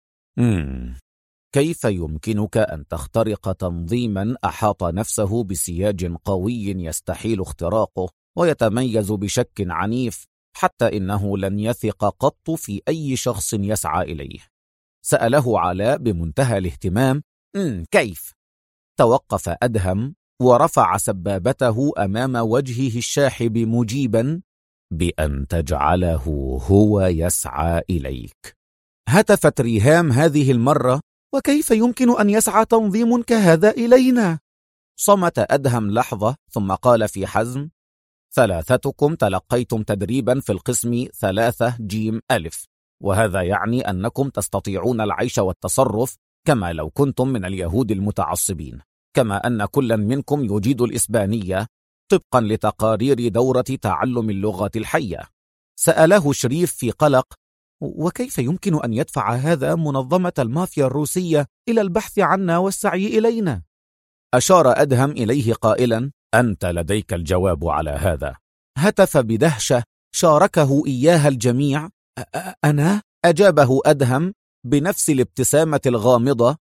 كيف يمكنك أن تخترق تنظيما أحاط نفسه بسياج قوي يستحيل اختراقه ويتميز بشك عنيف حتى إنه لن يثق قط في أي شخص يسعى إليه؟ سأله علاء بمنتهى الاهتمام: كيف؟ توقف أدهم ورفع سبابته أمام وجهه الشاحب مجيبا: بأن تجعله هو يسعى إليك. هتفت ريهام هذه المرة: وكيف يمكن أن يسعى تنظيم كهذا إلينا؟ صمت أدهم لحظة ثم قال في حزم: ثلاثتكم تلقيتم تدريبا في القسم 3G-ألف، وهذا يعني أنكم تستطيعون العيش والتصرف كما لو كنتم من اليهود المتعصبين، كما أن كل منكم يجيد الإسبانية طبقا لتقارير دورة تعلم اللغة الحية. سأله شريف في قلق: وكيف يمكن أن يدفع هذا منظمة المافيا الروسية إلى البحث عنا والسعي إلينا؟ أشار أدهم إليه قائلا: أنت لديك الجواب على هذا. هتف بدهشة شاركه إياها الجميع: أنا؟ أجابه أدهم بنفس الابتسامة الغامضة: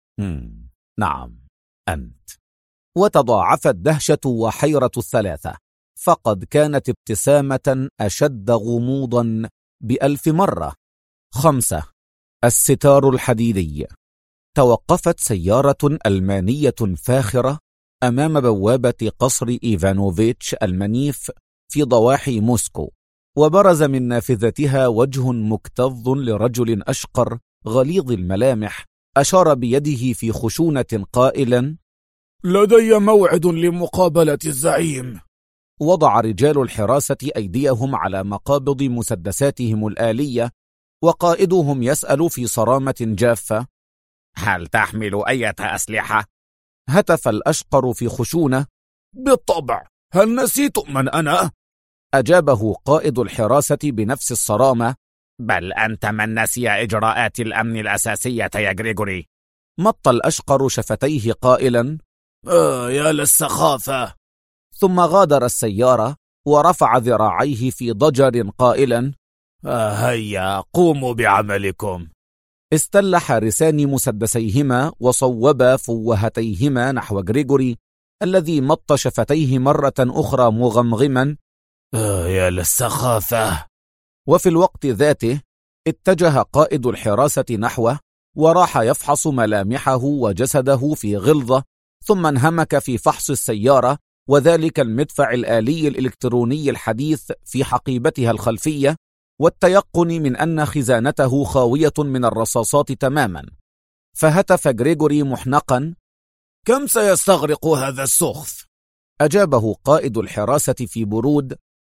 نعم أنت. وتضاعفت دهشة وحيرة الثلاثة، فقد كانت ابتسامة أشد غموضا ب1000 مرة. 5. الستار الحديدي. توقفت سيارة ألمانية فاخرة أمام بوابة قصر إيفانوفيتش المنيف في ضواحي موسكو، وبرز من نافذتها وجه مكتظ لرجل أشقر غليظ الملامح، أشار بيده في خشونة قائلا: لدي موعد لمقابلة الزعيم. وضع رجال الحراسة أيديهم على مقابض مسدساتهم الآلية، وقائدهم يسأل في صرامة جافة: هل تحمل أي أسلحة؟ هتف الأشقر في خشونة: بالطبع، هل نسيت من أنا؟ أجابه قائد الحراسة بنفس الصرامة: بل أنت من نسي إجراءات الأمن الأساسية يا غريغوري. مط الأشقر شفتيه قائلا: يا للسخافة. ثم غادر السيارة ورفع ذراعيه في ضجر قائلا: هيا قوموا بعملكم. استل حارسان مسدسيهما وصوبا فوهتيهما نحو غريغوري الذي مط شفتيه مرة أخرى مغمغما: يا للسخافة. وفي الوقت ذاته اتجه قائد الحراسة نحوه وراح يفحص ملامحه وجسده في غلظة، ثم انهمك في فحص السيارة وذلك المدفع الآلي الإلكتروني الحديث في حقيبتها الخلفية، والتيقن من أن خزانته خاوية من الرصاصات تماما. فهتف غريغوري محنقا: كم سيستغرق هذا السخف؟ أجابه قائد الحراسة في برود: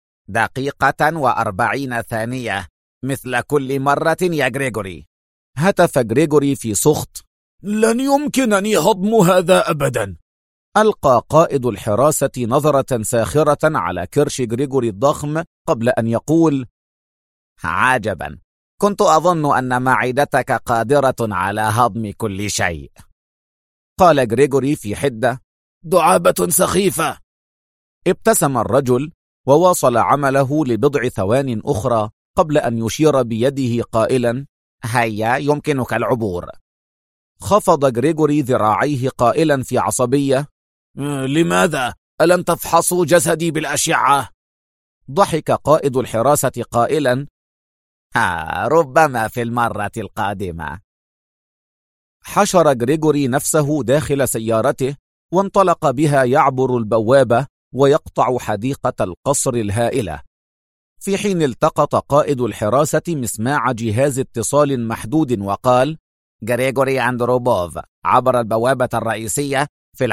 1:40 ثانية، مثل كل مرة يا غريغوري. هتف غريغوري في سخط: لن يمكنني هضم هذا أبدا. ألقى قائد الحراسة نظرة ساخرة على كرش غريغوري الضخم قبل أن يقول: عجبا، كنت أظن أن معدتك قادرة على هضم كل شيء. قال غريغوري في حدة: دعابة سخيفة. ابتسم الرجل وواصل عمله لبضع ثوان أخرى قبل أن يشير بيده قائلا: هيا، يمكنك العبور. خفض غريغوري ذراعيه قائلا في عصبية: لماذا؟ ألم تفحصوا جسدي بالأشعة؟ ضحك قائد الحراسة قائلا: ربما في المرة القادمة. حشر غريغوري نفسه داخل سيارته وانطلق بها يعبر البوابة ويقطع حديقة القصر الهائلة، في حين التقط قائد الحراسة مسماع جهاز اتصال محدود وقال: غريغوري أندروبوف عبر البوابة الرئيسية في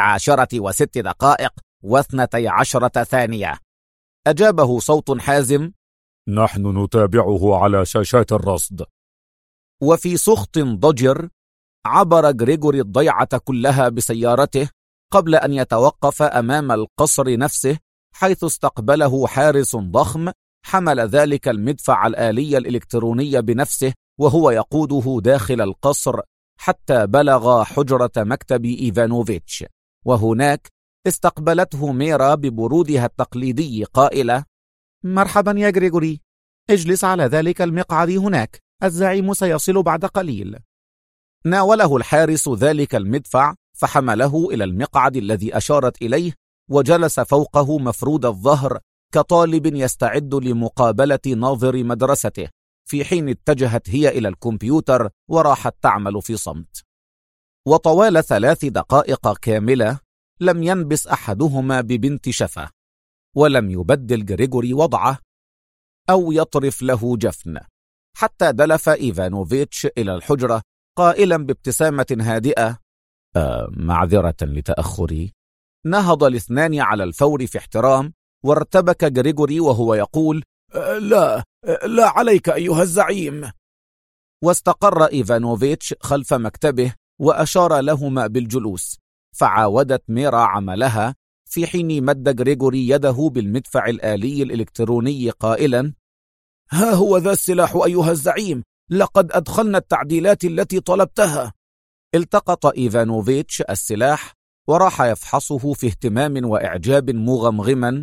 10:12 ثانية. أجابه صوت حازم: نحن نتابعه على شاشات الرصد. وفي سخط ضجر عبر غريغوري الضيعة كلها بسيارته قبل أن يتوقف أمام القصر نفسه، حيث استقبله حارس ضخم حمل ذلك المدفع الآلي الإلكتروني بنفسه وهو يقوده داخل القصر حتى بلغ حجرة مكتب إيفانوفيتش، وهناك استقبلته ميرا ببرودها التقليدي قائلة: مرحبا يا غريغوري، اجلس على ذلك المقعد هناك، الزعيم سيصل بعد قليل. ناوله الحارس ذلك المدفع فحمله إلى المقعد الذي أشارت إليه وجلس فوقه مفرود الظهر كطالب يستعد لمقابلة ناظر مدرسته، في حين اتجهت هي إلى الكمبيوتر وراحت تعمل في صمت. وطوال 3 دقائق كاملة لم ينبس أحدهما ببنت شفة، ولم يبدل غريغوري وضعه أو يطرف له جفن، حتى دلف إيفانوفيتش إلى الحجرة قائلا بابتسامة هادئة: معذرة لتأخري. نهض الاثنان على الفور في احترام، وارتبك غريغوري وهو يقول: لا عليك أيها الزعيم. واستقر إيفانوفيتش خلف مكتبه وأشار لهما بالجلوس، فعاودت ميرا عملها، في حين مد غريغوري يده بالمدفع الآلي الإلكتروني قائلا: ها هو ذا السلاح أيها الزعيم، لقد أدخلنا التعديلات التي طلبتها. التقط إيفانوفيتش السلاح وراح يفحصه في اهتمام وإعجاب مغمغما: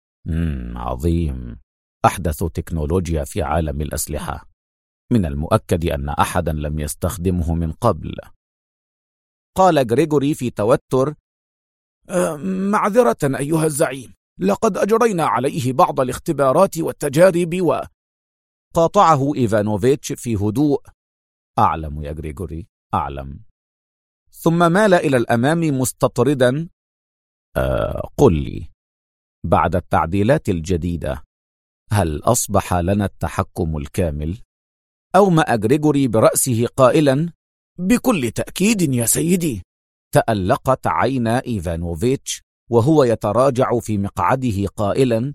عظيم، أحدث تكنولوجيا في عالم الأسلحة، من المؤكد أن أحدا لم يستخدمه من قبل. قال غريغوري في توتر: معذرة أيها الزعيم، لقد أجرينا عليه بعض الاختبارات والتجارب قاطعه إيفانوفيتش في هدوء: أعلم يا غريغوري، أعلم. ثم مال إلى الأمام مستطردا: قل لي، بعد التعديلات الجديدة هل أصبح لنا التحكم الكامل؟ أومأ غريغوري برأسه قائلا: بكل تأكيد يا سيدي. تألقت عينا إيفانوفيتش وهو يتراجع في مقعده قائلا: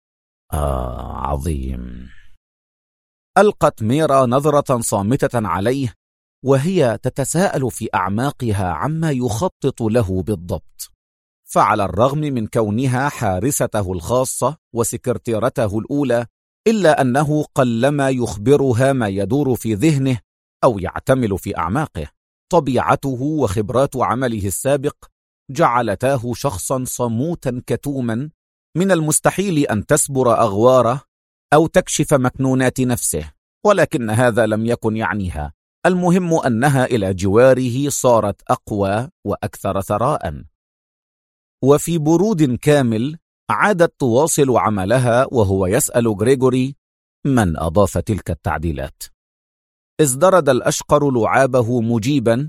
عظيم. ألقت ميرا نظرة صامتة عليه وهي تتساءل في أعماقها عما يخطط له بالضبط، فعلى الرغم من كونها حارسته الخاصة وسكرتيرته الأولى، إلا أنه قلما يخبرها ما يدور في ذهنه أو يعتمل في أعماقه. طبيعته وخبرات عمله السابق جعلتاه شخصا صموتا كتوما، من المستحيل أن تسبر أغواره أو تكشف مكنونات نفسه، ولكن هذا لم يكن يعنيها. المهم أنها إلى جواره صارت أقوى وأكثر ثراء. وفي برود كامل عادت تواصل عملها وهو يسأل غريغوري: من أضاف تلك التعديلات؟ ازدرد الأشقر لعابه مجيبا: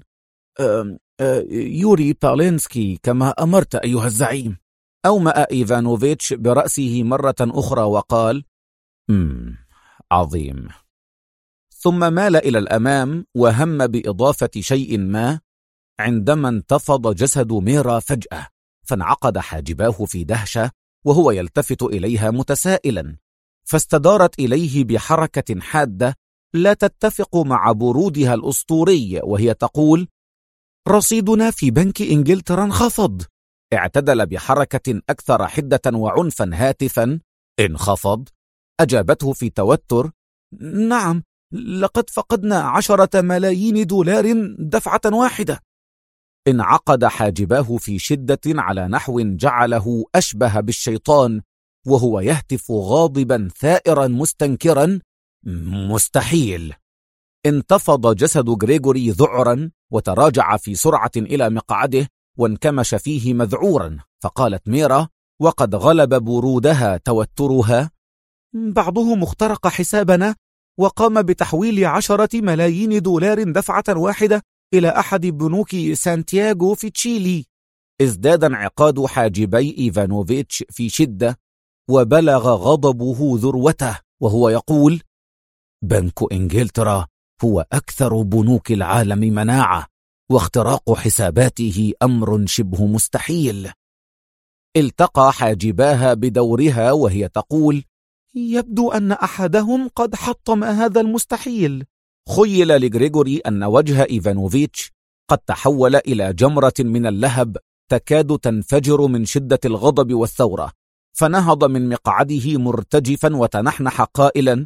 يوري بالينسكي كما أمرت أيها الزعيم. أومأ إيفانوفيتش برأسه مرة أخرى وقال: عظيم. ثم مال إلى الأمام وهم بإضافة شيء ما، عندما انتفض جسد ميرا فجأة، فانعقد حاجباه في دهشة وهو يلتفت إليها متسائلا، فاستدارت إليه بحركة حادة لا تتفق مع برودها الأسطوري وهي تقول: رصيدنا في بنك إنجلترا انخفض. اعتدل بحركة أكثر حدة وعنفا هاتفا: انخفض؟ أجابته في توتر: نعم، لقد فقدنا 10 ملايين دولار دفعة واحدة. انعقد حاجباه في شدة على نحو جعله أشبه بالشيطان، وهو يهتف غاضبا ثائرا مستنكرا: مستحيل. انتفض جسد غريغوري ذعرا وتراجع في سرعة إلى مقعده وانكمش فيه مذعورا، فقالت ميرا وقد غلب برودها توترها: بعضهم اخترق حسابنا وقام بتحويل 10 ملايين دولار دفعة واحدة إلى أحد بنوك سانتياغو في تشيلي. ازداد انعقاد حاجبي إيفانوفيتش في شدة، وبلغ غضبه ذروته وهو يقول: بنك إنجلترا هو أكثر بنوك العالم مناعة، واختراق حساباته أمر شبه مستحيل. التقى حاجباها بدورها وهي تقول: يبدو أن أحدهم قد حطم هذا المستحيل. خيل لغريغوري أن وجه إيفانوفيتش قد تحول إلى جمرة من اللهب تكاد تنفجر من شدة الغضب والثورة، فنهض من مقعده مرتجفا وتنحنح قائلا: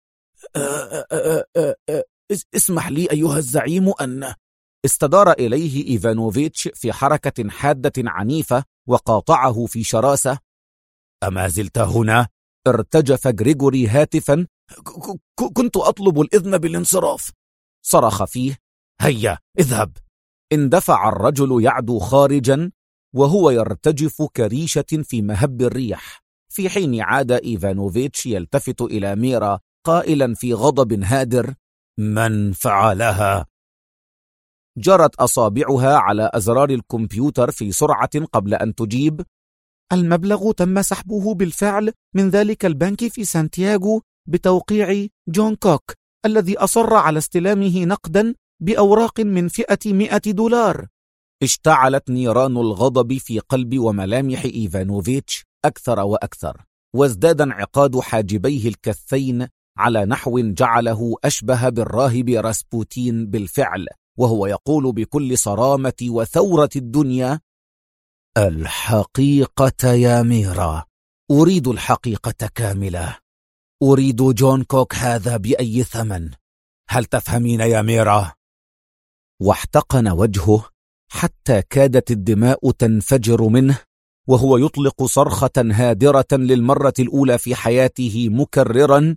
اسمح لي أيها الزعيم أن... استدار إليه إيفانوفيتش في حركة حادة عنيفة وقاطعه في شراسة: أما زلت هنا؟ ارتجف غريغوري هاتفا: كنت أطلب الإذن بالانصراف. صرخ فيه: هيا اذهب. اندفع الرجل يعدو خارجا وهو يرتجف كريشة في مهب الريح، في حين عاد إيفانوفيتش يلتفت إلى ميرا قائلا في غضب هادر: من فعلها؟ جرت أصابعها على أزرار الكمبيوتر في سرعة قبل أن تجيب: المبلغ تم سحبه بالفعل من ذلك البنك في سانتياغو بتوقيع جون كوك، الذي أصر على استلامه نقدا بأوراق من فئة 100 دولار. اشتعلت نيران الغضب في قلب وملامح إيفانوفيتش أكثر وأكثر، وازداد انعقاد حاجبيه الكثين على نحو جعله أشبه بالراهب راسبوتين بالفعل، وهو يقول بكل صرامة وثورة الدنيا: الحقيقة يا ميرا، أريد الحقيقة كاملة، أريد جون كوك هذا بأي ثمن، هل تفهمين يا ميرا؟ واحتقن وجهه حتى كادت الدماء تنفجر منه، وهو يطلق صرخة هادرة للمرة الأولى في حياته مكررا: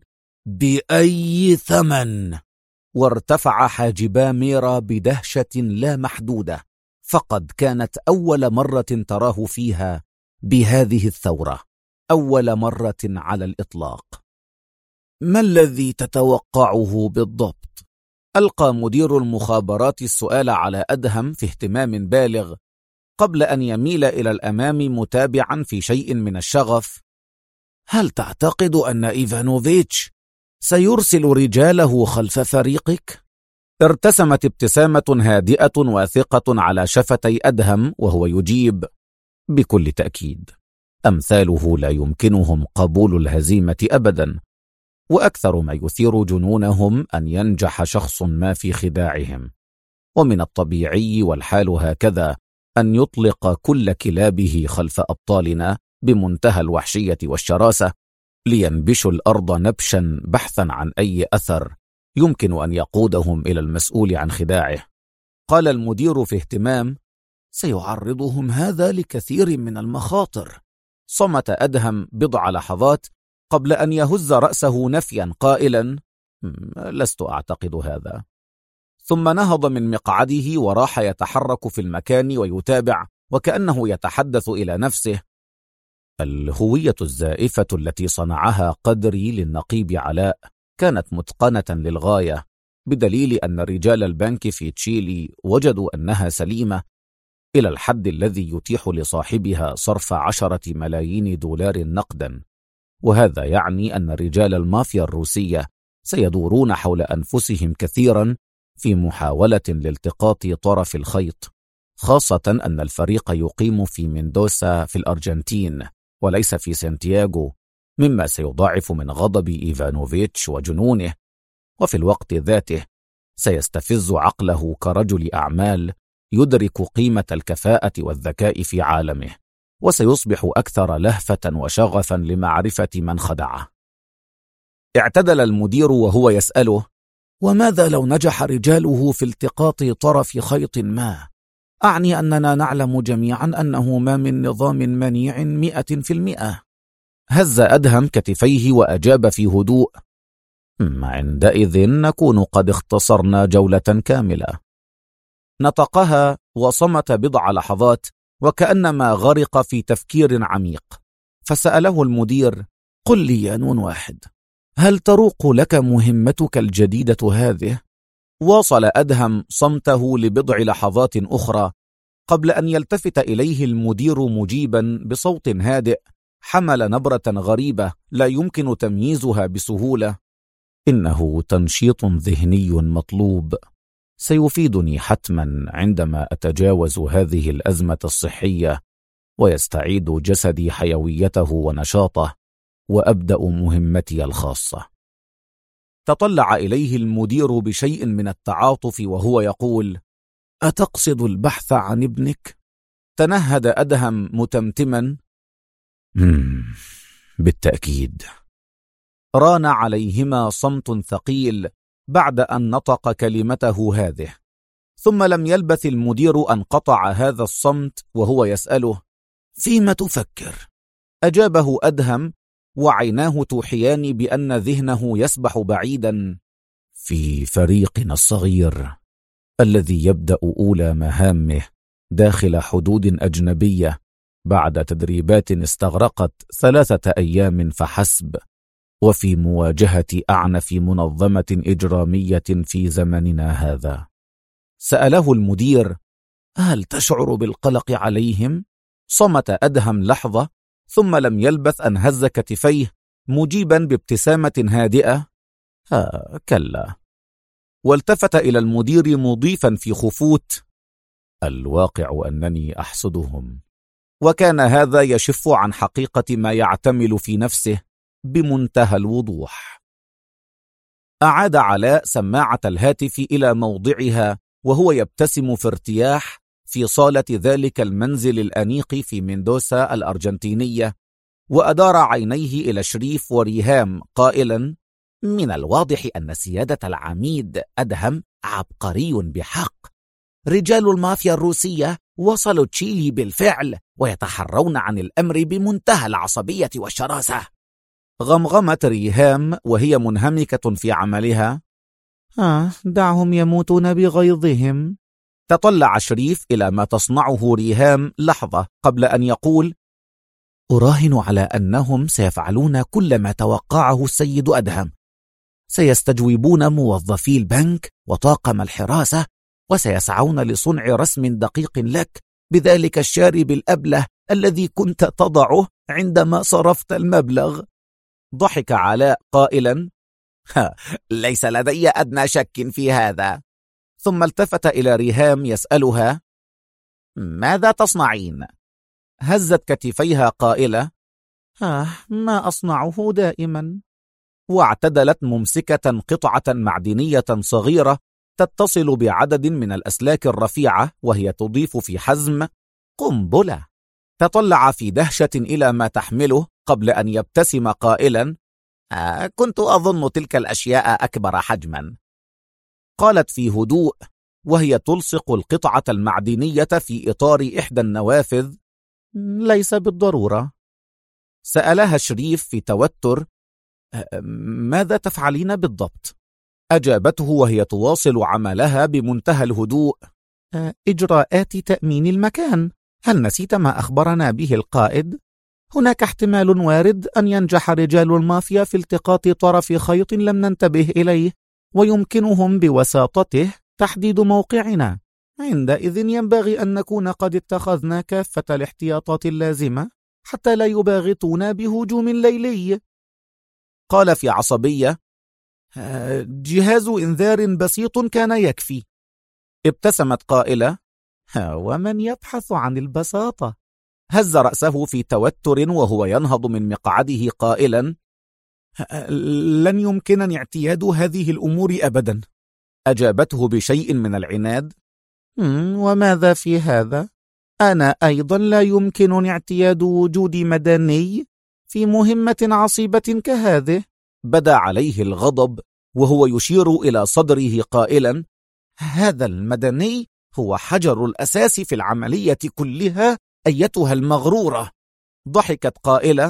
بأي ثمن؟ وارتفع حاجبا ميرا بدهشة لا محدودة، فقد كانت أول مرة تراه فيها بهذه الثورة، أول مرة على الإطلاق. ما الذي تتوقعه بالضبط؟ ألقى مدير المخابرات السؤال على أدهم في اهتمام بالغ، قبل أن يميل إلى الأمام متابعا في شيء من الشغف: هل تعتقد أن إيفانوفيتش سيرسل رجاله خلف فريقك؟ ارتسمت ابتسامة هادئة واثقة على شفتي أدهم وهو يجيب: بكل تأكيد، أمثاله لا يمكنهم قبول الهزيمة أبدا، وأكثر ما يثير جنونهم أن ينجح شخص ما في خداعهم، ومن الطبيعي والحال هكذا أن يطلق كل كلابه خلف أبطالنا بمنتهى الوحشية والشراسة لينبشوا الأرض نبشا بحثا عن أي أثر يمكن أن يقودهم إلى المسؤول عن خداعه. قال المدير في اهتمام: سيعرضهم هذا لكثير من المخاطر. صمت أدهم بضع لحظات قبل أن يهز رأسه نفيا قائلا: لست أعتقد هذا. ثم نهض من مقعده وراح يتحرك في المكان ويتابع وكأنه يتحدث إلى نفسه: الهوية الزائفة التي صنعها قدري للنقيب علاء كانت متقنة للغاية، بدليل أن رجال البنك في تشيلي وجدوا أنها سليمة إلى الحد الذي يتيح لصاحبها صرف 10 ملايين دولار نقدا، وهذا يعني أن رجال المافيا الروسية سيدورون حول أنفسهم كثيرا في محاولة لالتقاط طرف الخيط، خاصة أن الفريق يقيم في ميندوسا في الأرجنتين وليس في سانتياغو، مما سيضاعف من غضب إيفانوفيتش وجنونه، وفي الوقت ذاته سيستفز عقله كرجل أعمال يدرك قيمة الكفاءة والذكاء في عالمه، وسيصبح أكثر لهفة وشغفا لمعرفة من خدعه. اعتدل المدير وهو يسأله: وماذا لو نجح رجاله في التقاط طرف خيط ما؟ أعني أننا نعلم جميعا أنه ما من نظام منيع 100%. هز أدهم كتفيه وأجاب في هدوء: عندئذ نكون قد اختصرنا جولة كاملة. نطقها وصمت بضع لحظات وكأنما غرق في تفكير عميق، فسأله المدير: قل لي يا نون واحد، هل تروق لك مهمتك الجديدة هذه؟ واصل أدهم صمته لبضع لحظات أخرى قبل أن يلتفت إليه المدير مجيبا بصوت هادئ حمل نبرة غريبة لا يمكن تمييزها بسهولة: إنه تنشيط ذهني مطلوب سيفيدني حتما عندما أتجاوز هذه الأزمة الصحية ويستعيد جسدي حيويته ونشاطه وأبدأ مهمتي الخاصة. تطلع إليه المدير بشيء من التعاطف وهو يقول: أتقصد البحث عن ابنك؟ تنهد أدهم متمتما: بالتأكيد. ران عليهما صمت ثقيل بعد أن نطق كلمته هذه، ثم لم يلبث المدير أن قطع هذا الصمت وهو يسأله: فيما تفكر؟ أجابه أدهم وعيناه توحيان بأن ذهنه يسبح بعيدا: في فريقنا الصغير الذي يبدأ أولى مهامه داخل حدود أجنبية بعد تدريبات استغرقت 3 أيام فحسب، وفي مواجهة أعنف منظمة إجرامية في زمننا هذا. سأله المدير: هل تشعر بالقلق عليهم؟ صمت أدهم لحظة ثم لم يلبث أن هز كتفيه مجيبا بابتسامة هادئة: كلا. والتفت إلى المدير مضيفا في خفوت: الواقع أنني أحسدهم. وكان هذا يشف عن حقيقة ما يعتمل في نفسه بمنتهى الوضوح. أعاد علاء سماعة الهاتف إلى موضعها وهو يبتسم في ارتياح في صالة ذلك المنزل الأنيق في ميندوسا الأرجنتينية، وأدار عينيه إلى شريف وريهام قائلا: من الواضح أن سيادة العميد أدهم عبقري بحق. رجال المافيا الروسية وصلوا تشيلي بالفعل ويتحرون عن الأمر بمنتهى العصبية والشراسة. غمغمت ريهام وهي منهمكة في عملها: دعهم يموتون بغيظهم. تطلع شريف إلى ما تصنعه ريهام لحظة قبل أن يقول: أراهن على أنهم سيفعلون كل ما توقعه السيد أدهم. سيستجوبون موظفي البنك وطاقم الحراسة وسيسعون لصنع رسم دقيق لك بذلك الشارب الأبله الذي كنت تضعه عندما صرفت المبلغ. ضحك علاء قائلا: ليس لدي أدنى شك في هذا. ثم التفت إلى ريهام يسألها: ماذا تصنعين؟ هزت كتفيها قائلة: ما أصنعه دائما. واعتدلت ممسكة قطعة معدنية صغيرة تتصل بعدد من الأسلاك الرفيعة وهي تضيف في حزم: قنبلة. تطلع في دهشة إلى ما تحمله قبل أن يبتسم قائلا: كنت أظن تلك الأشياء أكبر حجما. قالت في هدوء وهي تلصق القطعة المعدنية في إطار إحدى النوافذ: ليس بالضرورة. سألها شريف في توتر: ماذا تفعلين بالضبط؟ أجابته وهي تواصل عملها بمنتهى الهدوء: إجراءات تأمين المكان. هل نسيت ما أخبرنا به القائد؟ هناك احتمال وارد أن ينجح رجال المافيا في التقاط طرف خيط لم ننتبه إليه، ويمكنهم بوساطته تحديد موقعنا. عندئذ ينبغي أن نكون قد اتخذنا كافة الاحتياطات اللازمة حتى لا يباغتونا بهجوم ليلي. قال في عصبية: جهاز إنذار بسيط كان يكفي. ابتسمت قائلة: ومن يبحث عن البساطة؟ هز رأسه في توتر وهو ينهض من مقعده قائلا: لن يمكنني اعتياد هذه الأمور أبدا. أجابته بشيء من العناد: وماذا في هذا؟ أنا أيضا لا يمكنني اعتياد وجود مدني في مهمة عصيبة كهذه. بدا عليه الغضب وهو يشير إلى صدره قائلا: هذا المدني هو حجر الأساس في العملية كلها أيتها المغرورة. ضحكت قائلة: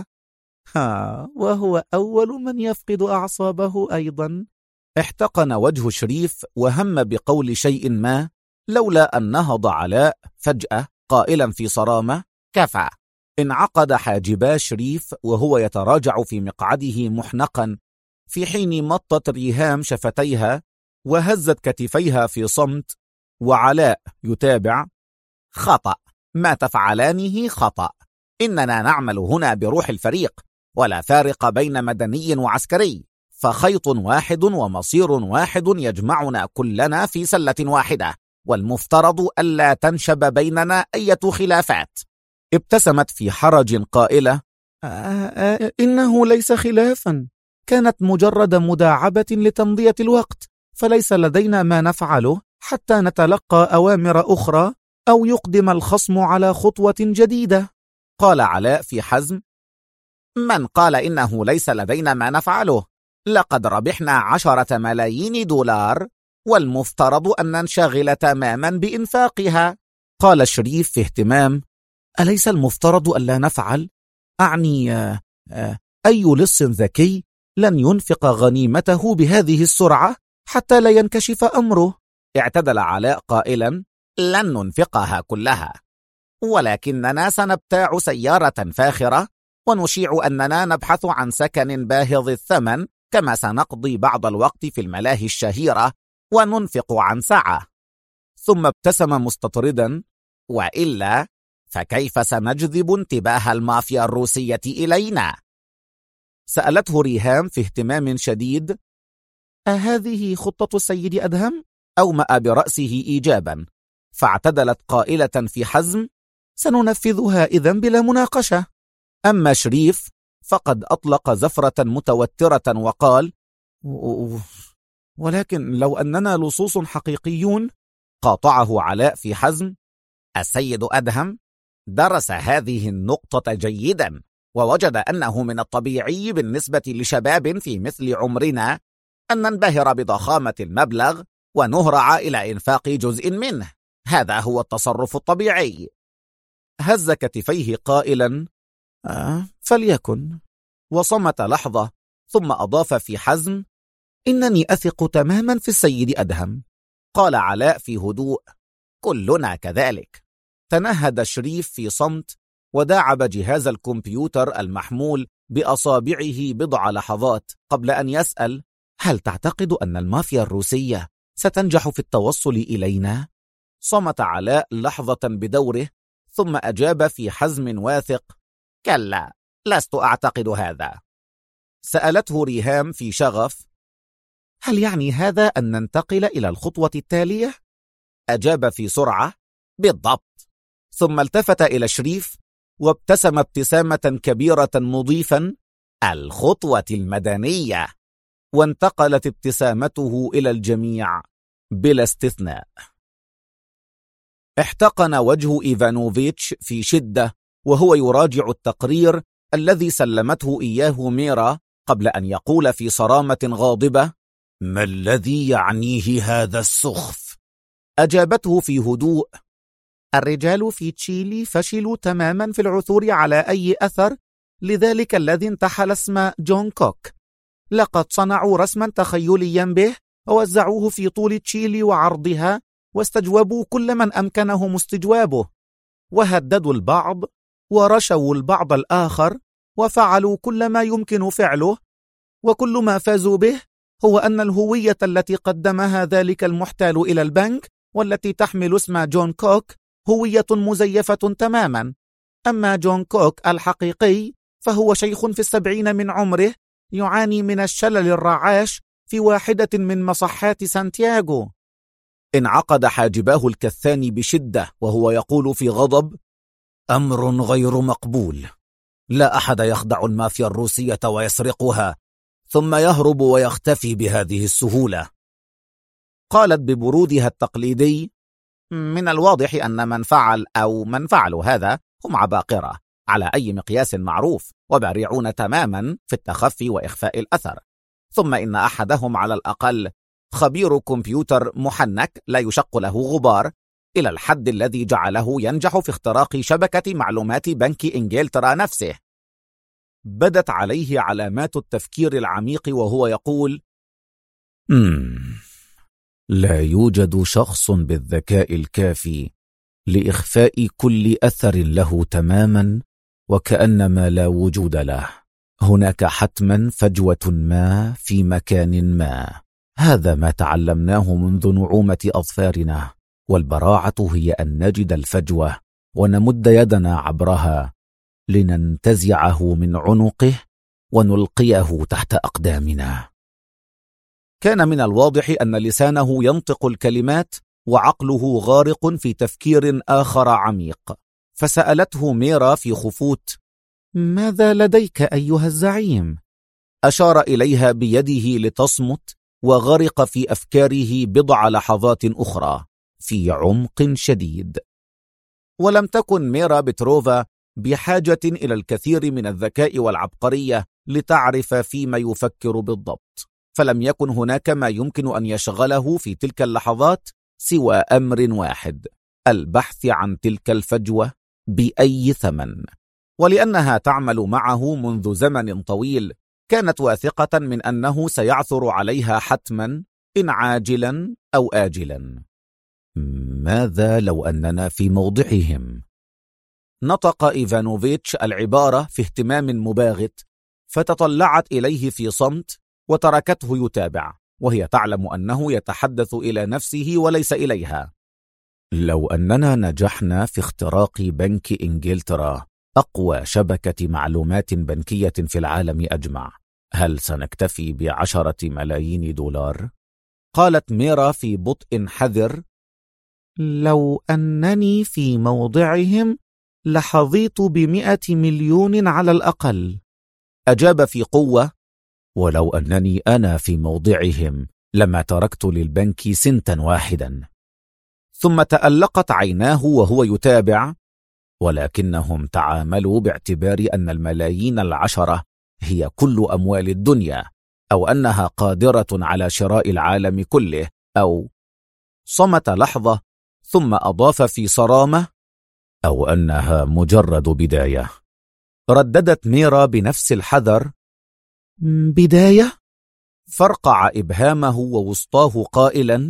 وهو أول من يفقد أعصابه أيضا. احتقن وجه شريف وهم بقول شيء ما، لولا أن نهض علاء فجأة قائلا في صرامة: كفى. انعقد حاجبا شريف وهو يتراجع في مقعده محنقا، في حين مطت ريهام شفتيها وهزت كتفيها في صمت، وعلاء يتابع: خطأ، ما تفعلانه خطأ. إننا نعمل هنا بروح الفريق، ولا فارق بين مدني وعسكري، فخيط واحد ومصير واحد يجمعنا كلنا في سلة واحدة، والمفترض ألا تنشب بيننا أي خلافات. ابتسمت في حرج قائلة: إنه ليس خلافا، كانت مجرد مداعبة لتمضية الوقت، فليس لدينا ما نفعله حتى نتلقى أوامر أخرى أو يقدم الخصم على خطوة جديدة. قال علاء في حزم: من قال إنه ليس لدينا ما نفعله؟ لقد ربحنا 10 ملايين دولار، والمفترض أن ننشغل تماما بإنفاقها. قال شريف في اهتمام: أليس المفترض ألا نفعل؟ أعني أي لص ذكي لن ينفق غنيمته بهذه السرعة حتى لا ينكشف أمره. اعتدل علاء قائلا: لن ننفقها كلها، ولكننا سنبتاع سيارة فاخرة ونشيع أننا نبحث عن سكن باهظ الثمن، كما سنقضي بعض الوقت في الملاهي الشهيرة وننفق عن ساعة. ثم ابتسم مستطردا: وإلا فكيف سنجذب انتباه المافيا الروسية إلينا؟ سألته ريهام في اهتمام شديد: أهذه خطة السيد أدهم؟ أومأ برأسه إيجابا، فاعتدلت قائلة في حزم: سننفذها إذن بلا مناقشة. أما شريف فقد أطلق زفرة متوترة وقال: ولكن لو أننا لصوص حقيقيون. قاطعه علاء في حزم: السيد أدهم درس هذه النقطة جيدا، ووجد أنه من الطبيعي بالنسبة لشباب في مثل عمرنا أن ننبهر بضخامة المبلغ ونهرع إلى إنفاق جزء منه. هذا هو التصرف الطبيعي. هز كتفيه قائلا: فليكن. وصمت لحظة ثم أضاف في حزم: إنني أثق تماما في السيد أدهم. قال علاء في هدوء: كلنا كذلك. تنهد شريف في صمت وداعب جهاز الكمبيوتر المحمول بأصابعه بضع لحظات قبل أن يسأل: هل تعتقد أن المافيا الروسية ستنجح في التوصل إلينا؟ صمت علاء لحظة بدوره ثم أجاب في حزم واثق: كلا، لست أعتقد هذا. سألته ريهام في شغف: هل يعني هذا أن ننتقل إلى الخطوة التالية؟ أجاب في سرعة: بالضبط. ثم التفت إلى شريف وابتسم ابتسامة كبيرة مضيفا: الخطوة المدنية. وانتقلت ابتسامته إلى الجميع بلا استثناء. احتقن وجه إيفانوفيتش في شدة وهو يراجع التقرير الذي سلمته إياه ميرا قبل أن يقول في صرامة غاضبة: ما الذي يعنيه هذا السخف؟ أجابته في هدوء: الرجال في تشيلي فشلوا تماما في العثور على أي أثر لذلك الذي انتحل اسم جون كوك. لقد صنعوا رسما تخيليا به ووزعوه في طول تشيلي وعرضها، واستجوبوا كل من أمكنهم استجوابه، وهددوا البعض ورشوا البعض الآخر، وفعلوا كل ما يمكن فعله، وكل ما فازوا به هو أن الهوية التي قدمها ذلك المحتال إلى البنك والتي تحمل اسم جون كوك هوية مزيفة تماما. أما جون كوك الحقيقي فهو شيخ في 70 من عمره يعاني من الشلل الرعاش في واحدة من مصحات سانتياغو. انعقد حاجباه الكثان بشدة وهو يقول في غضب: أمر غير مقبول. لا أحد يخدع المافيا الروسية ويسرقها ثم يهرب ويختفي بهذه السهولة. قالت ببرودها التقليدي: من الواضح أن من فعلوا هذا هم عباقرة على أي مقياس معروف، وبارعون تماما في التخفي وإخفاء الأثر. ثم إن أحدهم على الأقل خبير كمبيوتر محنك لا يشق له غبار، إلى الحد الذي جعله ينجح في اختراق شبكة معلومات بنك إنجلترا نفسه. بدت عليه علامات التفكير العميق وهو يقول: لا يوجد شخص بالذكاء الكافي لإخفاء كل أثر له تماما وكأنما لا وجود له. هناك حتما فجوة ما في مكان ما. هذا ما تعلمناه منذ نعومة أظفارنا، والبراعة هي أن نجد الفجوة ونمد يدنا عبرها لننتزعه من عنقه ونلقيه تحت أقدامنا. كان من الواضح أن لسانه ينطق الكلمات وعقله غارق في تفكير آخر عميق، فسألته ميرا في خفوت: ماذا لديك أيها الزعيم؟ أشار إليها بيده لتصمت، وغرق في أفكاره بضع لحظات أخرى في عمق شديد. ولم تكن ميرا بتروفا بحاجة إلى الكثير من الذكاء والعبقرية لتعرف فيما يفكر بالضبط، فلم يكن هناك ما يمكن أن يشغله في تلك اللحظات سوى أمر واحد: البحث عن تلك الفجوة بأي ثمن. ولأنها تعمل معه منذ زمن طويل، كانت واثقة من أنه سيعثر عليها حتما، إن عاجلا أو آجلا. ماذا لو أننا في موضعهم؟ نطق إيفانوفيتش العبارة في اهتمام مباغت، فتطلعت إليه في صمت وتركته يتابع، وهي تعلم أنه يتحدث إلى نفسه وليس إليها. لو أننا نجحنا في اختراق بنك إنجلترا، أقوى شبكة معلومات بنكية في العالم أجمع، هل سنكتفي ب10 ملايين دولار؟ قالت ميرا في بطء حذر: لو أنني في موضعهم لحظيت ب100 مليون على الأقل. أجاب في قوة: ولو أنني أنا في موضعهم لما تركت للبنك سنتا واحدا. ثم تألقت عيناه وهو يتابع: ولكنهم تعاملوا باعتبار أن الملايين 10 هي كل أموال الدنيا، أو أنها قادرة على شراء العالم كله، أو... صمت لحظة ثم أضاف في صرامة: أو أنها مجرد بداية. رددت ميرا بنفس الحذر: بداية؟ فرقع إبهامه ووسطاه قائلا: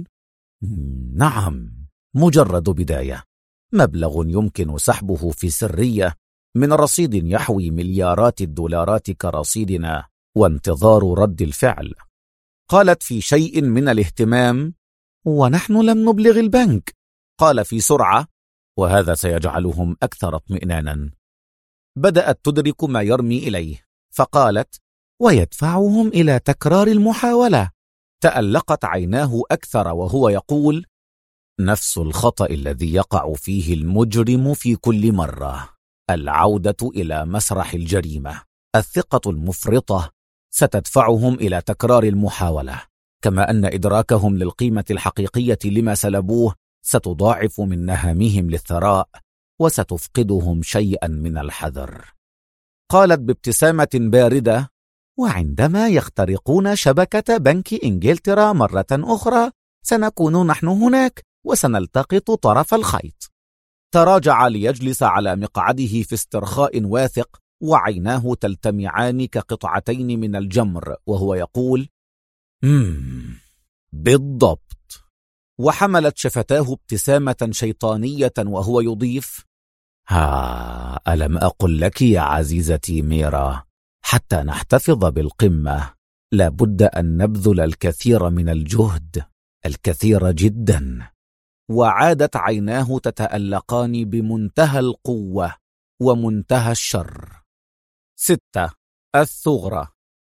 نعم، مجرد بداية. مبلغ يمكن سحبه في سرية من رصيد يحوي مليارات الدولارات كرصيدنا، وانتظار رد الفعل. قالت في شيء من الاهتمام: ونحن لم نبلغ البنك. قال في سرعة: وهذا سيجعلهم أكثر اطمئنانا. بدأت تدرك ما يرمي إليه، فقالت: ويدفعهم إلى تكرار المحاولة. تألقت عيناه أكثر وهو يقول: نفس الخطأ الذي يقع فيه المجرم في كل مرة، العودة إلى مسرح الجريمة. الثقة المفرطة ستدفعهم إلى تكرار المحاولة، كما أن إدراكهم للقيمة الحقيقية لما سلبوه ستضاعف من نهمهم للثراء، وستفقدهم شيئا من الحذر. قالت بابتسامة باردة: وعندما يخترقون شبكة بنك إنجلترا مرة أخرى سنكون نحن هناك وسنلتقط طرف الخيط. تراجع ليجلس على مقعده في استرخاء واثق، وعيناه تلتمعان كقطعتين من الجمر وهو يقول: بالضبط. وحملت شفتاه ابتسامة شيطانية وهو يضيف: ألم أقل لك يا عزيزتي ميرا، حتى نحتفظ بالقمة لابد أن نبذل الكثير من الجهد، الكثير جدا. وعادت عيناه تتألقان بمنتهى القوة ومنتهى الشر. 6. الثغرة.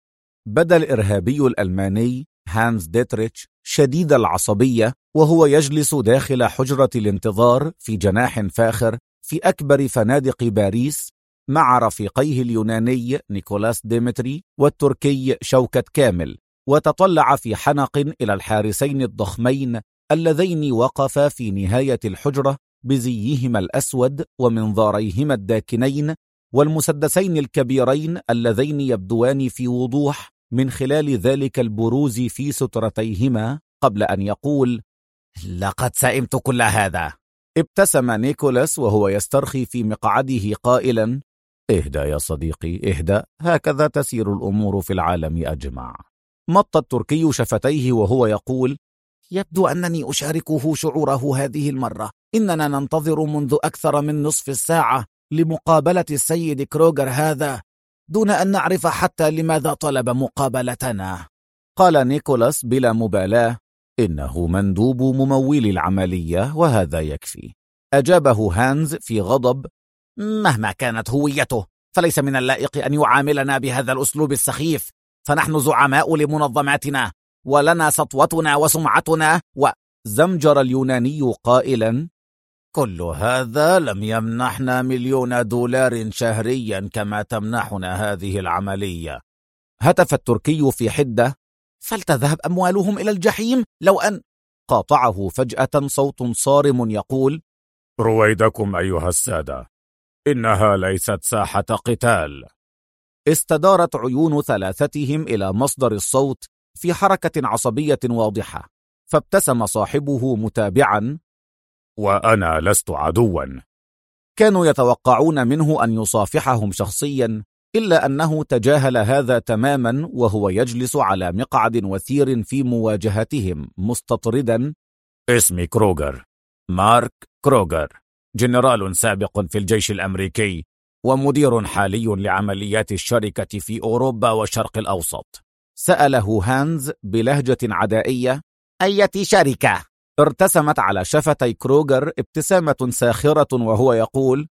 بدا الإرهابي الألماني هانز ديتريتش شديد العصبية وهو يجلس داخل حجرة الانتظار في جناح فاخر في أكبر فنادق باريس مع رفيقيه اليوناني نيكولاس ديمتري والتركي شوكت كامل، وتطلع في حنق إلى الحارسين الضخمين اللذين وقفا في نهاية الحجرة بزيهما الأسود ومنظاريهما الداكنين والمسدسين الكبيرين اللذين يبدوان في وضوح من خلال ذلك البروز في سترتيهما، قبل أن يقول: لقد سئمت كل هذا. ابتسم نيكولاس وهو يسترخي في مقعده قائلا: اهدى يا صديقي اهدى، هكذا تسير الأمور في العالم أجمع. مط التركي شفتيه وهو يقول: يبدو أنني أشاركه شعوره هذه المرة. إننا ننتظر منذ أكثر من نصف الساعة لمقابلة السيد كروغر هذا دون أن نعرف حتى لماذا طلب مقابلتنا. قال نيكولاس بلا مبالاة: إنه مندوب ممول العملية وهذا يكفي. أجابه هانز في غضب: مهما كانت هويته فليس من اللائق أن يعاملنا بهذا الأسلوب السخيف، فنحن زعماء لمنظماتنا ولنا سطوتنا وسمعتنا. وزمجر اليوناني قائلا: كل هذا لم يمنحنا $1,000,000 شهريا كما تمنحنا هذه العملية. هتف التركي في حدة: فلتذهب أموالهم إلى الجحيم لو أن. قاطعه فجأة صوت صارم يقول: رويدكم أيها السادة، إنها ليست ساحة قتال. استدارت عيون ثلاثتهم إلى مصدر الصوت في حركة عصبية واضحة، فابتسم صاحبه متابعا: وأنا لست عدوا. كانوا يتوقعون منه أن يصافحهم شخصيا، إلا أنه تجاهل هذا تماما وهو يجلس على مقعد وثير في مواجهتهم مستطردا: اسمي كروغر، مارك كروغر، جنرال سابق في الجيش الأمريكي ومدير حالي لعمليات الشركة في أوروبا والشرق الأوسط. سأله هانز بلهجة عدائية: أية شركة؟ ارتسمت على شفتي كروغر ابتسامة ساخرة وهو يقول: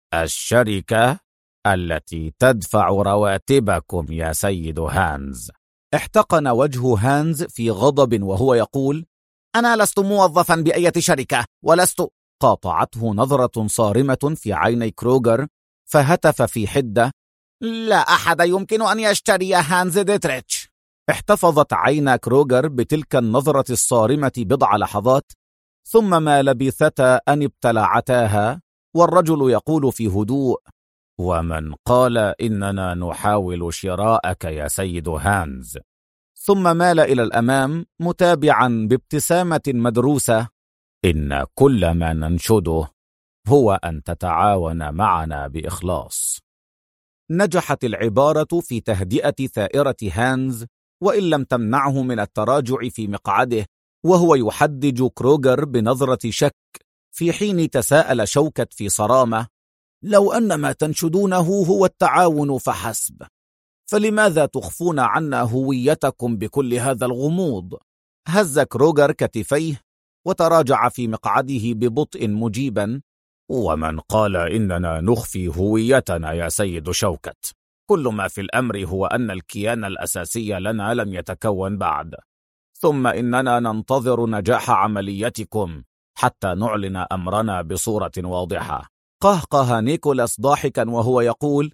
الشركة التي تدفع رواتبكم يا سيد هانز. احتقن وجه هانز في غضب وهو يقول: أنا لست موظفا بأية شركة ولست. قاطعته نظرة صارمة في عيني كروغر فهتف في حدة: لا أحد يمكن أن يشتري هانز ديتريتش. احتفظت عينا كروغر بتلك النظرة الصارمة بضع لحظات، ثم ما لبثتا أن ابتلعتاها، والرجل يقول في هدوء: ومن قال إننا نحاول شراءك يا سيد هانز؟ ثم مال إلى الأمام متابعا بابتسامة مدروسة: إن كل ما ننشده هو أن تتعاون معنا بإخلاص. نجحت العبارة في تهدئة ثائرة هانز، وإن لم تمنعه من التراجع في مقعده وهو يحدج كروغر بنظرة شك، في حين تساءل شوكت في صرامة: لو أن ما تنشدونه هو التعاون فحسب، فلماذا تخفون عنا هويتكم بكل هذا الغموض؟ هز كروغر كتفيه وتراجع في مقعده ببطء مجيبا: ومن قال إننا نخفي هويتنا يا سيد شوكت؟ كل ما في الأمر هو أن الكيان الأساسي لنا لم يتكون بعد، ثم إننا ننتظر نجاح عمليتكم حتى نعلن أمرنا بصورة واضحة. قهقه نيكولاس ضاحكا وهو يقول: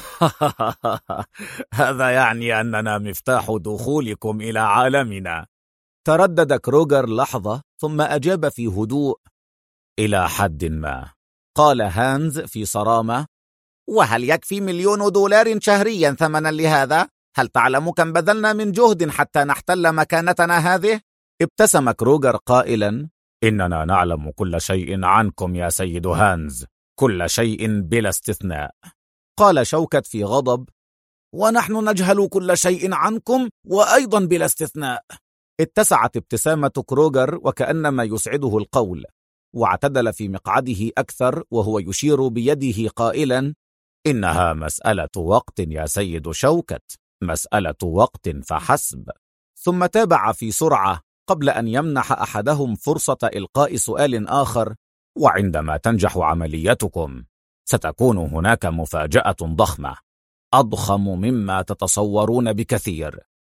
هذا يعني أننا مفتاح دخولكم إلى عالمنا. تردد كروغر لحظة ثم أجاب في هدوء: إلى حد ما. قال هانز في صرامة: وهل يكفي $1,000,000 شهريا ثمنا لهذا؟ هل تعلم كم بذلنا من جهد حتى نحتل مكانتنا هذه؟ ابتسم كروغر قائلا: إننا نعلم كل شيء عنكم يا سيد هانز، كل شيء بلا استثناء. قال شوكت في غضب: ونحن نجهل كل شيء عنكم وأيضا بلا استثناء. اتسعت ابتسامة كروغر وكأنما يسعده القول، واعتدل في مقعده أكثر وهو يشير بيده قائلا: إنها مسألة وقت يا سيد شوكت، مسألة وقت فحسب. ثم تابع في سرعة قبل أن يمنح أحدهم فرصة إلقاء سؤال آخر: وعندما تنجح عمليتكم ستكون هناك مفاجأة ضخمة، أضخم مما تتصورون بكثير.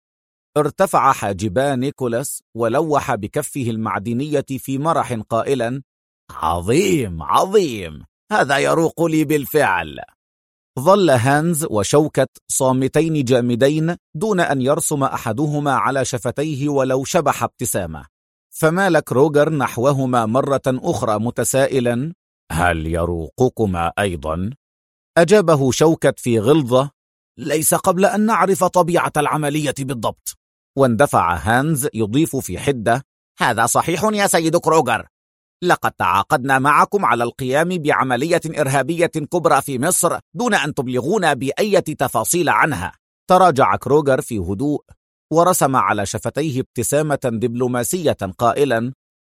ارتفع حاجبا نيكولاس ولوح بكفه المعدنية في مرح قائلا: عظيم عظيم، هذا يروق لي بالفعل. ظل هانز وشوكت صامتين جامدين دون أن يرسم أحدهما على شفتيه ولو شبح ابتسامة. فمال كروغر نحوهما مرة أخرى متسائلا: هل يروقكما أيضا؟ أجابه شوكت في غلظة: ليس قبل أن نعرف طبيعة العملية بالضبط. واندفع هانز يضيف في حدة: هذا صحيح يا سيد كروغر، لقد تعاقدنا معكم على القيام بعملية إرهابية كبرى في مصر دون أن تبلغونا بأي تفاصيل عنها. تراجع كروغر في هدوء ورسم على شفتيه ابتسامة دبلوماسية قائلا: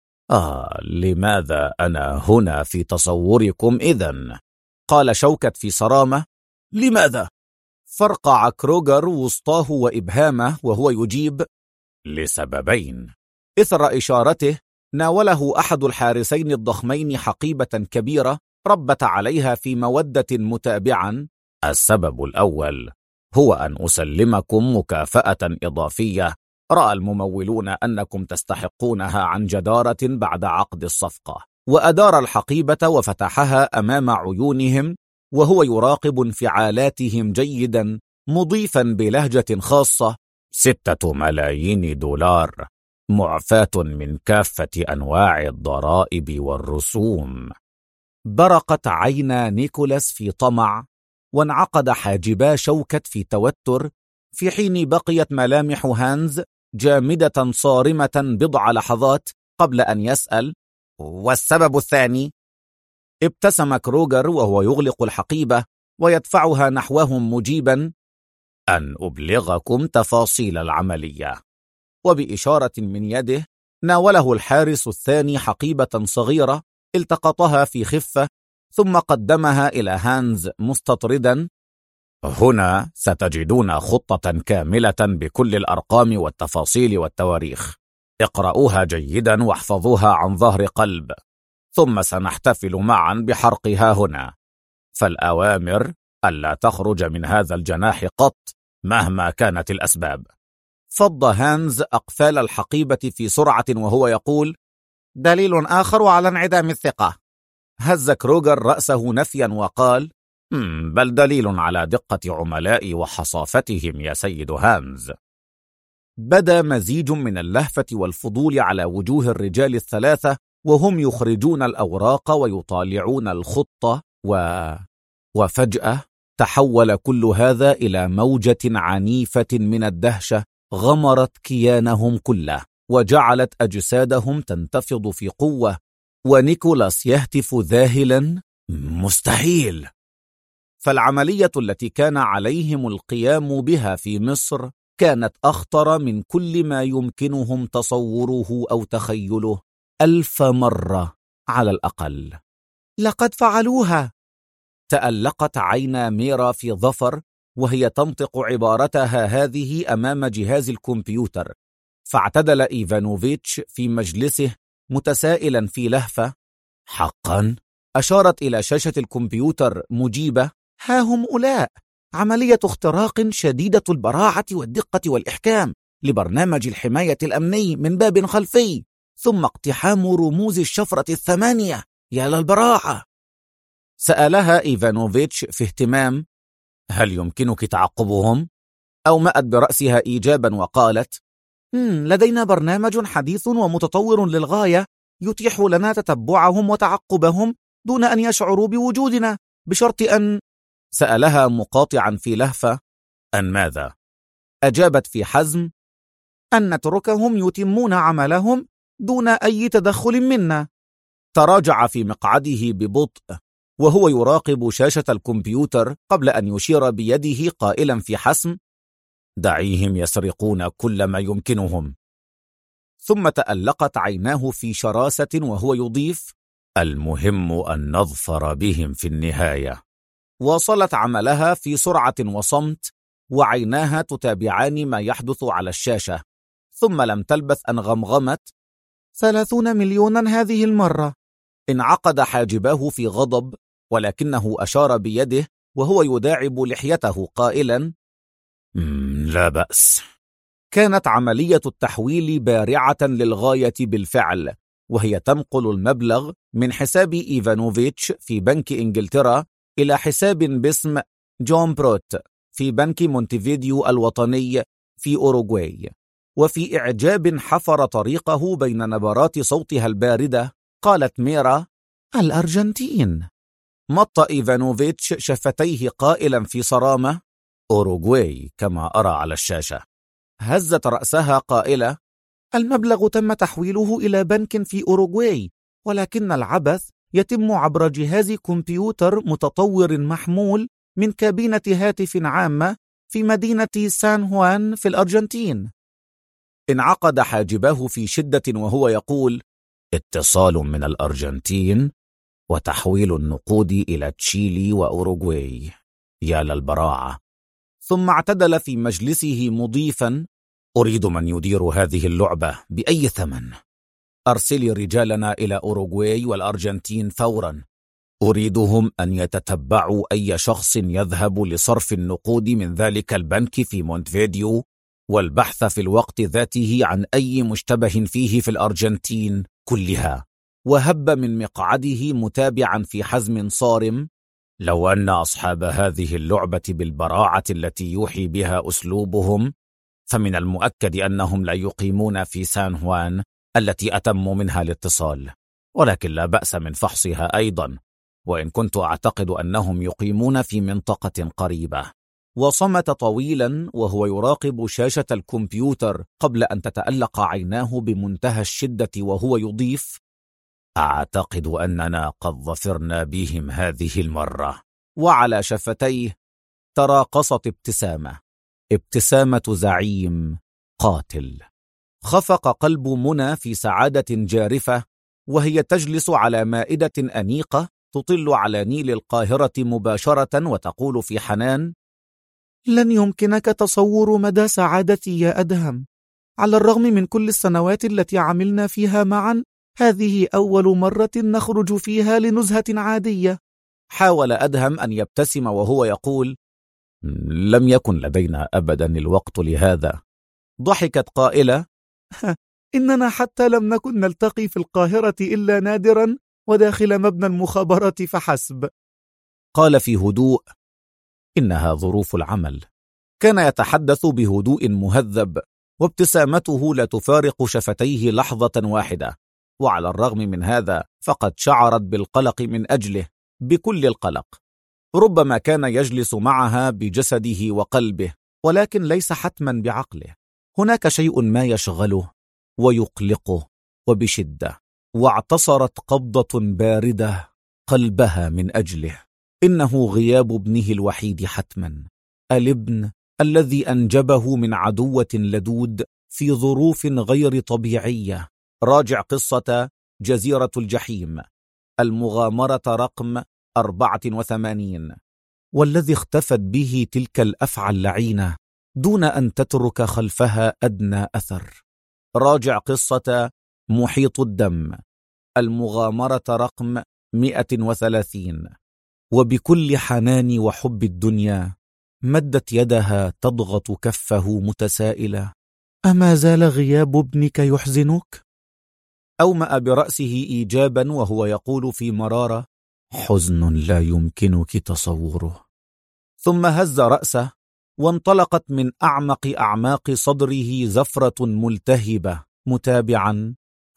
لماذا أنا هنا في تصوركم إذن؟ قال شوكت في صرامة: لماذا؟ فرقع كروغر وسطاه وإبهامه وهو يجيب: لسببين. إثر إشارته ناوله أحد الحارسين الضخمين حقيبة كبيرة ربت عليها في مودة متابعا: السبب الأول هو أن أسلمكم مكافأة إضافية رأى الممولون أنكم تستحقونها عن جدارة بعد عقد الصفقة. وأدار الحقيبة وفتحها أمام عيونهم وهو يراقب انفعالاتهم جيدا، مضيفا بلهجة خاصة: 6 ملايين دولار، معفاة من كافة أنواع الضرائب والرسوم. برقت عينا نيكولاس في طمع، وانعقد حاجبا شوكت في توتر، في حين بقيت ملامح هانز جامدة صارمة بضع لحظات قبل أن يسأل: والسبب الثاني؟ ابتسم كروغر وهو يغلق الحقيبة ويدفعها نحوهم مجيبا: أن أبلغكم تفاصيل العملية. وبإشارة من يده ناوله الحارس الثاني حقيبة صغيرة التقطها في خفة، ثم قدمها إلى هانز مستطردا: هنا ستجدون خطة كاملة بكل الأرقام والتفاصيل والتواريخ، اقرأوها جيدا واحفظوها عن ظهر قلب، ثم سنحتفل معا بحرقها هنا. فالأوامر ألا تخرج من هذا الجناح قط مهما كانت الأسباب. فض هانز أقفال الحقيبة في سرعة وهو يقول: دليل آخر على انعدام الثقة. هز كروغر رأسه نفيا وقال: بل دليل على دقة عملائي وحصافتهم يا سيد هانز. بدا مزيج من اللهفة والفضول على وجوه الرجال الثلاثة وهم يخرجون الأوراق ويطالعون الخطة، وفجأة تحول كل هذا إلى موجة عنيفة من الدهشة غمرت كيانهم كله، وجعلت أجسادهم تنتفض في قوة، ونيكولاس يهتف ذاهلا: مستحيل! فالعملية التي كان عليهم القيام بها في مصر كانت أخطر من كل ما يمكنهم تصوره أو تخيله 1000 مرة على الأقل. لقد فعلوها! تألقت عينا ميرا في ظفر وهي تنطق عبارتها هذه أمام جهاز الكمبيوتر، فاعتدل إيفانوفيتش في مجلسه متسائلا في لهفة: حقا؟ أشارت إلى شاشة الكمبيوتر مجيبة: ها هم أولاء، عملية اختراق شديدة البراعة والدقة والإحكام لبرنامج الحماية الأمني من باب خلفي، ثم اقتحام رموز الشفرة 8. يا للبراعة! سألها إيفانوفيتش في اهتمام: هل يمكنك تعقبهم؟ أومأت برأسها إيجابا وقالت: لدينا برنامج حديث ومتطور للغاية يتيح لنا تتبعهم وتعقبهم دون أن يشعروا بوجودنا، بشرط أن... سألها مقاطعا في لهفة: أن ماذا؟ أجابت في حزم: أن نتركهم يتمون عملهم دون أي تدخل منا. تراجع في مقعده ببطء وهو يراقب شاشة الكمبيوتر قبل أن يشير بيده قائلا في حسم: دعيهم يسرقون كل ما يمكنهم. ثم تألقت عيناه في شراسة وهو يضيف: المهم أن نظفر بهم في النهاية. واصلت عملها في سرعة وصمت، وعيناها تتابعان ما يحدث على الشاشة، ثم لم تلبث أن غمغمت: 30 مليونا هذه المرة. انعقد حاجباه في غضب، ولكنه أشار بيده وهو يداعب لحيته قائلا: لا بأس. كانت عملية التحويل بارعة للغاية بالفعل، وهي تنقل المبلغ من حساب إيفانوفيتش في بنك إنجلترا إلى حساب باسم جون بروت في بنك مونتيفيديو الوطني في أوروغواي. وفي إعجاب حفر طريقه بين نبرات صوتها الباردة قالت ميرا: الأرجنتين. مط إيفانوفيتش شفتيه قائلا في صرامة: أوروغواي كما أرى على الشاشة. هزت رأسها قائلة: المبلغ تم تحويله إلى بنك في أوروغواي، ولكن العبث يتم عبر جهاز كمبيوتر متطور محمول من كابينة هاتف عامة في مدينة سان هوان في الأرجنتين. انعقد حاجباه في شدة وهو يقول: اتصال من الأرجنتين وتحويل النقود إلى تشيلي وأوروغواي، يا للبراعة. ثم اعتدل في مجلسه مضيفا: أريد من يدير هذه اللعبة بأي ثمن. أرسلي رجالنا إلى أوروغواي والأرجنتين فورا. أريدهم أن يتتبعوا أي شخص يذهب لصرف النقود من ذلك البنك في مونتفيديو، والبحث في الوقت ذاته عن أي مشتبه فيه في الأرجنتين كلها. وهب من مقعده متابعا في حزم صارم: لو أن أصحاب هذه اللعبة بالبراعة التي يوحي بها أسلوبهم، فمن المؤكد أنهم لا يقيمون في سان هوان التي أتموا منها الاتصال، ولكن لا بأس من فحصها أيضا، وإن كنت أعتقد أنهم يقيمون في منطقة قريبة. وصمت طويلا وهو يراقب شاشة الكمبيوتر قبل أن تتألق عيناه بمنتهى الشدة وهو يضيف: أعتقد أننا قد ظفرنا بهم هذه المرة. وعلى شفتيه تراقصت ابتسامة زعيم قاتل. خفق قلب منى في سعادة جارفة وهي تجلس على مائدة أنيقة تطل على نيل القاهرة مباشرة، وتقول في حنان: لن يمكنك تصور مدى سعادتي يا أدهم. على الرغم من كل السنوات التي عملنا فيها معا، هذه أول مرة نخرج فيها لنزهة عادية. حاول أدهم أن يبتسم وهو يقول: لم يكن لدينا أبدا الوقت لهذا. ضحكت قائلة: إننا حتى لم نكن نلتقي في القاهرة إلا نادرا وداخل مبنى المخابرات فحسب. قال في هدوء: إنها ظروف العمل. كان يتحدث بهدوء مهذب، وابتسامته لا تفارق شفتيه لحظة واحدة، وعلى الرغم من هذا فقد شعرت بالقلق من أجله، بكل القلق. ربما كان يجلس معها بجسده وقلبه، ولكن ليس حتما بعقله. هناك شيء ما يشغله ويقلقه وبشدة، واعتصرت قبضة باردة قلبها من أجله. إنه غياب ابنه الوحيد حتما، الابن الذي أنجبه من عدوة لدود في ظروف غير طبيعية. راجع قصة جزيرة الجحيم، المغامرة رقم 84، والذي اختفت به تلك الأفعى اللعينة دون أن تترك خلفها أدنى أثر. راجع قصة محيط الدم، المغامرة رقم 130. وبكل حنان وحب الدنيا مدت يدها تضغط كفه متسائلة: أما زال غياب ابنك يحزنك؟ أومأ برأسه إيجابا وهو يقول في مرارة: حزن لا يمكنك تصوره. ثم هز رأسه، وانطلقت من أعمق أعماق صدره زفرة ملتهبة متابعا: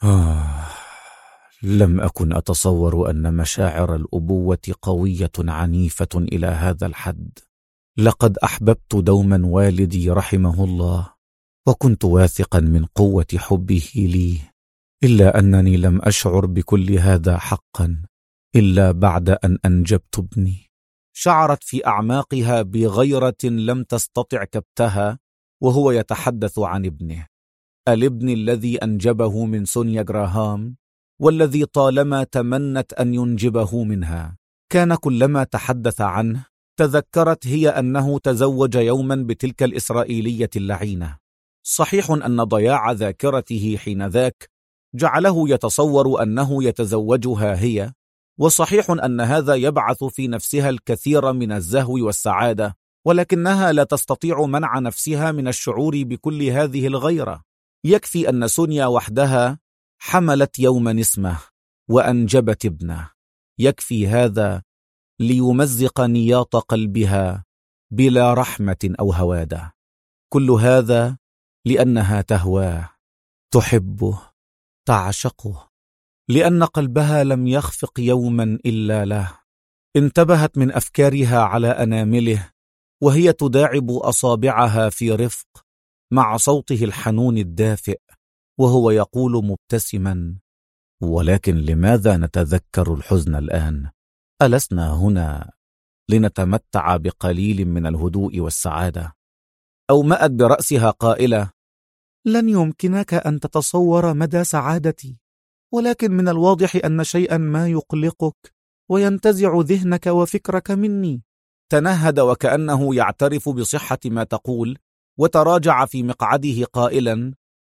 لم أكن أتصور أن مشاعر الأبوة قوية عنيفة إلى هذا الحد. لقد أحببت دوما والدي رحمه الله، وكنت واثقا من قوة حبه لي، إلا أنني لم أشعر بكل هذا حقا إلا بعد أن أنجبت ابني. شعرت في أعماقها بغيرة لم تستطع كبتها وهو يتحدث عن ابنه، الابن الذي أنجبه من سونيا جراهام، والذي طالما تمنت أن ينجبه منها. كان كلما تحدث عنه تذكرت هي أنه تزوج يوما بتلك الإسرائيلية اللعينة. صحيح أن ضياع ذاكرته حينذاك جعله يتصور أنه يتزوجها هي، وصحيح أن هذا يبعث في نفسها الكثير من الزهو والسعادة، ولكنها لا تستطيع منع نفسها من الشعور بكل هذه الغيرة. يكفي أن سونيا وحدها حملت يوما اسمه وأنجبت ابنه، يكفي هذا ليمزق نياط قلبها بلا رحمة أو هوادة. كل هذا لأنها تهواه، تحبه، تعشقه، لأن قلبها لم يخفق يوما إلا له. انتبهت من أفكارها على أنامله وهي تداعب أصابعها في رفق مع صوته الحنون الدافئ، وهو يقول مبتسما: ولكن لماذا نتذكر الحزن الآن؟ ألسنا هنا لنتمتع بقليل من الهدوء والسعادة؟ أومأت برأسها قائلة: لن يمكنك أن تتصور مدى سعادتي، ولكن من الواضح أن شيئا ما يقلقك وينتزع ذهنك وفكرك مني. تنهد وكأنه يعترف بصحة ما تقول، وتراجع في مقعده قائلا: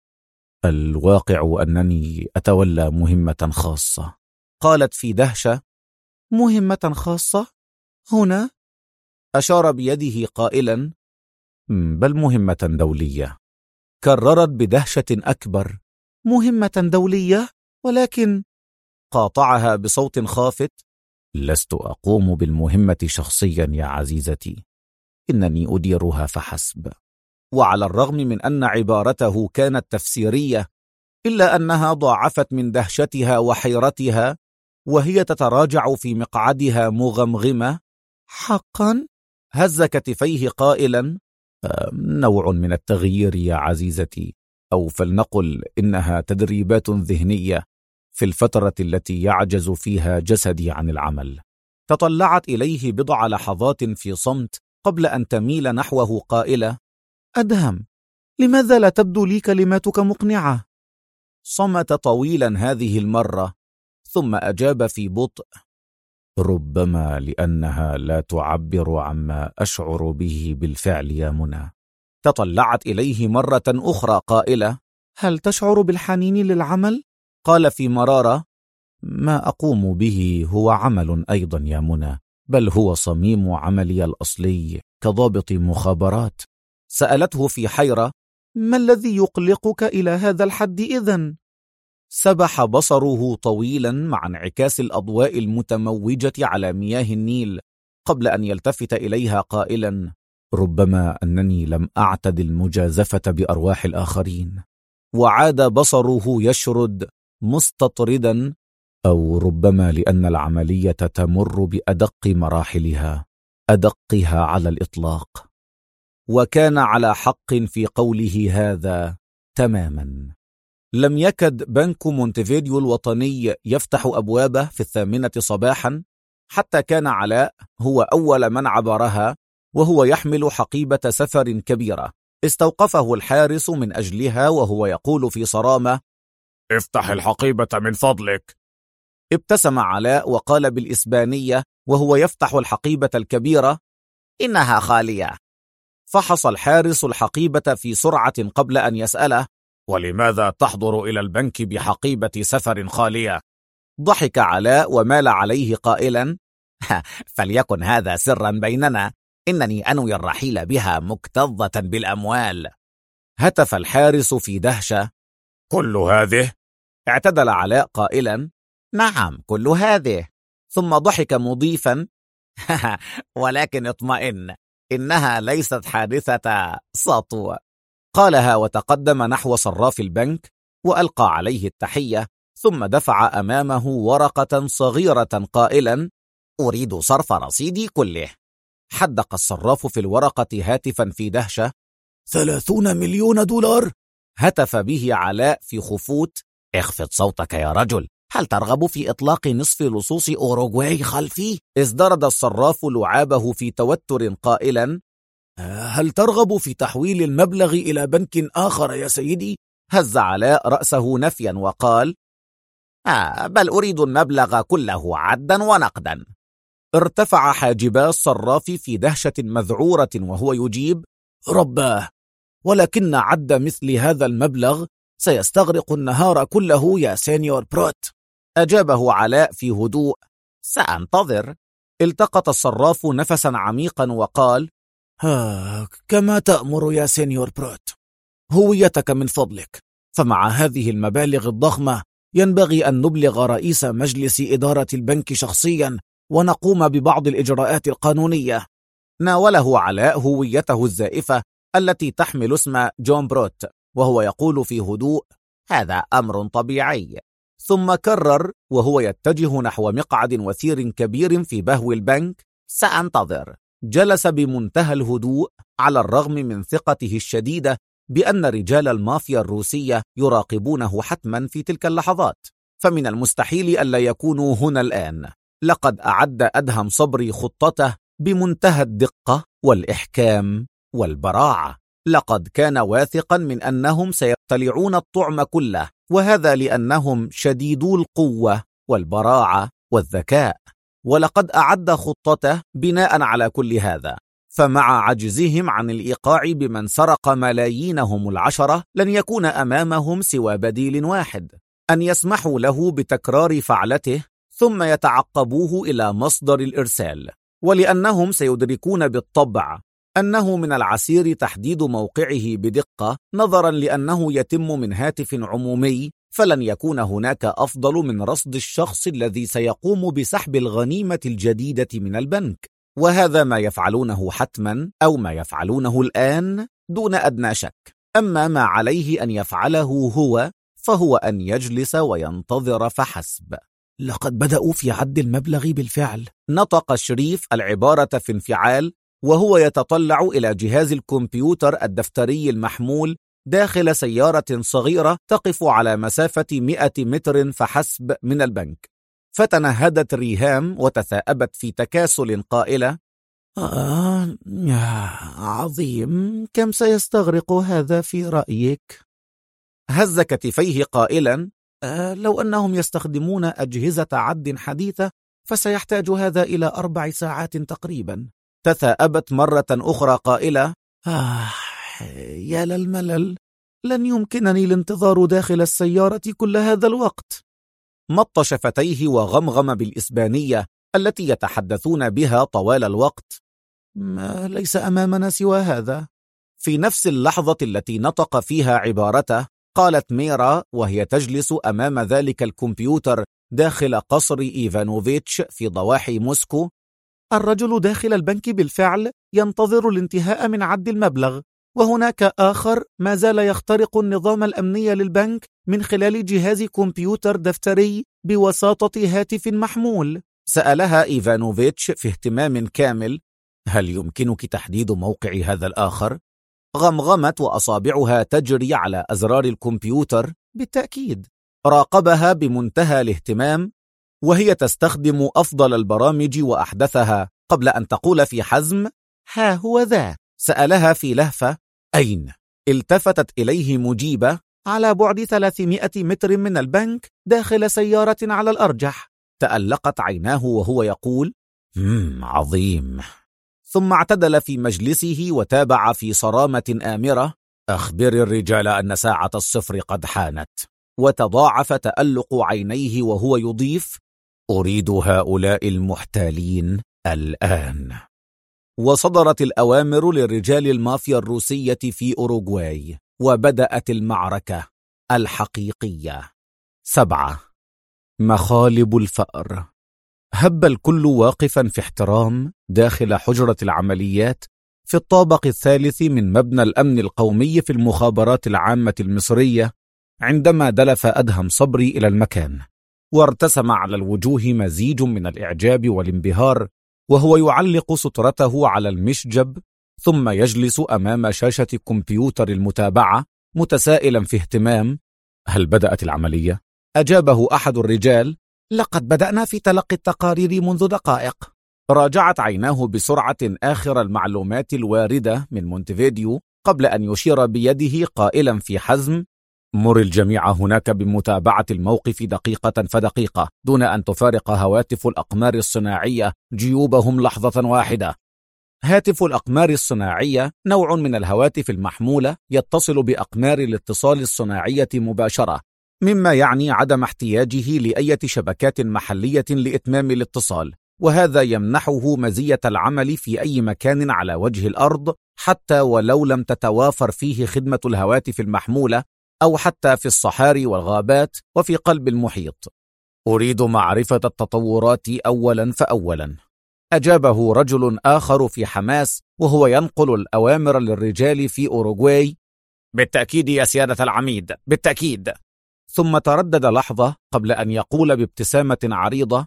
الواقع أنني أتولى مهمة خاصة. قالت في دهشة: مهمة خاصة؟ هنا؟ أشار بيده قائلا: بل مهمة دولية. كررت بدهشة أكبر: مهمة دولية؟ ولكن... قاطعها بصوت خافت: لست أقوم بالمهمة شخصيا يا عزيزتي، إنني أديرها فحسب. وعلى الرغم من أن عبارته كانت تفسيرية، إلا أنها ضاعفت من دهشتها وحيرتها وهي تتراجع في مقعدها مغمغمة. حقا؟ هز كتفيه قائلا: نوع من التغيير يا عزيزتي، أو فلنقل إنها تدريبات ذهنية في الفترة التي يعجز فيها جسدي عن العمل. تطلعت إليه بضع لحظات في صمت قبل أن تميل نحوه قائلة: أدهم، لماذا لا تبدو لي كلماتك مقنعة؟ صمت طويلا هذه المرة، ثم أجاب في بطء: ربما لأنها لا تعبر عما أشعر به بالفعل يا منى. تطلعت إليه مرة أخرى قائلة: هل تشعر بالحنين للعمل؟ قال في مرارة: ما أقوم به هو عمل أيضا يا منى، بل هو صميم عملي الأصلي كضابط مخابرات. سألته في حيرة: ما الذي يقلقك إلى هذا الحد إذن؟ سبح بصره طويلا مع انعكاس الأضواء المتموجة على مياه النيل قبل أن يلتفت إليها قائلا: ربما أنني لم أعتد المجازفة بأرواح الآخرين. وعاد بصره يشرد مستطردا: أو ربما لأن العملية تمر بأدق مراحلها، أدقها على الإطلاق. وكان على حق في قوله هذا تماما. لم يكد بنك مونتفيديو الوطني يفتح أبوابه في 8 صباحا حتى كان علاء هو أول من عبرها، وهو يحمل حقيبة سفر كبيرة. استوقفه الحارس من أجلها وهو يقول في صرامة: افتح الحقيبة من فضلك. ابتسم علاء وقال بالإسبانية وهو يفتح الحقيبة الكبيرة: إنها خالية. فحص الحارس الحقيبة في سرعة قبل أن يسأله: ولماذا تحضر إلى البنك بحقيبة سفر خالية؟ ضحك علاء ومال عليه قائلا: فليكن هذا سرا بيننا، إنني أنوي الرحيل بها مكتظة بالأموال. هتف الحارس في دهشة: كل هذه؟ اعتدل علاء قائلا: نعم كل هذه. ثم ضحك مضيفا: ولكن اطمئن، إنها ليست حادثة سطو. قالها وتقدم نحو صراف البنك وألقى عليه التحية، ثم دفع أمامه ورقة صغيرة قائلا: أريد صرف رصيدي كله. حدق الصراف في الورقة هاتفا في دهشة: 30 مليون دولار؟ هتف به علاء في خفوت: اخفض صوتك يا رجل، هل ترغب في إطلاق نصف لصوص أوروغواي خلفي؟ ازدرد الصراف لعابه في توتر قائلا: هل ترغب في تحويل المبلغ إلى بنك آخر يا سيدي؟ هز علاء رأسه نفيا وقال: بل أريد المبلغ كله عدا ونقدا. ارتفع حاجبا الصراف في دهشة مذعورة وهو يجيب: رباه، ولكن عد مثل هذا المبلغ سيستغرق النهار كله يا سينيور بروت. أجابه علاء في هدوء: سأنتظر. التقط الصراف نفسا عميقا وقال: كما تأمر يا سينيور بروت. هويتك من فضلك. فمع هذه المبالغ الضخمة ينبغي أن نبلغ رئيس مجلس إدارة البنك شخصيا ونقوم ببعض الإجراءات القانونية. ناوله علاء هويته الزائفة التي تحمل اسم جون بروت وهو يقول في هدوء: هذا أمر طبيعي. ثم كرر وهو يتجه نحو مقعد وثير كبير في بهو البنك: سأنتظر. جلس بمنتهى الهدوء على الرغم من ثقته الشديدة بأن رجال المافيا الروسية يراقبونه حتما في تلك اللحظات، فمن المستحيل ألا يكونوا هنا الآن. لقد أعد أدهم صبري خطته بمنتهى الدقة والإحكام والبراعة. لقد كان واثقا من أنهم سيبتلعون الطعم كله، وهذا لأنهم شديدو القوة والبراعة والذكاء. ولقد أعد خطته بناء على كل هذا، فمع عجزهم عن الإيقاع بمن سرق ملايينهم 10 لن يكون أمامهم سوى بديل واحد: أن يسمحوا له بتكرار فعلته ثم يتعقبوه إلى مصدر الإرسال. ولأنهم سيدركون بالطبع أنه من العسير تحديد موقعه بدقة نظرا لأنه يتم من هاتف عمومي، فلن يكون هناك أفضل من رصد الشخص الذي سيقوم بسحب الغنيمة الجديدة من البنك. وهذا ما يفعلونه حتما، أو ما يفعلونه الآن دون أدنى شك. أما ما عليه أن يفعله هو فهو أن يجلس وينتظر فحسب. لقد بدأوا في عد المبلغ بالفعل. نطق شريف العبارة في انفعال وهو يتطلع إلى جهاز الكمبيوتر الدفتري المحمول داخل سيارة صغيرة تقف على مسافة 100 متر فحسب من البنك. فتنهدت ريهام وتثاءبت في تكاسل قائلة: عظيم، كم سيستغرق هذا في رأيك؟ هز كتفيه قائلا: لو أنهم يستخدمون أجهزة عد حديثة فسيحتاج هذا إلى 4 ساعات تقريبا. تثاءبت مرة أخرى قائلة: يا للملل، لن يمكنني الانتظار داخل السيارة كل هذا الوقت. مط شفتيه وغمغم بالإسبانية التي يتحدثون بها طوال الوقت: ليس أمامنا سوى هذا. في نفس اللحظة التي نطق فيها عبارته قالت ميرا وهي تجلس أمام ذلك الكمبيوتر داخل قصر إيفانوفيتش في ضواحي موسكو: الرجل داخل البنك بالفعل ينتظر الانتهاء من عد المبلغ، وهناك آخر ما زال يخترق النظام الأمني للبنك من خلال جهاز كمبيوتر دفتري بواسطة هاتف محمول. سألها إيفانوفيتش في اهتمام كامل: هل يمكنك تحديد موقع هذا الآخر؟ غمغمت وأصابعها تجري على أزرار الكمبيوتر. بالتأكيد. راقبها بمنتهى الاهتمام وهي تستخدم أفضل البرامج وأحدثها قبل أن تقول في حزم: ها هو ذا. سألها في لهفة: أين؟ التفتت إليه مجيبة: على بعد 300 متر من البنك داخل سيارة على الأرجح. تألقت عيناه وهو يقول: عظيم. ثم اعتدل في مجلسه وتابع في صرامة آمرة: أخبر الرجال أن ساعة الصفر قد حانت. وتضاعف تألق عينيه وهو يضيف: أريد هؤلاء المحتالين الآن. وصدرت الأوامر لرجال المافيا الروسية في أوروغواي، وبدأت المعركة الحقيقية. 7. مخالب الفأر. هب الكل واقفا في احترام داخل حجرة العمليات في الطابق الثالث من مبنى الأمن القومي في المخابرات العامة المصرية عندما دلف أدهم صبري إلى المكان، وارتسم على الوجوه مزيج من الإعجاب والانبهار وهو يعلق سترته على المشجب، ثم يجلس أمام شاشة كمبيوتر المتابعة متسائلا في اهتمام: هل بدأت العملية؟ أجابه أحد الرجال: لقد بدأنا في تلقي التقارير منذ دقائق. راجعت عيناه بسرعة آخر المعلومات الواردة من مونتفيديو قبل أن يشير بيده قائلا في حزم: مر الجميع هناك بمتابعة الموقف دقيقة فدقيقة دون أن تفارق هواتف الأقمار الصناعية جيوبهم لحظة واحدة. هاتف الأقمار الصناعية نوع من الهواتف المحمولة يتصل بأقمار الاتصال الصناعية مباشرة، مما يعني عدم احتياجه لأي شبكات محلية لإتمام الاتصال، وهذا يمنحه مزية العمل في أي مكان على وجه الأرض، حتى ولو لم تتوافر فيه خدمة الهواتف المحمولة، أو حتى في الصحاري والغابات وفي قلب المحيط. أريد معرفة التطورات أولا فأولا. أجابه رجل آخر في حماس وهو ينقل الأوامر للرجال في أوروغواي: بالتأكيد يا سيادة العميد، بالتأكيد. ثم تردد لحظة قبل أن يقول بابتسامة عريضة: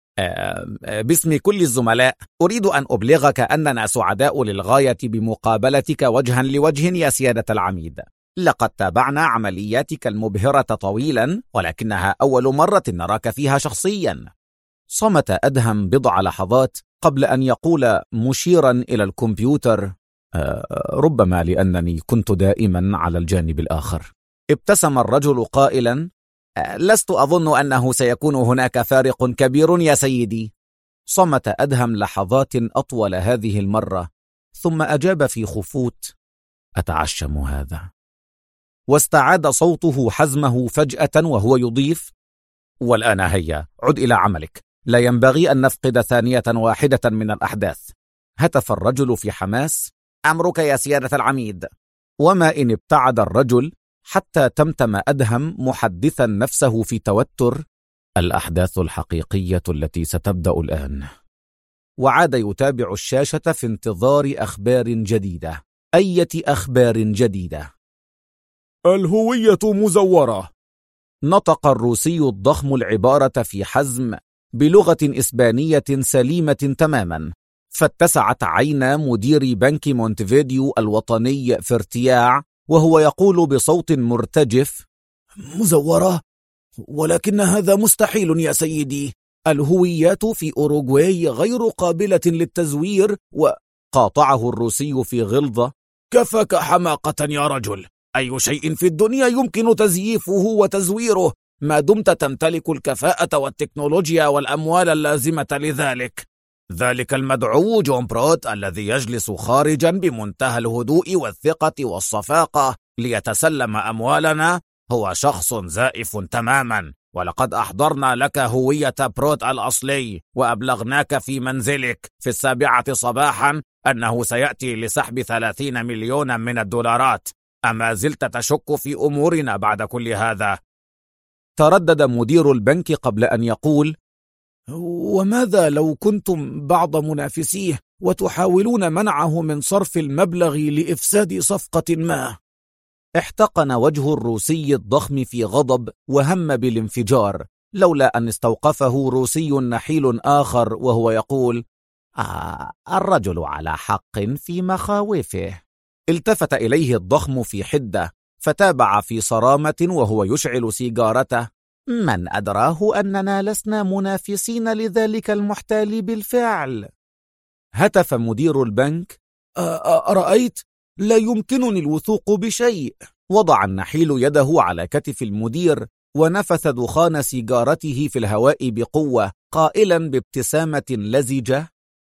باسم كل الزملاء أريد أن أبلغك أننا سعداء للغاية بمقابلتك وجها لوجه يا سيادة العميد. لقد تابعنا عملياتك المبهرة طويلا، ولكنها أول مرة نراك فيها شخصيا. صمت أدهم بضع لحظات قبل أن يقول مشيرا إلى الكمبيوتر: ربما لأنني كنت دائما على الجانب الآخر. ابتسم الرجل قائلا: لست أظن أنه سيكون هناك فارق كبير يا سيدي. صمت أدهم لحظات أطول هذه المرة، ثم أجاب في خفوت: أتعشم هذا. واستعاد صوته حزمه فجأة وهو يضيف: والآن هيا عد إلى عملك، لا ينبغي أن نفقد ثانية واحدة من الأحداث. هتف الرجل في حماس: أمرك يا سيادة العميد. وما إن ابتعد الرجل حتى تمتم أدهم محدثا نفسه في توتر: الأحداث الحقيقية التي ستبدأ الآن. وعاد يتابع الشاشة في انتظار أخبار جديدة. أية أخبار جديدة؟ الهوية مزورة. نطق الروسي الضخم العبارة في حزم بلغة إسبانية سليمة تماما، فاتسعت عينا مدير بنك مونتفيديو الوطني في ارتياع وهو يقول بصوت مرتجف: مزورة؟ ولكن هذا مستحيل يا سيدي. الهويات في أوروغواي غير قابلة للتزوير. وقاطعه الروسي في غلظة: كفاك حماقة يا رجل. أي شيء في الدنيا يمكن تزييفه وتزويره ما دمت تمتلك الكفاءة والتكنولوجيا والأموال اللازمة لذلك. ذلك المدعو جون بروت الذي يجلس خارجا بمنتهى الهدوء والثقة والصفاقة ليتسلم أموالنا هو شخص زائف تماما، ولقد أحضرنا لك هوية بروت الأصلي وأبلغناك في منزلك في 7 صباحا أنه سيأتي لسحب 30 مليون من الدولارات. أما زلت تشك في أمورنا بعد كل هذا؟ تردد مدير البنك قبل أن يقول: وماذا لو كنتم بعض منافسيه وتحاولون منعه من صرف المبلغ لإفساد صفقة ما؟ احتقن وجه الروسي الضخم في غضب وهم بالانفجار، لولا أن استوقفه روسي نحيل آخر وهو يقول: الرجل على حق في مخاوفه. التفت إليه الضخم في حدة، فتابع في صرامة وهو يشعل سيجارته: من أدراه أننا لسنا منافسين لذلك المحتال بالفعل؟ هتف مدير البنك: أرأيت؟ لا يمكنني الوثوق بشيء. وضع النحيل يده على كتف المدير ونفث دخان سيجارته في الهواء بقوة، قائلا بابتسامة لزجة: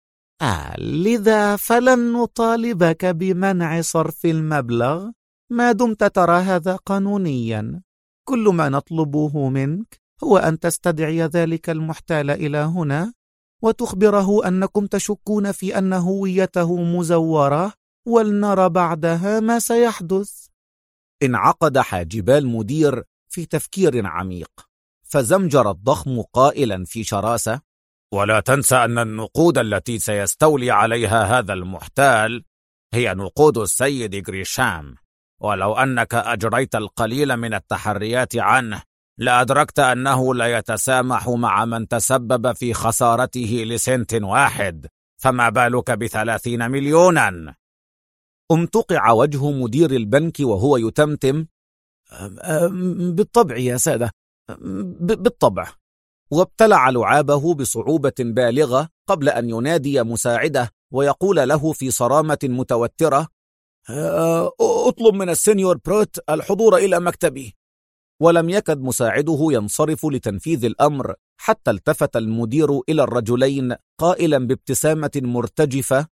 لذا فلن نطالبك بمنع صرف المبلغ ما دمت ترى هذا قانونيا. كل ما نطلبه منك هو أن تستدعي ذلك المحتال إلى هنا وتخبره أنكم تشكون في أن هويته مزورة، ولنرى بعدها ما سيحدث. انعقد حاجبا المدير في تفكير عميق، فزمجر الضخم قائلا في شراسة: ولا تنسى أن النقود التي سيستولي عليها هذا المحتال هي نقود السيد غريشام، ولو أنك أجريت القليل من التحريات عنه لأدركت أنه لا يتسامح مع من تسبب في خسارته لسنت واحد، فما بالك ب30 مليونا؟ امتقع وجه مدير البنك وهو يتمتم: بالطبع يا سادة، بالطبع. وابتلع لعابه بصعوبة بالغة قبل أن ينادي مساعده ويقول له في صرامة متوترة: اطلب من السينيور بروت الحضور إلى مكتبي. ولم يكد مساعده ينصرف لتنفيذ الأمر حتى التفت المدير إلى الرجلين قائلا بابتسامة مرتجفة: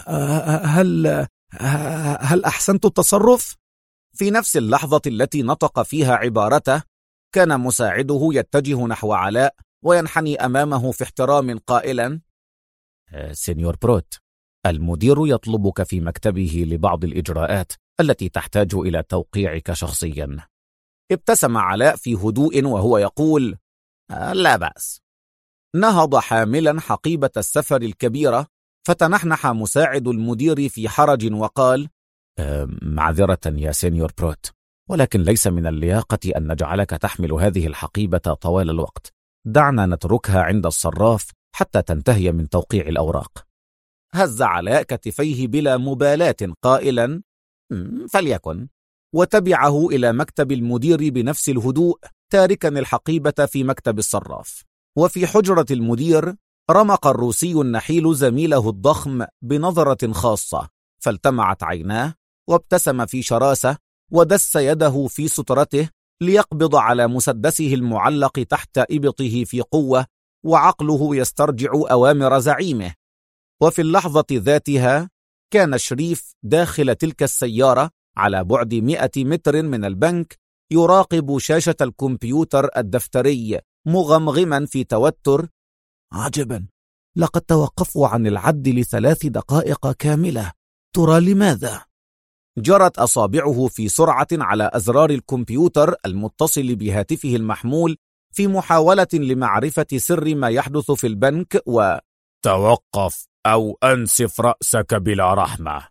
هل أحسنت التصرف؟ في نفس اللحظة التي نطق فيها عبارته كان مساعده يتجه نحو علاء وينحني أمامه في احترام قائلا: سينيور بروت، المدير يطلبك في مكتبه لبعض الإجراءات التي تحتاج إلى توقيعك شخصيا. ابتسم علاء في هدوء وهو يقول: لا بأس. نهض حاملا حقيبة السفر الكبيرة، فتنحنح مساعد المدير في حرج وقال: معذرة يا سينيور بروت، ولكن ليس من اللياقة أن نجعلك تحمل هذه الحقيبة طوال الوقت. دعنا نتركها عند الصراف حتى تنتهي من توقيع الأوراق. هز علاء كتفيه بلا مبالاة قائلا: فليكن، وتبعه إلى مكتب المدير بنفس الهدوء، تاركا الحقيبة في مكتب الصراف. وفي حجرة المدير رمق الروسي النحيل زميله الضخم بنظرة خاصة، فالتمعت عيناه وابتسم في شراسة، ودس يده في سترته ليقبض على مسدسه المعلق تحت إبطه في قوة، وعقله يسترجع أوامر زعيمه. وفي اللحظة ذاتها كان شريف داخل تلك السيارة على بعد 100 متر من البنك، يراقب شاشة الكمبيوتر الدفتري مغمغما في توتر. عجبا، لقد توقفوا عن العد ل3 دقائق كاملة، ترى لماذا؟ جرت أصابعه في سرعة على أزرار الكمبيوتر المتصل بهاتفه المحمول في محاولة لمعرفة سر ما يحدث في البنك. توقف أو أنسف رأسك بلا رحمة.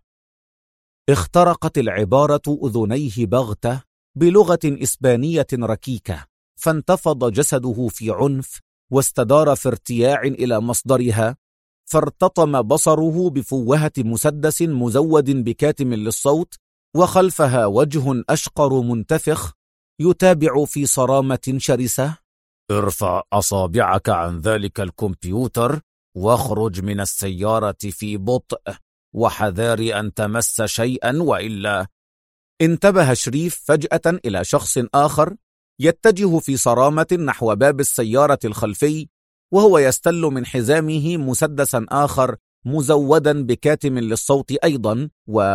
اخترقت العبارة أذنيه بغتة بلغة إسبانية ركيكة، فانتفض جسده في عنف واستدار في ارتياع إلى مصدرها، فارتطم بصره بفوهة مسدس مزود بكاتم للصوت، وخلفها وجه أشقر منتفخ يتابع في صرامة شرسة. ارفع أصابعك عن ذلك الكمبيوتر واخرج من السيارة في بطء، وحذار أن تمس شيئا وإلا. انتبه شريف فجأة إلى شخص آخر يتجه في صرامة نحو باب السيارة الخلفي، وهو يستل من حزامه مسدسا آخر مزودا بكاتم للصوت أيضا.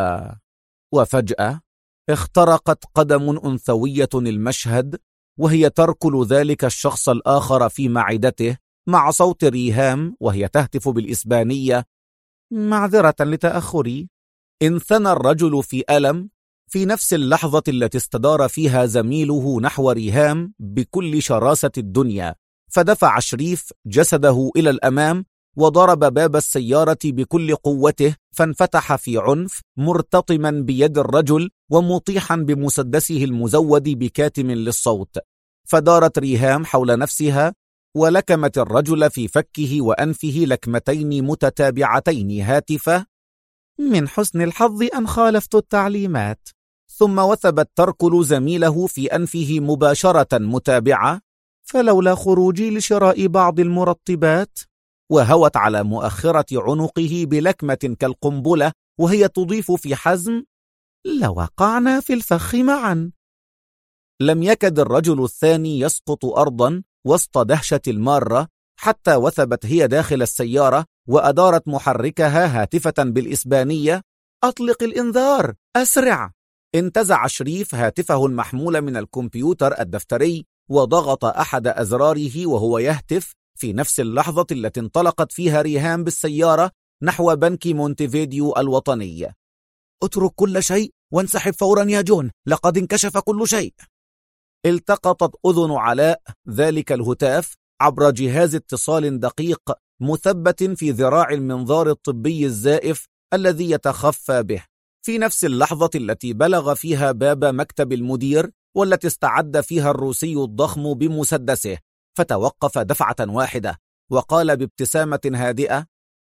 وفجأة اخترقت قدم أنثوية المشهد، وهي تركل ذلك الشخص الآخر في معدته مع صوت ريهام وهي تهتف بالإسبانية: معذرة لتأخري. انثنى الرجل في ألم في نفس اللحظة التي استدار فيها زميله نحو ريهام بكل شراسة الدنيا، فدفع شريف جسده إلى الأمام وضرب باب السيارة بكل قوته، فانفتح في عنف مرتطما بيد الرجل ومطيحا بمسدسه المزود بكاتم للصوت. فدارت ريهام حول نفسها ولكمت الرجل في فكه وأنفه لكمتين متتابعتين هاتفة: من حسن الحظ أن خالفت التعليمات. ثم وثبت تركل زميله في أنفه مباشرة متابعة: فلولا خروجي لشراء بعض المرطبات. وهوت على مؤخرة عنقه بلكمة كالقنبلة وهي تضيف في حزم: لوقعنا في الفخ معا. لم يكد الرجل الثاني يسقط أرضا وسط دهشة المارة حتى وثبت هي داخل السيارة وأدارت محركها هاتفة بالإسبانية: أطلق الإنذار أسرع. انتزع شريف هاتفه المحمول من الكمبيوتر الدفتري وضغط أحد أزراره وهو يهتف في نفس اللحظة التي انطلقت فيها ريهام بالسيارة نحو بنك مونتيفيديو الوطني: اترك كل شيء وانسحب فورا يا جون، لقد انكشف كل شيء. التقطت أذن علاء ذلك الهتاف عبر جهاز اتصال دقيق مثبت في ذراع المنظار الطبي الزائف الذي يتخفى به، في نفس اللحظة التي بلغ فيها باب مكتب المدير والتي استعد فيها الروسي الضخم بمسدسه، فتوقف دفعة واحدة وقال بابتسامة هادئة: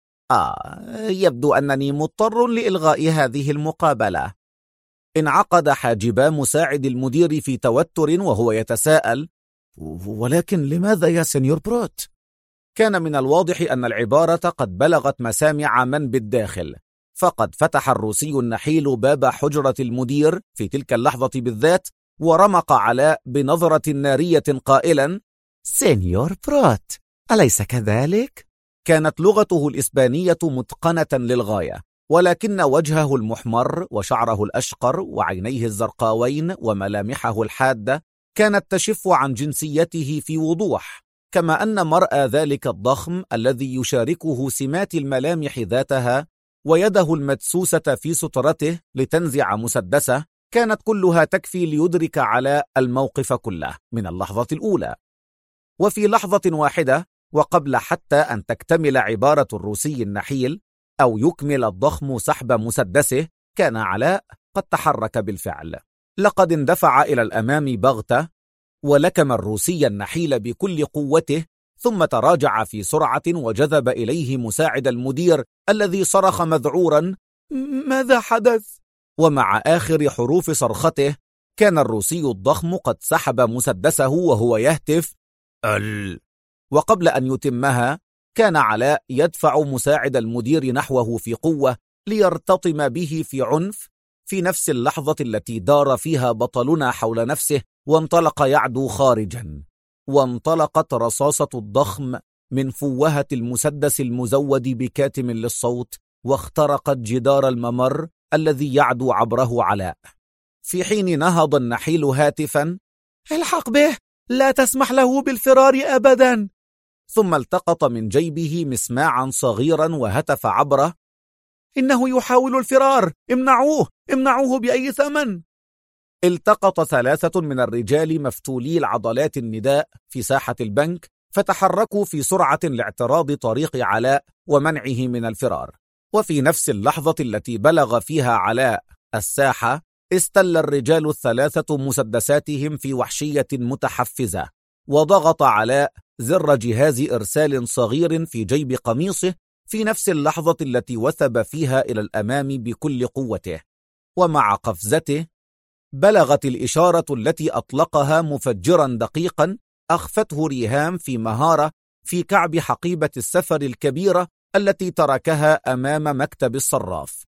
يبدو أنني مضطر لإلغاء هذه المقابلة. انعقد حاجبا مساعد المدير في توتر وهو يتساءل: ولكن لماذا يا سينيور بروت؟ كان من الواضح أن العبارة قد بلغت مسامع من بالداخل، فقد فتح الروسي النحيل باب حجرة المدير في تلك اللحظة بالذات، ورمق علاء بنظرة نارية قائلا: سينيور بروت، أليس كذلك؟ كانت لغته الإسبانية متقنة للغاية، ولكن وجهه المحمر وشعره الأشقر وعينيه الزرقاوين وملامحه الحادة كانت تشف عن جنسيته في وضوح، كما أن مرأى ذلك الضخم الذي يشاركه سمات الملامح ذاتها ويده المدسوسة في سترته لتنزع مسدسه كانت كلها تكفي ليدرك علاء الموقف كله من اللحظة الأولى. وفي لحظة واحدة وقبل حتى أن تكتمل عبارة الروسي النحيل أو يكمل الضخم سحب مسدسه كان علاء قد تحرك بالفعل. لقد اندفع إلى الأمام بغتة ولكم الروسي النحيل بكل قوته، ثم تراجع في سرعة وجذب إليه مساعد المدير الذي صرخ مذعورا: ماذا حدث؟ ومع آخر حروف صرخته كان الروسي الضخم قد سحب مسدسه وهو يهتف وقبل أن يتمها كان علاء يدفع مساعد المدير نحوه في قوة ليرتطم به في عنف. في نفس اللحظة التي دار فيها بطلنا حول نفسه وانطلق يعدو خارجا، وانطلقت رصاصة الضخم من فوهة المسدس المزود بكاتم للصوت واخترقت جدار الممر الذي يعدو عبره علاء، في حين نهض النحيل هاتفا: الحق به، لا تسمح له بالفرار أبدا. ثم التقط من جيبه مسماعا صغيرا وهتف عبره: إنه يحاول الفرار، امنعوه بأي ثمن. التقط 3 من الرجال مفتولي العضلات النداء في ساحة البنك، فتحركوا في سرعة لاعتراض طريق علاء ومنعه من الفرار. وفي نفس اللحظة التي بلغ فيها علاء الساحة استل الرجال 3 مسدساتهم في وحشية متحفزة، وضغط علاء زر جهاز إرسال صغير في جيب قميصه في نفس اللحظة التي وثب فيها إلى الأمام بكل قوته. ومع قفزته بلغت الإشارة التي أطلقها مفجرا دقيقا أخفته ريهام في مهارة في كعب حقيبة السفر الكبيرة التي تركها أمام مكتب الصراف،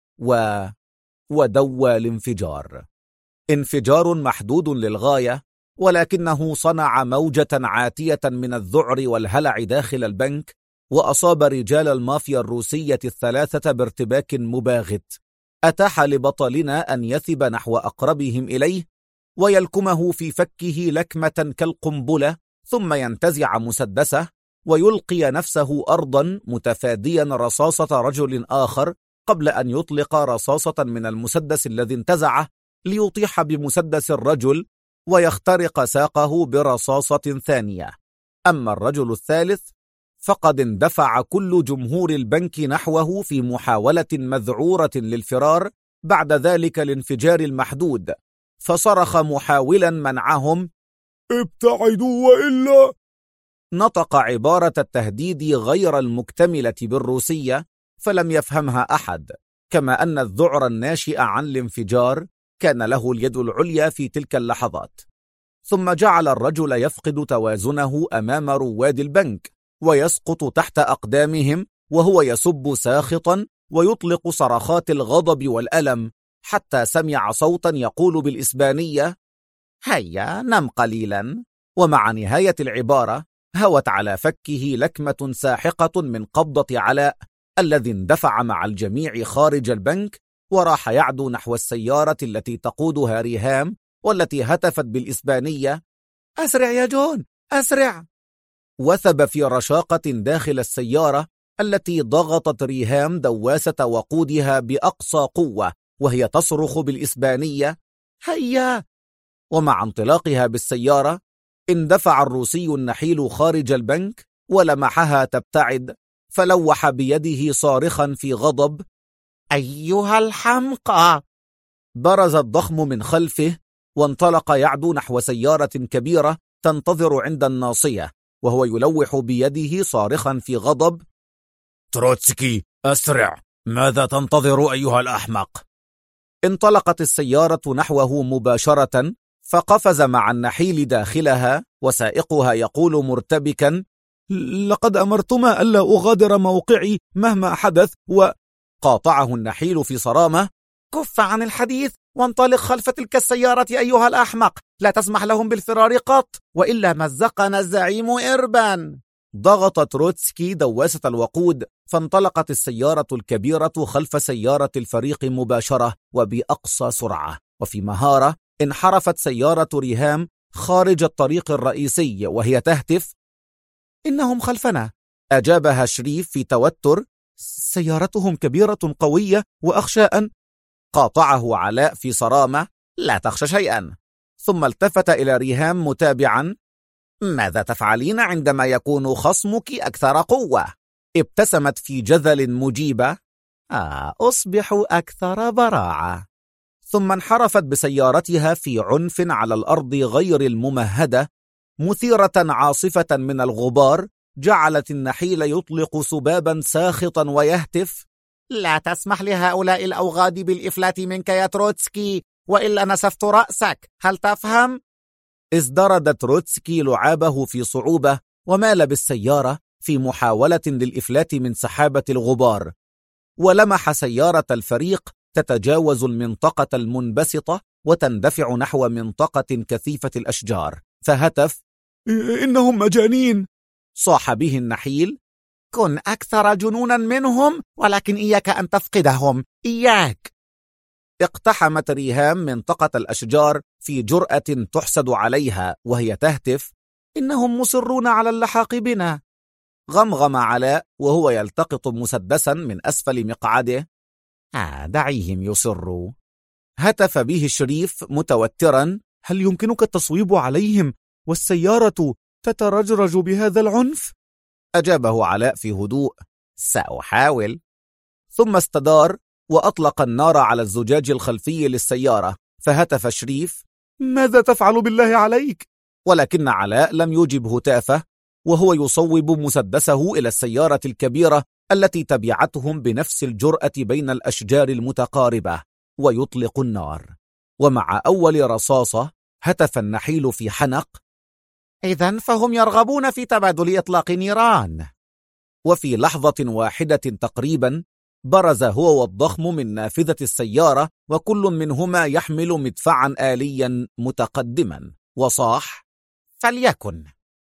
ودوى الانفجار. انفجار محدود للغاية، ولكنه صنع موجة عاتية من الذعر والهلع داخل البنك، وأصاب رجال المافيا الروسية 3 بارتباك مباغت أتاح لبطلنا أن يثب نحو أقربهم إليه ويلكمه في فكه لكمة كالقنبلة، ثم ينتزع مسدسه ويلقي نفسه أرضا متفاديا رصاصة رجل آخر قبل أن يطلق رصاصة من المسدس الذي انتزعه ليطيح بمسدس الرجل ويخترق ساقه برصاصة ثانية. أما الرجل الثالث فقد اندفع كل جمهور البنك نحوه في محاولة مذعورة للفرار بعد ذلك الانفجار المحدود، فصرخ محاولا منعهم: ابتعدوا وإلا. نطق عبارة التهديد غير المكتملة بالروسية فلم يفهمها أحد، كما أن الذعر الناشئ عن الانفجار كان له اليد العليا في تلك اللحظات. ثم جعل الرجل يفقد توازنه أمام رواد البنك ويسقط تحت أقدامهم وهو يسب ساخطا ويطلق صرخات الغضب والألم، حتى سمع صوتا يقول بالإسبانية: هيا نم قليلا. ومع نهاية العبارة هوت على فكه لكمة ساحقة من قبضة علاء الذي اندفع مع الجميع خارج البنك وراح يعدو نحو السيارة التي تقودها ريهام والتي هتفت بالإسبانية: أسرع يا جون، أسرع. وثب في رشاقة داخل السيارة التي ضغطت ريهام دواسة وقودها بأقصى قوة وهي تصرخ بالإسبانية: هيا. ومع انطلاقها بالسيارة اندفع الروسي النحيل خارج البنك ولمحها تبتعد، فلوح بيده صارخا في غضب: أيها الحمقى. برز الضخم من خلفه وانطلق يعدو نحو سيارة كبيرة تنتظر عند الناصية، وهو يلوح بيده صارخا في غضب: تروتسكي، أسرع، ماذا تنتظر أيها الأحمق؟ انطلقت السيارة نحوه مباشرة، فقفز مع النحيل داخلها وسائقها يقول مرتبكا: لقد أمرتما ألا أغادر موقعي مهما حدث. وقاطعه النحيل في صرامة: كف عن الحديث وانطلق خلف تلك السيارة أيها الأحمق، لا تسمح لهم بالفرار قط، وإلا مزقنا الزعيم إربان. ضغط تروتسكي دواسة الوقود، فانطلقت السيارة الكبيرة خلف سيارة الفريق مباشرة وبأقصى سرعة، وفي مهارة انحرفت سيارة ريهام خارج الطريق الرئيسي وهي تهتف: إنهم خلفنا. أجابها شريف في توتر. سيارتهم كبيرة قوية وأخشى أن... قاطعه علاء في صرامة. لا تخشى شيئا. ثم التفت إلى ريهام متابعا. ماذا تفعلين عندما يكون خصمك أكثر قوة؟ ابتسمت في جذل مجيبة. أصبح أكثر براعة. ثم انحرفت بسيارتها في عنف على الأرض غير الممهدة، مثيرة عاصفة من الغبار جعلت النحيل يطلق سبابا ساخطا ويهتف. لا تسمح لهؤلاء الأوغاد بالإفلات منك يا تروتسكي، وإلا نسفت رأسك، هل تفهم؟ ازدرد تروتسكي لعابه في صعوبة ومال بالسيارة في محاولة للإفلات من سحابة الغبار، ولمح سيارة الفريق تتجاوز المنطقة المنبسطة وتندفع نحو منطقة كثيفة الأشجار، فهتف. إنهم مجانين. صاح به النحيل. كن أكثر جنونا منهم، ولكن إياك أن تفقدهم، إياك. اقتحمت ريهام منطقة الأشجار في جرأة تحسد عليها وهي تهتف. إنهم مصرون على اللحاق بنا. غمغم علاء وهو يلتقط مسدسا من أسفل مقعده. دعيهم يصروا. هتف به شريف متوترا. هل يمكنك التصويب عليهم والسيارة تترجرج بهذا العنف؟ أجابه علاء في هدوء. سأحاول. ثم استدار وأطلق النار على الزجاج الخلفي للسيارة، فهتف شريف. ماذا تفعل بالله عليك؟ ولكن علاء لم يجب هتافه، وهو يصوب مسدسه إلى السيارة الكبيرة التي تبعتهم بنفس الجرأة بين الأشجار المتقاربة، ويطلق النار. ومع أول رصاصة هتف النحيل في حنق. إذن فهم يرغبون في تبادل إطلاق نيران. وفي لحظة واحدة تقريبا برز هو والضخم من نافذة السيارة، وكل منهما يحمل مدفعا آليا متقدما، وصاح. فليكن.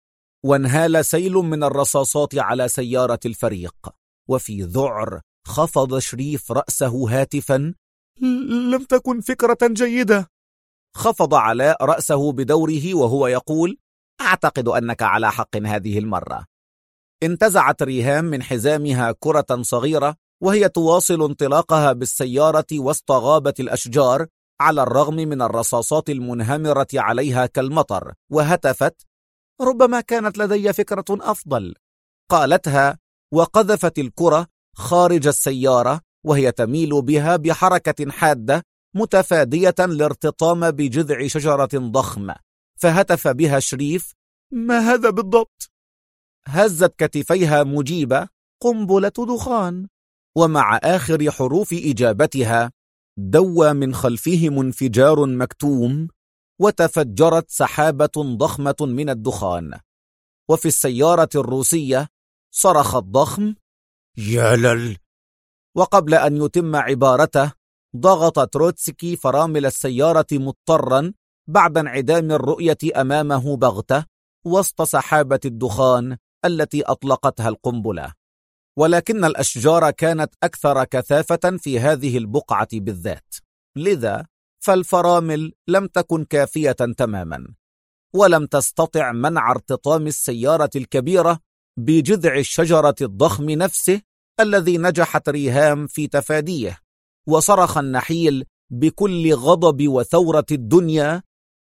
وانهال سيل من الرصاصات على سيارة الفريق، وفي ذعر خفض شريف رأسه هاتفا. لم تكن فكرة جيدة. خفض علاء رأسه بدوره وهو يقول. أعتقد أنك على حق هذه المرة. انتزعت ريهام من حزامها كرة صغيرة وهي تواصل انطلاقها بالسيارة وسط غابة الأشجار على الرغم من الرصاصات المنهمرة عليها كالمطر، وهتفت. ربما كانت لدي فكرة أفضل، قالتها، وقذفت الكرة خارج السيارة وهي تميل بها بحركة حادة متفادية الارتطام بجذع شجرة ضخمة، فهتف بها شريف. ما هذا بالضبط؟ هزت كتفيها مجيبة. قنبلة دخان. ومع آخر حروف إجابتها دوى من خلفهم انفجار مكتوم، وتفجرت سحابة ضخمة من الدخان. وفي السيارة الروسية صرخ الضخم. يا لل. وقبل أن يتم عبارته ضغط تروتسكي فرامل السيارة مضطرا بعد انعدام الرؤية أمامه بغتة وسط سحابة الدخان التي أطلقتها القنبلة. ولكن الأشجار كانت أكثر كثافة في هذه البقعة بالذات، لذا فالفرامل لم تكن كافية تماما، ولم تستطع منع ارتطام السيارة الكبيرة بجذع الشجرة الضخم نفسه الذي نجحت ريهام في تفاديه. وصرخ النحيل بكل غضب وثورة الدنيا.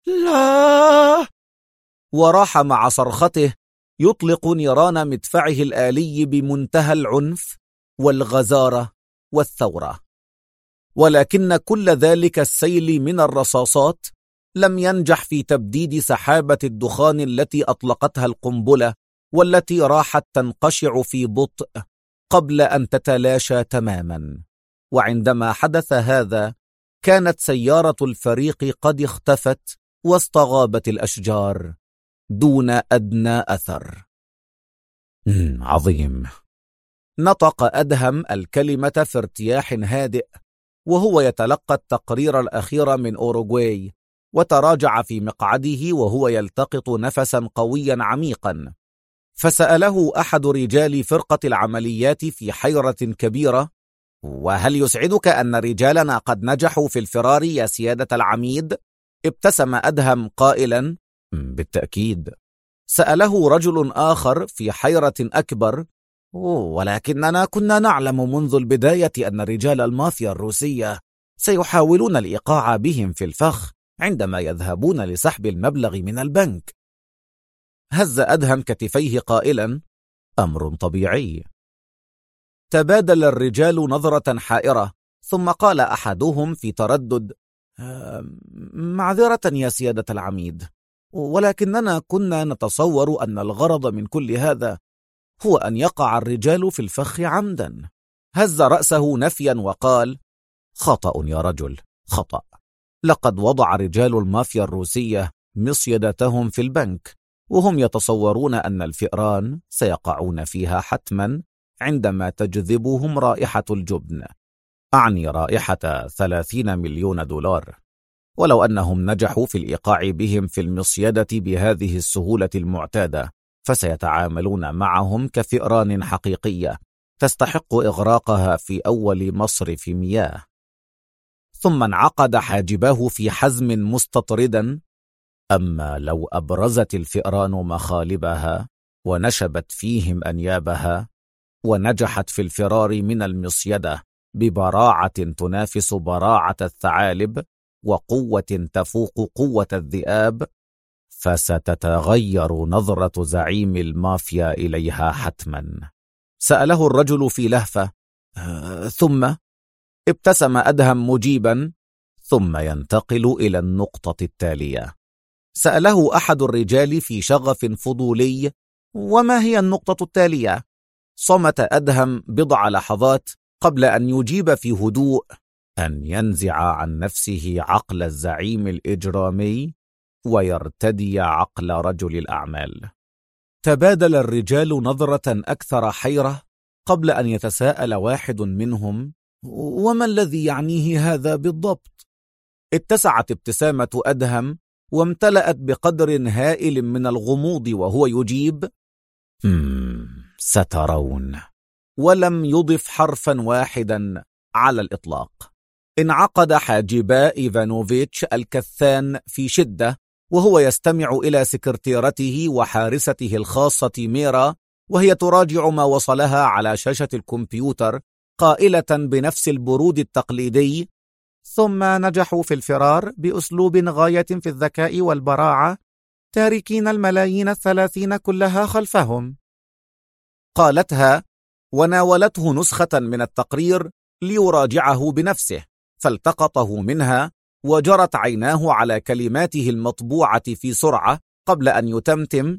لا! وراح مع صرخته يطلق نيران مدفعه الآلي بمنتهى العنف والغزارة والثورة. ولكن كل ذلك السيل من الرصاصات لم ينجح في تبديد سحابة الدخان التي أطلقتها القنبلة، والتي راحت تنقشع في بطء قبل أن تتلاشى تماما. وعندما حدث هذا كانت سيارة الفريق قد اختفت وسط غابة الأشجار دون أدنى أثر. عظيم. نطق أدهم الكلمة في ارتياح هادئ وهو يتلقى التقرير الأخير من أوروغواي، وتراجع في مقعده وهو يلتقط نفسا قويا عميقا. فسأله أحد رجال فرقة العمليات في حيرة كبيرة. وهل يسعدك أن رجالنا قد نجحوا في الفرار يا سيادة العميد؟ ابتسم أدهم قائلا. بالتأكيد. سأله رجل آخر في حيرة أكبر: ولكننا كنا نعلم منذ البداية أن رجال المافيا الروسية سيحاولون الإيقاع بهم في الفخ عندما يذهبون لسحب المبلغ من البنك. هز أدهم كتفيه قائلا: أمر طبيعي. تبادل الرجال نظرة حائرة، ثم قال أحدهم في تردد: معذرة يا سيادة العميد، ولكننا كنا نتصور أن الغرض من كل هذا هو أن يقع الرجال في الفخ عمدا. هز رأسه نفيا وقال: خطأ يا رجل، خطأ. لقد وضع رجال المافيا الروسية مصيدتهم في البنك، وهم يتصورون أن الفئران سيقعون فيها حتما عندما تجذبهم رائحة الجبن، أعني رائحة 30 مليون دولار. ولو أنهم نجحوا في الإيقاع بهم في المصيدة بهذه السهولة المعتادة، فسيتعاملون معهم كفئران حقيقية تستحق إغراقها في أول مصرف مياه. ثم انعقد حاجباه في حزم مستطردا: أما لو أبرزت الفئران مخالبها ونشبت فيهم أنيابها، ونجحت في الفرار من المصيدة ببراعة تنافس براعة الثعالب وقوة تفوق قوة الذئاب، فستتغير نظرة زعيم المافيا إليها حتما. سأله الرجل في لهفة: ثم؟ ابتسم أدهم مجيبا: ثم ينتقل إلى النقطة التالية. سأله أحد الرجال في شغف فضولي: وما هي النقطة التالية؟ صمت أدهم بضع لحظات قبل أن يجيب في هدوء: أن ينزع عن نفسه عقل الزعيم الإجرامي ويرتدي عقل رجل الأعمال. تبادل الرجال نظرة أكثر حيرة قبل أن يتساءل واحد منهم: وما الذي يعنيه هذا بالضبط؟ اتسعت ابتسامة أدهم وامتلأت بقدر هائل من الغموض وهو يجيب: سترون. ولم يضف حرفا واحدا على الإطلاق. انعقد حاجبا إيفانوفيتش الكثان في شدة وهو يستمع إلى سكرتيرته وحارسته الخاصة ميرا وهي تراجع ما وصلها على شاشة الكمبيوتر، قائلة بنفس البرود التقليدي: ثم نجحوا في الفرار بأسلوب غاية في الذكاء والبراعة، تاركين الملايين 30 كلها خلفهم. قالتها وناولته نسخة من التقرير ليراجعه بنفسه، فالتقطه منها وجرت عيناه على كلماته المطبوعة في سرعة قبل أن يتمتم: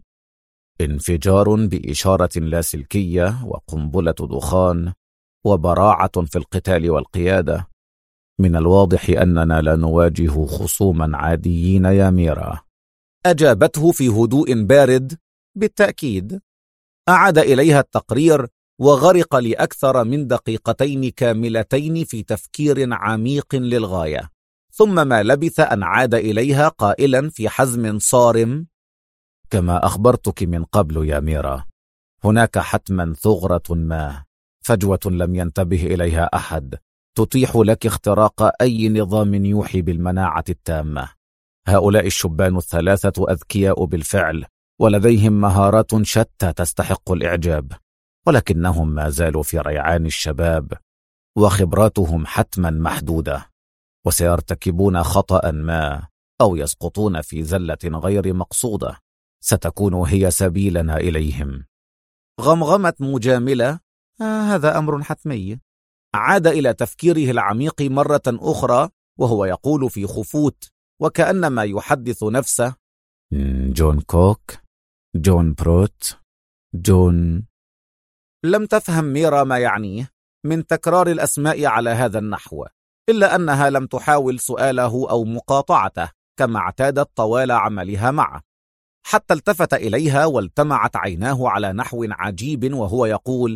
انفجار بإشارة لاسلكية وقنبلة دخان وبراعة في القتال والقيادة. من الواضح أننا لا نواجه خصوما عاديين يا ميرا. أجابته في هدوء بارد: بالتأكيد. أعاد إليها التقرير وغرق لأكثر من دقيقتين كاملتين في تفكير عميق للغاية، ثم ما لبث أن عاد إليها قائلا في حزم صارم: كما أخبرتك من قبل يا ميرا، هناك حتما ثغرة ما، فجوة لم ينتبه إليها أحد، تتيح لك اختراق أي نظام يوحي بالمناعة التامة. هؤلاء الشبان الثلاثة أذكياء بالفعل، ولديهم مهارات شتى تستحق الإعجاب، ولكنهم ما زالوا في ريعان الشباب، وخبراتهم حتما محدودة، وسيرتكبون خطأ ما أو يسقطون في زلة غير مقصودة ستكون هي سبيلنا إليهم. غمغمت مجاملة: هذا أمر حتمي. عاد إلى تفكيره العميق مرة أخرى وهو يقول في خفوت وكأنما يحدث نفسه: جون كوك، جون بروت، جون. لم تفهم ميرا ما يعنيه من تكرار الأسماء على هذا النحو، إلا أنها لم تحاول سؤاله أو مقاطعته كما اعتادت طوال عملها معه، حتى التفت إليها والتمعت عيناه على نحو عجيب وهو يقول: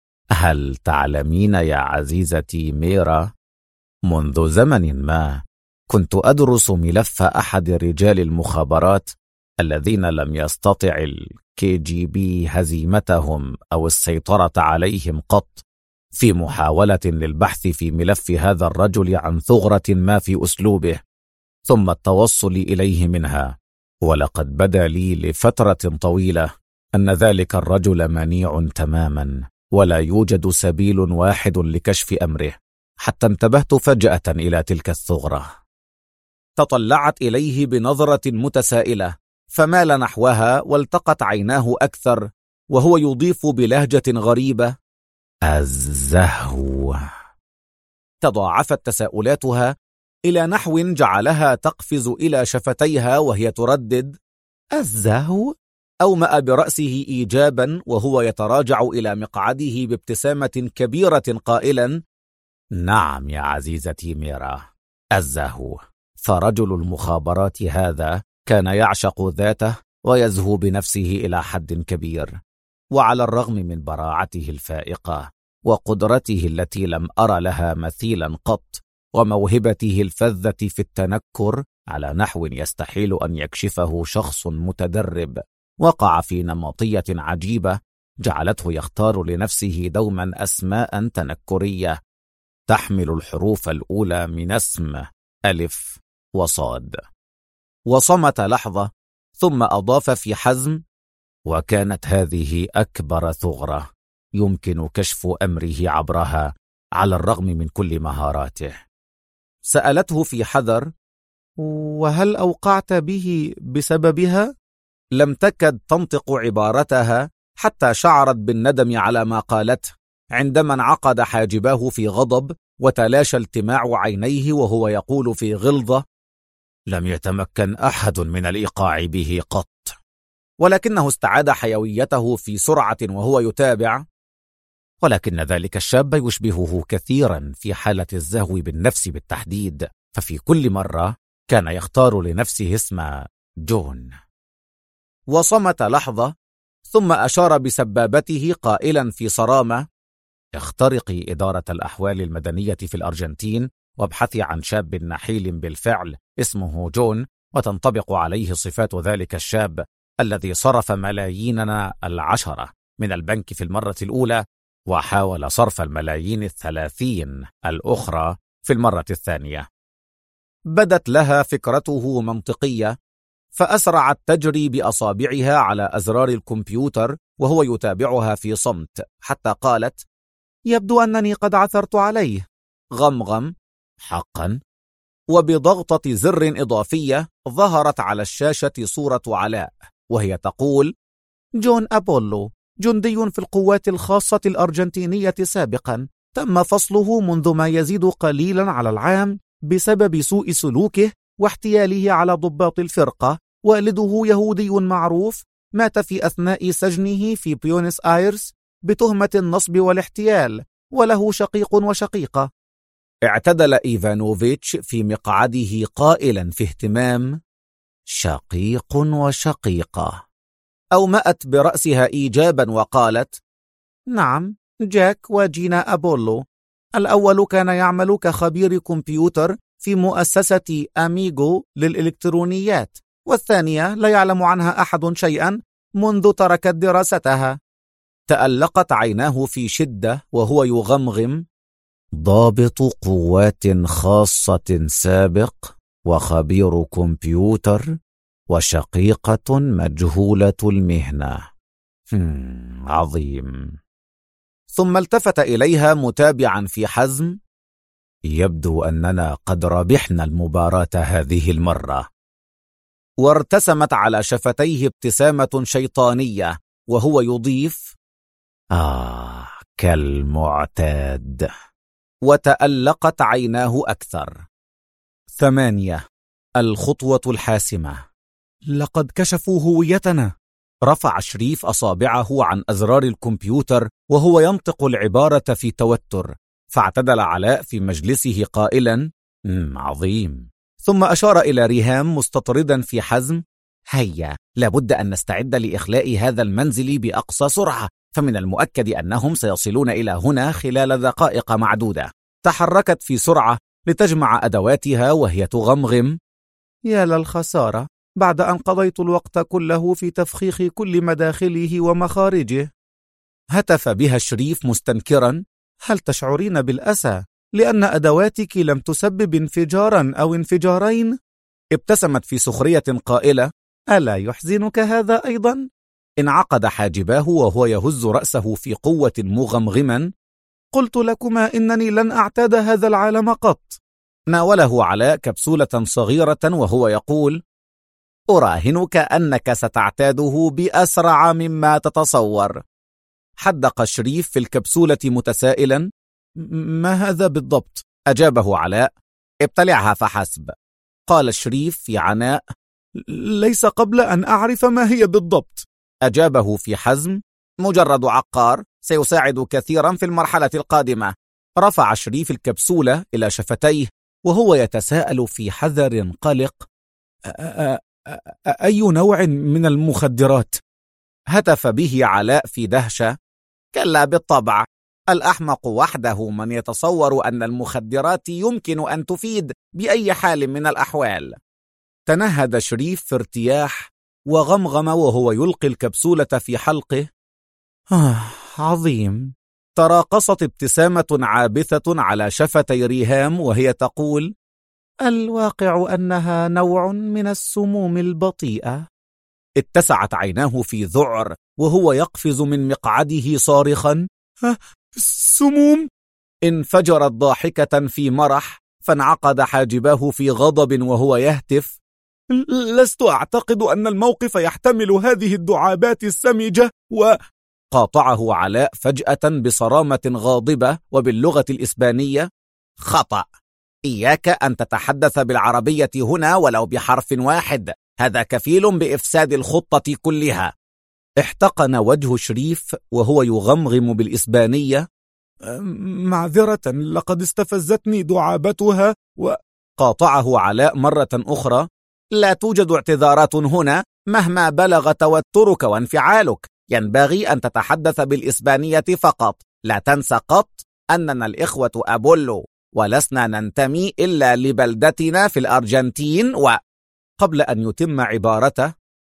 هل تعلمين يا عزيزتي ميرا، منذ زمن ما كنت أدرس ملف أحد رجال المخابرات الذين لم يستطع الKGB هزيمتهم أو السيطرة عليهم قط، في محاولة للبحث في ملف هذا الرجل عن ثغرة ما في أسلوبه ثم التوصل إليه منها. ولقد بدا لي لفترة طويلة أن ذلك الرجل منيع تماما، ولا يوجد سبيل واحد لكشف أمره، حتى انتبهت فجأة إلى تلك الثغرة. تطلعت إليه بنظرة متسائلة، فمال نحوها والتقت عيناه أكثر، وهو يضيف بلهجة غريبة: الزهو. تضاعفت تساؤلاتها إلى نحو جعلها تقفز إلى شفتيها وهي تردد: الزهو؟ أومأ برأسه إيجابا وهو يتراجع إلى مقعده بابتسامة كبيرة قائلا: نعم يا عزيزتي ميرا، الزهو. فرجل المخابرات هذا كان يعشق ذاته ويزهو بنفسه إلى حد كبير، وعلى الرغم من براعته الفائقة وقدرته التي لم أرى لها مثيلا قط، وموهبته الفذة في التنكر على نحو يستحيل أن يكشفه شخص متدرب، وقع في نمطية عجيبة جعلته يختار لنفسه دوما أسماء تنكرية تحمل الحروف الأولى من اسم ألف وصاد. وصمت لحظة ثم أضاف في حزم: وكانت هذه أكبر ثغرة يمكن كشف أمره عبرها على الرغم من كل مهاراته. سألته في حذر: وهل أوقعت به بسببها؟ لم تكد تنطق عبارتها حتى شعرت بالندم على ما قالته، عندما انعقد حاجباه في غضب وتلاشى التماع عينيه وهو يقول في غلظة: لم يتمكن أحد من الإيقاع به قط. ولكنه استعاد حيويته في سرعة وهو يتابع: ولكن ذلك الشاب يشبهه كثيرا في حالة الزهو بالنفس بالتحديد، ففي كل مرة كان يختار لنفسه اسم جون. وصمت لحظة ثم أشار بسبابته قائلا في صرامة: اخترقي إدارة الأحوال المدنية في الأرجنتين وابحثي عن شاب نحيل بالفعل اسمه جون، وتنطبق عليه صفات ذلك الشاب الذي صرف ملاييننا 10 من البنك في المرة الأولى، وحاول صرف الملايين 30 الأخرى في المرة الثانية. بدت لها فكرته منطقية، فأسرعت تجري بأصابعها على أزرار الكمبيوتر وهو يتابعها في صمت، حتى قالت: يبدو أنني قد عثرت عليه. غمغم: حقا؟ وبضغطة زر إضافية ظهرت على الشاشة صورة علاء وهي تقول: جون أبولو، جندي في القوات الخاصة الأرجنتينية سابقا، تم فصله منذ ما يزيد قليلا على العام بسبب سوء سلوكه واحتياله على ضباط الفرقة. والده يهودي معروف، مات في أثناء سجنه في بيونس آيرس بتهمة النصب والاحتيال، وله شقيق وشقيقة. اعتدل إيفانوفيتش في مقعده قائلا في اهتمام: شقيق وشقيقة. أومأت برأسها إيجابا وقالت: نعم، جاك وجينا أبولو. الأول كان يعمل كخبير كمبيوتر في مؤسسة أميغو للإلكترونيات، والثانية لا يعلم عنها أحد شيئا منذ تركت دراستها. تألقت عيناه في شدة وهو يغمغم: ضابط قوات خاصة سابق، وخبير كمبيوتر، وشقيقة مجهولة المهنة. عظيم. ثم التفت إليها متابعا في حزم: يبدو أننا قد ربحنا المباراة هذه المرة. وارتسمت على شفتيه ابتسامة شيطانية وهو يضيف: كالمعتاد. وتألقت عيناه أكثر. 8. الخطوة الحاسمة. لقد كشفوا هويتنا. رفع شريف أصابعه عن أزرار الكمبيوتر وهو ينطق العبارة في توتر، فاعتدل علاء في مجلسه قائلا: عظيم. ثم أشار إلى ريهام مستطردا في حزم: هيا، لابد أن نستعد لإخلاء هذا المنزل بأقصى سرعة، فمن المؤكد أنهم سيصلون إلى هنا خلال دقائق معدودة. تحركت في سرعة لتجمع أدواتها وهي تغمغم: يا للخسارة، بعد أن قضيت الوقت كله في تفخيخ كل مداخله ومخارجه. هتف بها شريف مستنكرا: هل تشعرين بالأسى لأن أدواتك لم تسبب انفجارا أو انفجارين؟ ابتسمت في سخرية قائلة: ألا يحزنك هذا أيضا؟ انعقد حاجباه وهو يهز رأسه في قوة مغمغما. قلت لكما إنني لن أعتاد هذا العالم قط. ناوله علاء كبسولة صغيرة وهو يقول: أراهنك أنك ستعتاده بأسرع مما تتصور. حدق شريف في الكبسولة متسائلا: ما هذا بالضبط؟ أجابه علاء: ابتلعها فحسب. قال شريف في عناء: ليس قبل أن أعرف ما هي بالضبط. أجابه في حزم: مجرد عقار سيساعد كثيرا في المرحلة القادمة. رفع شريف الكبسولة إلى شفتيه وهو يتساءل في حذر قلق: أي نوع من المخدرات؟ هتف به علاء في دهشة: كلا بالطبع، الأحمق وحده من يتصور أن المخدرات يمكن أن تفيد بأي حال من الأحوال. تنهد شريف في ارتياح وغمغم وهو يلقي الكبسولة في حلقه: عظيم. تراقصت ابتسامة عابثة على شفتي ريهام وهي تقول: الواقع أنها نوع من السموم البطيئة. اتسعت عيناه في ذعر وهو يقفز من مقعده صارخا: السموم؟ انفجرت ضاحكة في مرح، فانعقد حاجباه في غضب وهو يهتف: لست أعتقد أن الموقف يحتمل هذه الدعابات السمجة. قاطعه علاء فجأة بصرامة غاضبة وباللغة الإسبانية: خطأ، إياك أن تتحدث بالعربية هنا ولو بحرف واحد، هذا كفيل بإفساد الخطة كلها. احتقن وجه شريف وهو يغمغم بالإسبانية: معذرة، لقد استفزتني دعابتها. قاطعه علاء مرة أخرى: لا توجد اعتذارات هنا مهما بلغ توترك وانفعالك، ينبغي أن تتحدث بالإسبانية فقط. لا تنسى قط أننا الإخوة أبولو ولسنا ننتمي إلا لبلدتنا في الأرجنتين. قبل أن يتم عبارته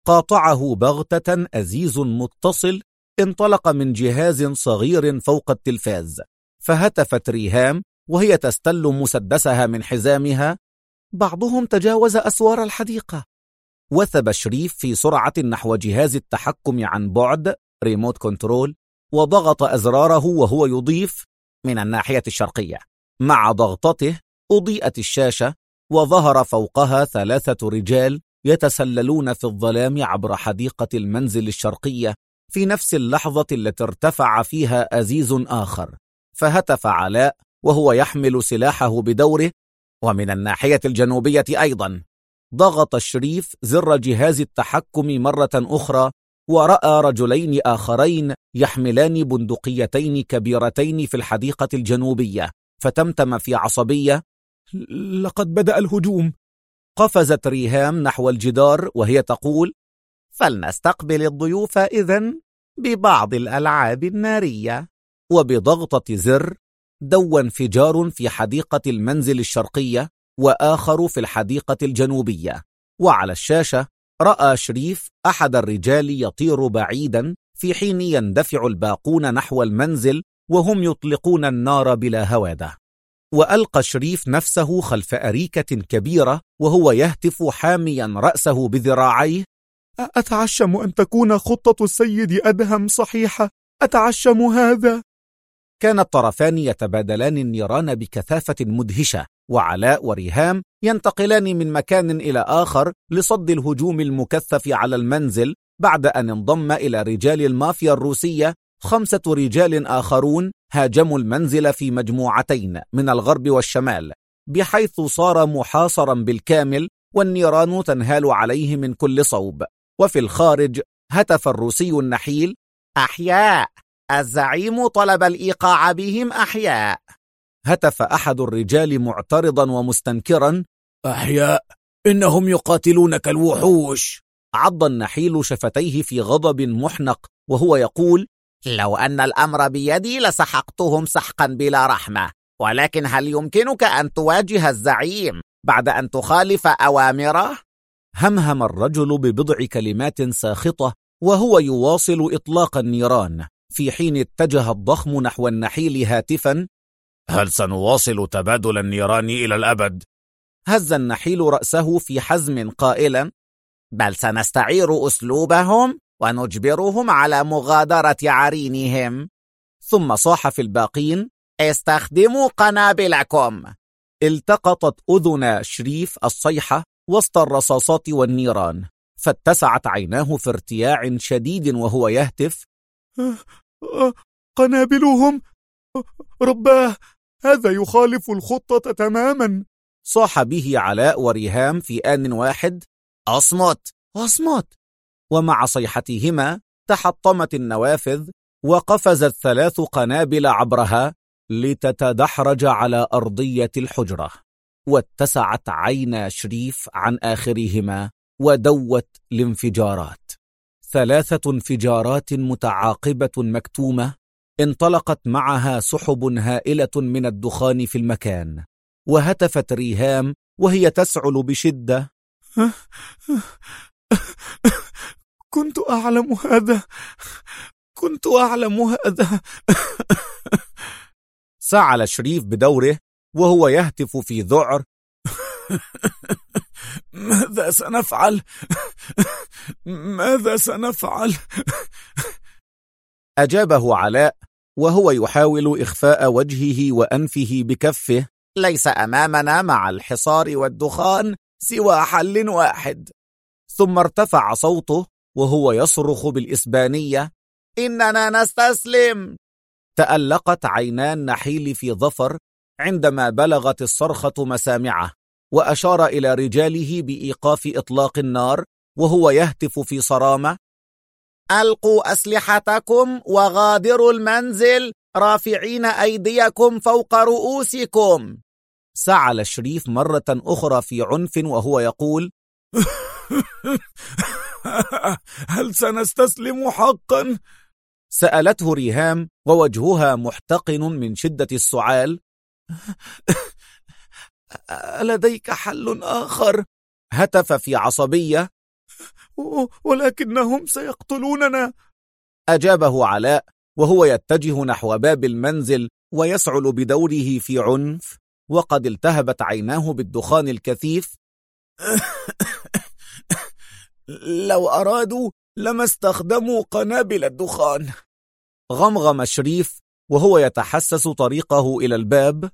قاطعه بغتة أزيز متصل انطلق من جهاز صغير فوق التلفاز، فهتفت ريهام وهي تستل مسدسها من حزامها: بعضهم تجاوز أسوار الحديقة. وثب شريف في سرعة نحو جهاز التحكم عن بعد ريموت كنترول وضغط أزراره وهو يضيف: من الناحية الشرقية. مع ضغطته أضيئت الشاشة وظهر فوقها 3 رجال يتسللون في الظلام عبر حديقة المنزل الشرقية في نفس اللحظة التي ارتفع فيها أزيز آخر، فهتف علاء وهو يحمل سلاحه بدوره: ومن الناحية الجنوبية أيضا. ضغط الشريف زر جهاز التحكم مرة أخرى ورأى رجلين آخرين يحملان بندقيتين كبيرتين في الحديقة الجنوبية، فتمتم في عصبية: لقد بدأ الهجوم. قفزت ريهام نحو الجدار وهي تقول: فلنستقبل الضيوف إذن ببعض الألعاب النارية. وبضغطة زر دو انفجار في حديقة المنزل الشرقية وآخر في الحديقة الجنوبية، وعلى الشاشة رأى شريف أحد الرجال يطير بعيدا في حين يندفع الباقون نحو المنزل وهم يطلقون النار بلا هوادة. وألقى شريف نفسه خلف أريكة كبيرة وهو يهتف حاميا رأسه بذراعيه: أتعشم أن تكون خطة السيد أدهم صحيحة، أتعشم هذا. كان الطرفان يتبادلان النيران بكثافة مدهشة، وعلاء وريهام ينتقلان من مكان إلى آخر لصد الهجوم المكثف على المنزل، بعد أن انضم إلى رجال المافيا الروسية 5 رجال آخرون هاجموا المنزل في مجموعتين من الغرب والشمال، بحيث صار محاصرا بالكامل والنيران تنهال عليه من كل صوب. وفي الخارج هتف الروسي النحيل: أحياء، الزعيم طلب الإيقاع بهم أحياء. هتف أحد الرجال معترضا ومستنكرا: أحياء، إنهم يقاتلون كالوحوش. عض النحيل شفتيه في غضب محنق وهو يقول: لو أن الأمر بيدي لسحقتهم سحقا بلا رحمة، ولكن هل يمكنك أن تواجه الزعيم بعد أن تخالف أوامره؟ همهم الرجل ببضع كلمات ساخطة وهو يواصل إطلاق النيران، في حين اتجه الضخم نحو النحيل هاتفا: هل سنواصل تبادل النيران إلى الأبد؟ هز النحيل رأسه في حزم قائلا: بل سنستعير أسلوبهم ونجبرهم على مغادرة عرينهم. ثم صاح في الباقين: استخدموا قنابلكم. التقطت أذن شريف الصيحة وسط الرصاصات والنيران، فاتسعت عيناه في ارتياع شديد وهو يهتف: قنابلهم! رباه، هذا يخالف الخطة تماما. صاح به علاء وريهام في آن واحد: أصمت أصمت! ومع صيحتهما تحطمت النوافذ وقفزت 3 قنابل عبرها لتتدحرج على أرضية الحجرة، واتسعت عينا شريف عن آخرهما ودوت الانفجارات. 3 انفجارات متعاقبة مكتومة انطلقت معها سحب هائلة من الدخان في المكان، وهتفت ريهام وهي تسعل بشدة: كنت أعلم هذا. سعل شريف بدوره وهو يهتف في ذعر: ماذا سنفعل؟ ماذا سنفعل؟ أجابه علاء وهو يحاول إخفاء وجهه وأنفه بكفه: ليس أمامنا مع الحصار والدخان سوى حل واحد. ثم ارتفع صوته وهو يصرخ بالإسبانية: إننا نستسلم. تألقت عينا النحيل في ظفر عندما بلغت الصرخة مسامعه، وأشار إلى رجاله بإيقاف إطلاق النار وهو يهتف في صرامة: ألقوا أسلحتكم وغادروا المنزل رافعين أيديكم فوق رؤوسكم. سعل شريف مرة أخرى في عنف وهو يقول: هل سنستسلم حقا؟ سألته ريهام ووجهها محتقن من شدة السعال: ألديك حل آخر؟ هتف في عصبية: ولكنهم سيقتلوننا. أجابه علاء وهو يتجه نحو باب المنزل ويسعل بدوره في عنف، وقد التهبت عيناه بالدخان الكثيف: لو أرادوا لما استخدموا قنابل الدخان. غمغم شريف وهو يتحسس طريقه إلى الباب: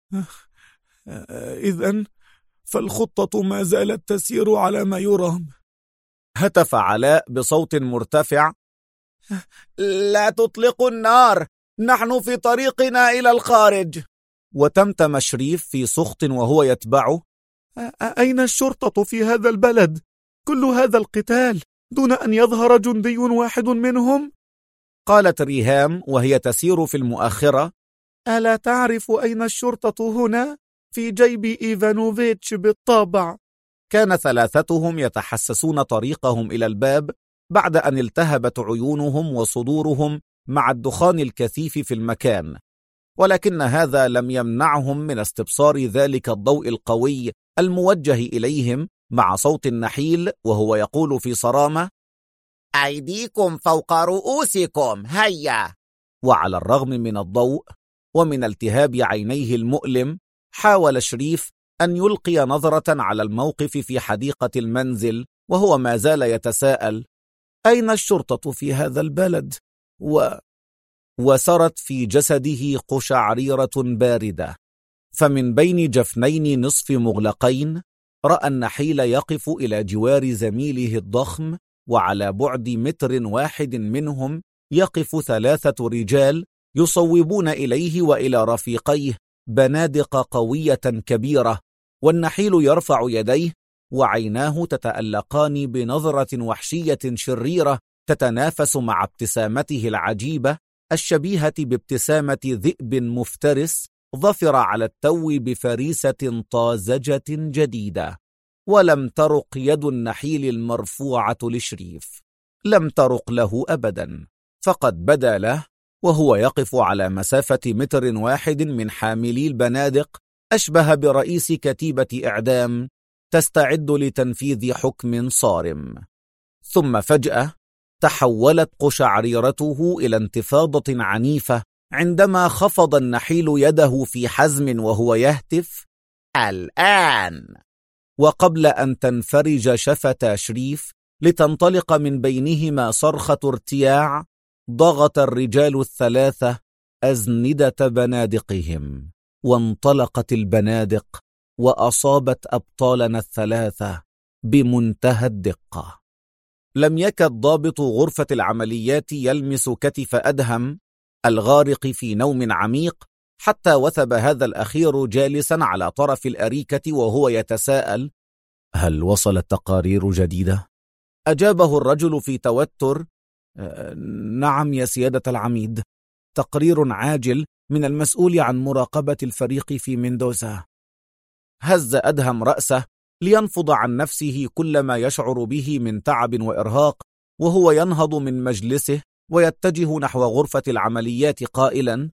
إذن فالخطة ما زالت تسير على ما يرام. هتف علاء بصوت مرتفع: لا تطلقوا النار، نحن في طريقنا إلى الخارج. وتمتم شريف في سخط وهو يتبعه: أين الشرطة في هذا البلد؟ كل هذا القتال دون أن يظهر جندي واحد منهم؟ قالت ريهام وهي تسير في المؤخرة: ألا تعرف أين الشرطة هنا؟ في جيب إيفانوفيتش بالطبع. كان 3 يتحسسون طريقهم إلى الباب بعد أن التهبت عيونهم وصدورهم مع الدخان الكثيف في المكان، ولكن هذا لم يمنعهم من استبصار ذلك الضوء القوي الموجه إليهم مع صوت النحيل وهو يقول في صرامة: أيديكم فوق رؤوسكم، هيا. وعلى الرغم من الضوء ومن التهاب عينيه المؤلم، حاول شريف أن يلقي نظرة على الموقف في حديقة المنزل وهو ما زال يتساءل: أين الشرطة في هذا البلد؟ وسرت في جسده قشعريرة باردة، فمن بين جفنين نصف مغلقين رأى النحيل يقف إلى جوار زميله الضخم، وعلى بعد 1 متر منهم يقف 3 رجال يصوبون إليه وإلى رفيقيه بنادق قوية كبيرة، والنحيل يرفع يديه وعيناه تتألقان بنظرة وحشية شريرة تتنافس مع ابتسامته العجيبة الشبيهة بابتسامة ذئب مفترس ظفر على التو بفريسة طازجة جديدة. ولم ترق يد النحيل المرفوعة لشريف، لم ترق له أبدا، فقد بدا له وهو يقف على مسافة 1 متر من حاملي البنادق أشبه برئيس كتيبة إعدام تستعد لتنفيذ حكم صارم. ثم فجأة تحولت قشعريرته إلى انتفاضة عنيفة عندما خفض النحيل يده في حزم وهو يهتف: الآن. وقبل أن تنفرج شفتا شريف لتنطلق من بينهما صرخة ارتياع، ضغط الرجال الثلاثة أزندة بنادقهم، وانطلقت البنادق وأصابت أبطالنا الثلاثة بمنتهى الدقة. لم يكد ضابط غرفة العمليات يلمس كتف أدهم الغارق في نوم عميق حتى وثب هذا الأخير جالسا على طرف الأريكة وهو يتساءل: هل وصلت تقارير جديدة؟ أجابه الرجل في توتر: نعم يا سيادة العميد، تقرير عاجل من المسؤول عن مراقبة الفريق في مندوزا. هز أدهم رأسه لينفض عن نفسه كل ما يشعر به من تعب وإرهاق، وهو ينهض من مجلسه ويتجه نحو غرفة العمليات قائلا: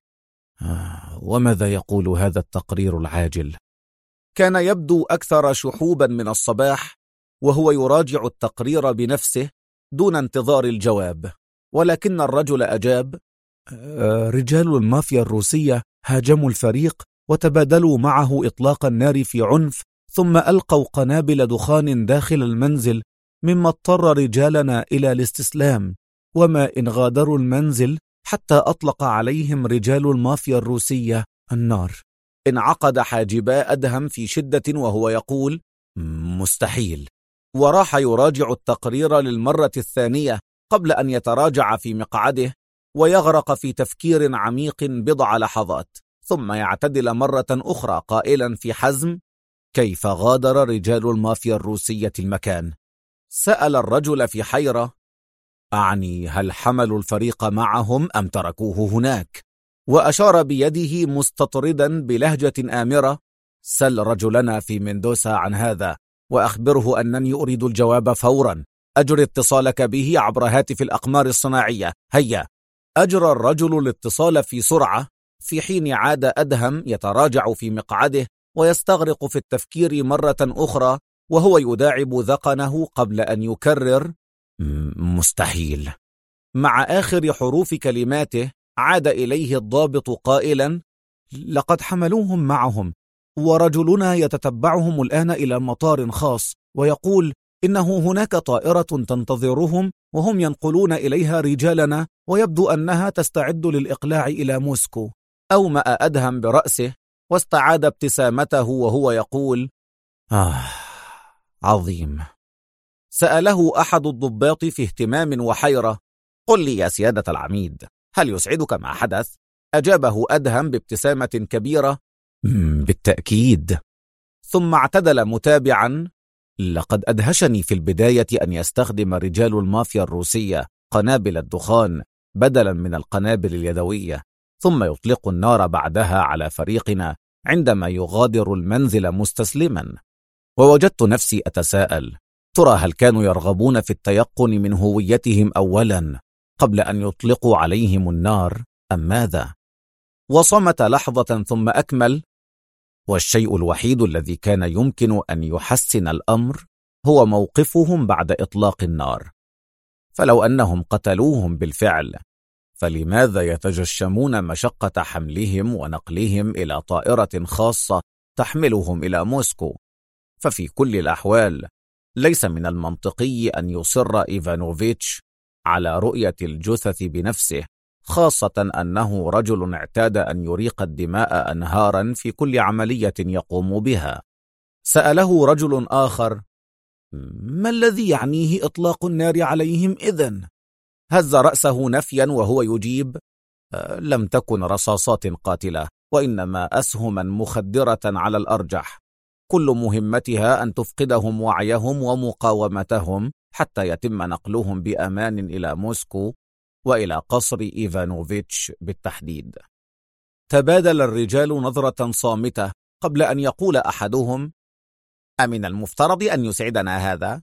وماذا يقول هذا التقرير العاجل؟ كان يبدو أكثر شحوبا من الصباح وهو يراجع التقرير بنفسه دون انتظار الجواب، ولكن الرجل أجاب: رجال المافيا الروسية هاجموا الفريق وتبادلوا معه إطلاق النار في عنف، ثم ألقوا قنابل دخان داخل المنزل، مما اضطر رجالنا إلى الاستسلام، وما إن غادروا المنزل حتى أطلق عليهم رجال المافيا الروسية النار. انعقد حاجبا أدهم في شدة وهو يقول: مستحيل، وراح يراجع التقرير للمرة الثانية قبل أن يتراجع في مقعده ويغرق في تفكير عميق بضع لحظات، ثم يعتدل مرة أخرى قائلا في حزم: كيف غادر رجال المافيا الروسية المكان؟ سأل الرجل في حيرة: أعني هل حملوا الفريق معهم أم تركوه هناك؟ وأشار بيده مستطردا بلهجة آمرة: سل رجلنا في مندوسا عن هذا وأخبره أنني أريد الجواب فورا. أجري اتصالك به عبر هاتف الأقمار الصناعية، هيا. أجرى الرجل الاتصال في سرعة، في حين عاد أدهم يتراجع في مقعده ويستغرق في التفكير مرة أخرى وهو يداعب ذقنه قبل أن يكرر: مستحيل. مع آخر حروف كلماته عاد إليه الضابط قائلا: لقد حملوهم معهم، ورجلنا يتتبعهم الآن إلى مطار خاص، ويقول إنه هناك طائرة تنتظرهم وهم ينقلون إليها رجالنا، ويبدو أنها تستعد للإقلاع إلى موسكو. أومأ أدهم برأسه واستعاد ابتسامته وهو يقول: عظيم. سأله أحد الضباط في اهتمام وحيرة: قل لي يا سيادة العميد، هل يسعدك ما حدث؟ أجابه أدهم بابتسامة كبيرة: بالتأكيد. ثم اعتدل متابعا: لقد أدهشني في البداية أن يستخدم رجال المافيا الروسية قنابل الدخان بدلا من القنابل اليدوية، ثم يطلق النار بعدها على فريقنا عندما يغادر المنزل مستسلما. ووجدت نفسي أتساءل: ترى هل كانوا يرغبون في التيقن من هويتهم أولا قبل أن يطلقوا عليهم النار أم ماذا؟ وصمت لحظة ثم أكمل: والشيء الوحيد الذي كان يمكن أن يحسن الأمر هو موقفهم بعد إطلاق النار، فلو أنهم قتلوهم بالفعل فلماذا يتجشمون مشقة حملهم ونقلهم إلى طائرة خاصة تحملهم إلى موسكو؟ ففي كل الأحوال ليس من المنطقي أن يصر إيفانوفيتش على رؤية الجثث بنفسه، خاصة أنه رجل اعتاد أن يريق الدماء أنهارا في كل عملية يقوم بها. سأله رجل آخر: ما الذي يعنيه إطلاق النار عليهم إذن؟ هز رأسه نفيا وهو يجيب: لم تكن رصاصات قاتلة، وإنما أسهما مخدرة على الأرجح، كل مهمتها أن تفقدهم وعيهم ومقاومتهم حتى يتم نقلهم بأمان إلى موسكو وإلى قصر إيفانوفيتش بالتحديد. تبادل الرجال نظرة صامتة قبل أن يقول أحدهم: أمن المفترض أن يسعدنا هذا؟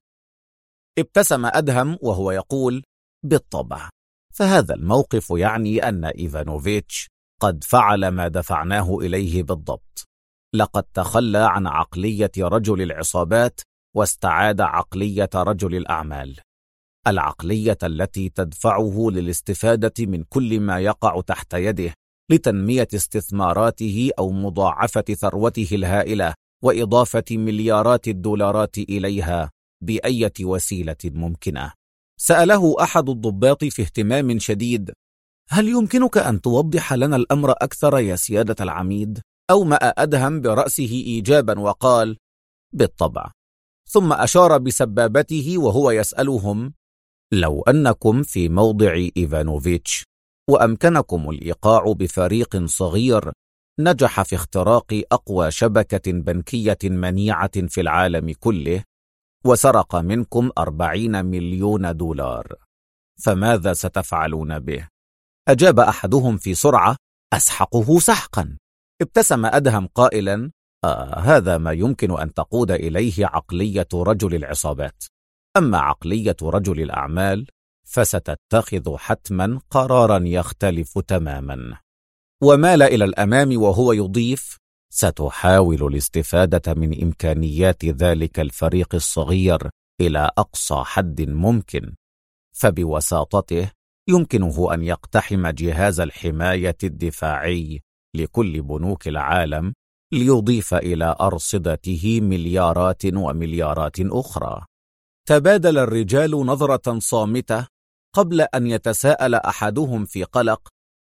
ابتسم أدهم وهو يقول: بالطبع، فهذا الموقف يعني أن إيفانوفيتش قد فعل ما دفعناه إليه بالضبط. لقد تخلى عن عقلية رجل العصابات واستعاد عقلية رجل الأعمال، العقلية التي تدفعه للاستفادة من كل ما يقع تحت يده لتنمية استثماراته أو مضاعفة ثروته الهائلة وإضافة مليارات الدولارات إليها بأية وسيلة ممكنة. سأله أحد الضباط في اهتمام شديد: هل يمكنك أن توضح لنا الأمر أكثر يا سيادة العميد؟ أومأ أدهم برأسه إيجابا وقال: بالطبع. ثم أشار بسبابته وهو يسألهم: لو أنكم في موضع إيفانوفيتش وأمكنكم الإيقاع بفريق صغير نجح في اختراق أقوى شبكة بنكية منيعة في العالم كله وسرق منكم 40 مليون دولار، فماذا ستفعلون به؟ أجاب أحدهم في سرعة: أسحقه سحقا. ابتسم أدهم قائلا: هذا ما يمكن أن تقود إليه عقلية رجل العصابات، أما عقلية رجل الأعمال فستتخذ حتما قرارا يختلف تماما. ومال إلى الأمام وهو يضيف: ستحاول الاستفادة من إمكانيات ذلك الفريق الصغير إلى أقصى حد ممكن، فبوساطته يمكنه أن يقتحم جهاز الحماية الدفاعي لكل بنوك العالم ليضيف إلى أرصدته مليارات ومليارات أخرى. تبادل الرجال نظرة صامتة قبل أن يتساءل أحدهم في قلق: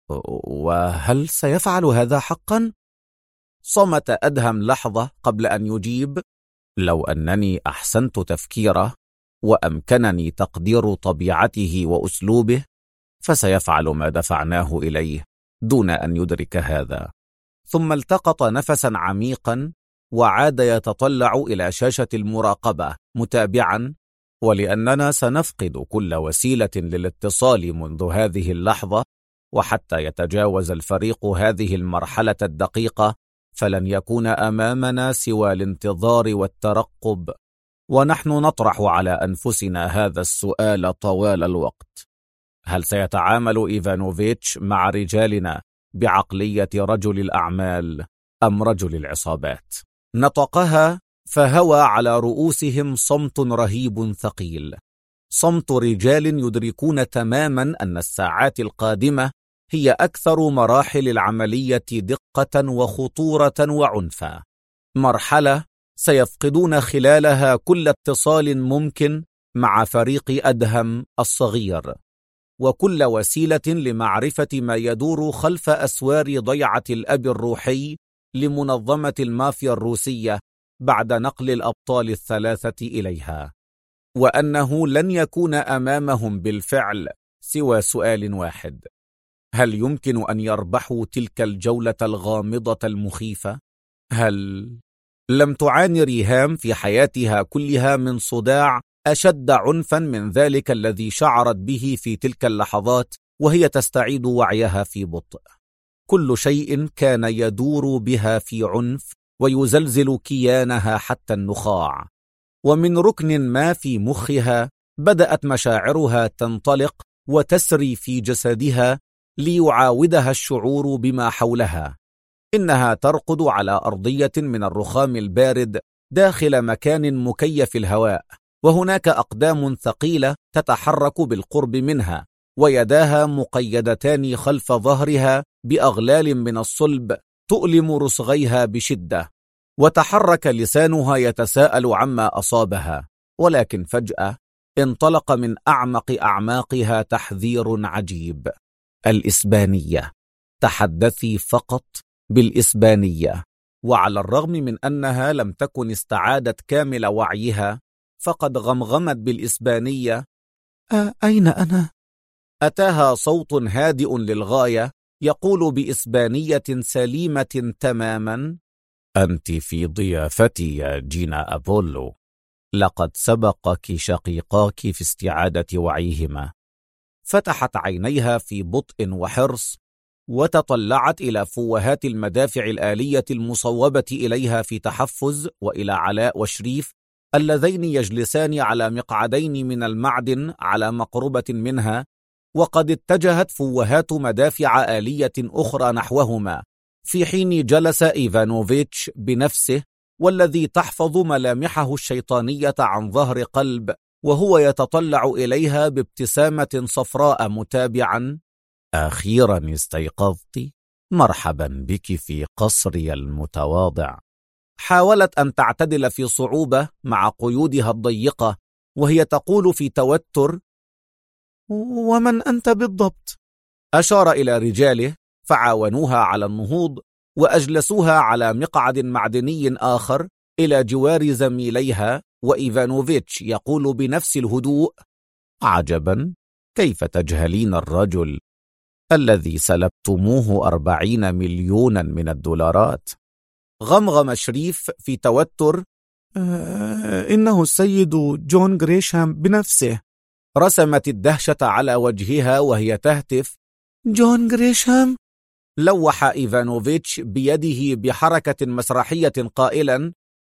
وهل سيفعل هذا حقا؟ صمت أدهم لحظة قبل أن يجيب: لو أنني أحسنت تفكيره وأمكنني تقدير طبيعته وأسلوبه فسيفعل ما دفعناه إليه دون أن يدرك هذا. ثم التقط نفسا عميقا وعاد يتطلع إلى شاشة المراقبة متابعا: ولأننا سنفقد كل وسيلة للاتصال منذ هذه اللحظة، وحتى يتجاوز الفريق هذه المرحلة الدقيقة فلن يكون أمامنا سوى الانتظار والترقب، ونحن نطرح على أنفسنا هذا السؤال طوال الوقت: هل سيتعامل إيفانوفيتش مع رجالنا بعقلية رجل الأعمال أم رجل العصابات؟ نطقها فهوى على رؤوسهم صمت رهيب ثقيل، صمت رجال يدركون تماما أن الساعات القادمة هي أكثر مراحل العملية دقة وخطورة وعنفا، مرحلة سيفقدون خلالها كل اتصال ممكن مع فريق أدهم الصغير، وكل وسيلة لمعرفة ما يدور خلف أسوار ضيعة الأب الروحي لمنظمة المافيا الروسية بعد نقل الأبطال الثلاثة إليها، وأنه لن يكون أمامهم بالفعل سوى سؤال واحد: هل يمكن أن يربحوا تلك الجولة الغامضة المخيفة؟ هل لم تعاني ريهام في حياتها كلها من صداع أشد عنفا من ذلك الذي شعرت به في تلك اللحظات وهي تستعيد وعيها في بطء؟ كل شيء كان يدور بها في عنف ويزلزل كيانها حتى النخاع، ومن ركن ما في مخها بدأت مشاعرها تنطلق وتسري في جسدها ليعاودها الشعور بما حولها. إنها ترقد على أرضية من الرخام البارد داخل مكان مكيف الهواء، وهناك أقدام ثقيلة تتحرك بالقرب منها، ويداها مقيدتان خلف ظهرها بأغلال من الصلب تؤلم رسغيها بشدة، وتحرك لسانها يتساءل عما أصابها، ولكن فجأة انطلق من أعمق أعماقها تحذير عجيب: الإسبانية، تحدثي فقط بالإسبانية. وعلى الرغم من أنها لم تكن استعادت كامل وعيها فقد غمغمت بالإسبانية: أين أنا؟ أتاها صوت هادئ للغاية يقول بإسبانية سليمة تماما: أنت في ضيافتي يا جينا أبولو، لقد سبقك شقيقاك في استعادة وعيهما. فتحت عينيها في بطء وحرص وتطلعت إلى فوهات المدافع الآلية المصوبة إليها في تحفز، وإلى علاء وشريف اللذين يجلسان على مقعدين من المعدن على مقربة منها، وقد اتجهت فوهات مدافع آلية أخرى نحوهما، في حين جلس إيفانوفيتش بنفسه والذي تحفظ ملامحه الشيطانية عن ظهر قلب، وهو يتطلع إليها بابتسامة صفراء متابعا: أخيرا استيقظت، مرحبا بك في قصري المتواضع. حاولت أن تعتدل في صعوبة مع قيودها الضيقة، وهي تقول في توتر: ومن أنت بالضبط؟ أشار إلى رجاله فعاونوها على النهوض وأجلسوها على مقعد معدني آخر إلى جوار زميليها، وإيفانوفيتش يقول بنفس الهدوء: عجبا، كيف تجهلين الرجل الذي سلبتموه 40 مليونا من الدولارات؟ غمغم شريف في توتر: إنه السيد جون غريشام بنفسه. رسمت الدهشة على وجهها وهي تهتف: جون غريشام؟ لوح إيفانوفيتش بيده بحركة مسرحية قائلا: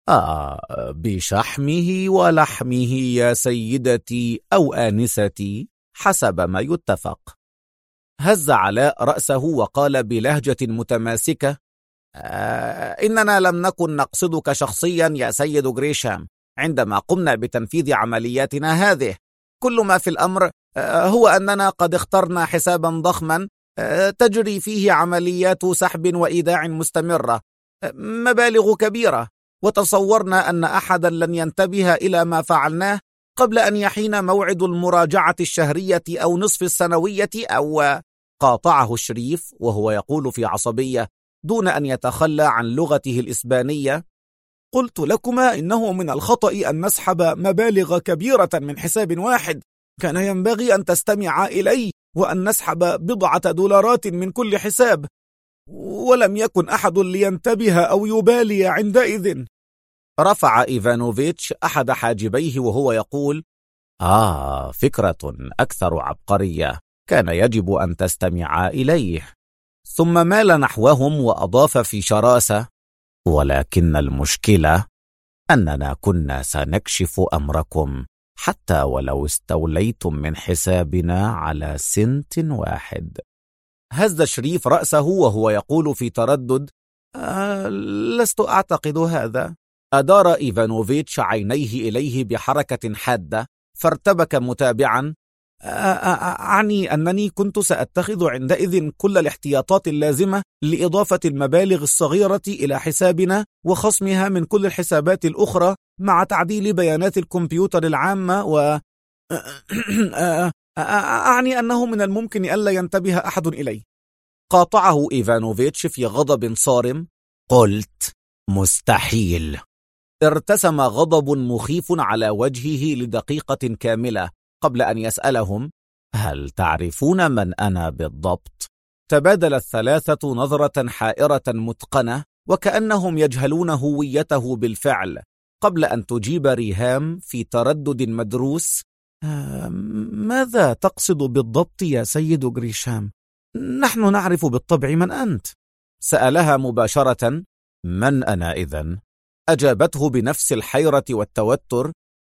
بشحمه ولحمه يا سيدتي أو آنستي حسب ما يتفق. هز علاء رأسه وقال بلهجة متماسكة: إننا لم نكن نقصدك شخصيا يا سيد غريشام عندما قمنا بتنفيذ عملياتنا هذه. كل ما في الأمر هو أننا قد اخترنا حسابا ضخما تجري فيه عمليات سحب وإيداع مستمرة، مبالغ كبيرة، وتصورنا أن أحدا لن ينتبه إلى ما فعلناه قبل أن يحين موعد المراجعة الشهرية أو نصف السنوية أو... قاطعه الشريف وهو يقول في عصبية دون أن يتخلى عن لغته الإسبانية: قلت لكما إنه من الخطأ أن نسحب مبالغ كبيرة من حساب واحد. كان ينبغي أن تستمع إلي وأن نسحب $10 من كل حساب، ولم يكن أحد لينتبه أو يبالي عندئذ. رفع إيفانوفيتش أحد حاجبيه وهو يقول: فكرة أكثر عبقرية، كان يجب أن تستمع إليه. ثم مال نحوهم وأضاف في شراسة: ولكن المشكلة أننا كنا سنكشف أمركم حتى ولو استوليتم من حسابنا على سنت واحد. هز شريف رأسه وهو يقول في تردد: لست أعتقد هذا. أدار إيفانوفيتش عينيه إليه بحركة حادة فارتبك متابعا: أعني أنني كنت سأتخذ عندئذ كل الاحتياطات اللازمة لإضافة المبالغ الصغيرة إلى حسابنا وخصمها من كل الحسابات الأخرى مع تعديل بيانات الكمبيوتر العامة أعني أنه من الممكن ألا ينتبه أحد إلي. قاطعه إيفانوفيتش في غضب صارم: قلت مستحيل. ارتسم غضب مخيف على وجهه لدقيقة كاملة قبل أن يسألهم: هل تعرفون من أنا بالضبط؟ تبادل الثلاثة نظرة حائرة متقنة وكأنهم يجهلون هويته بالفعل قبل أن تجيب ريهام في تردد مدروس: ماذا تقصد بالضبط يا سيد غريشام؟ نحن نعرف بالطبع من أنت. سألها مباشرة: من أنا إذن؟ أجابته بنفس الحيرة والتوتر: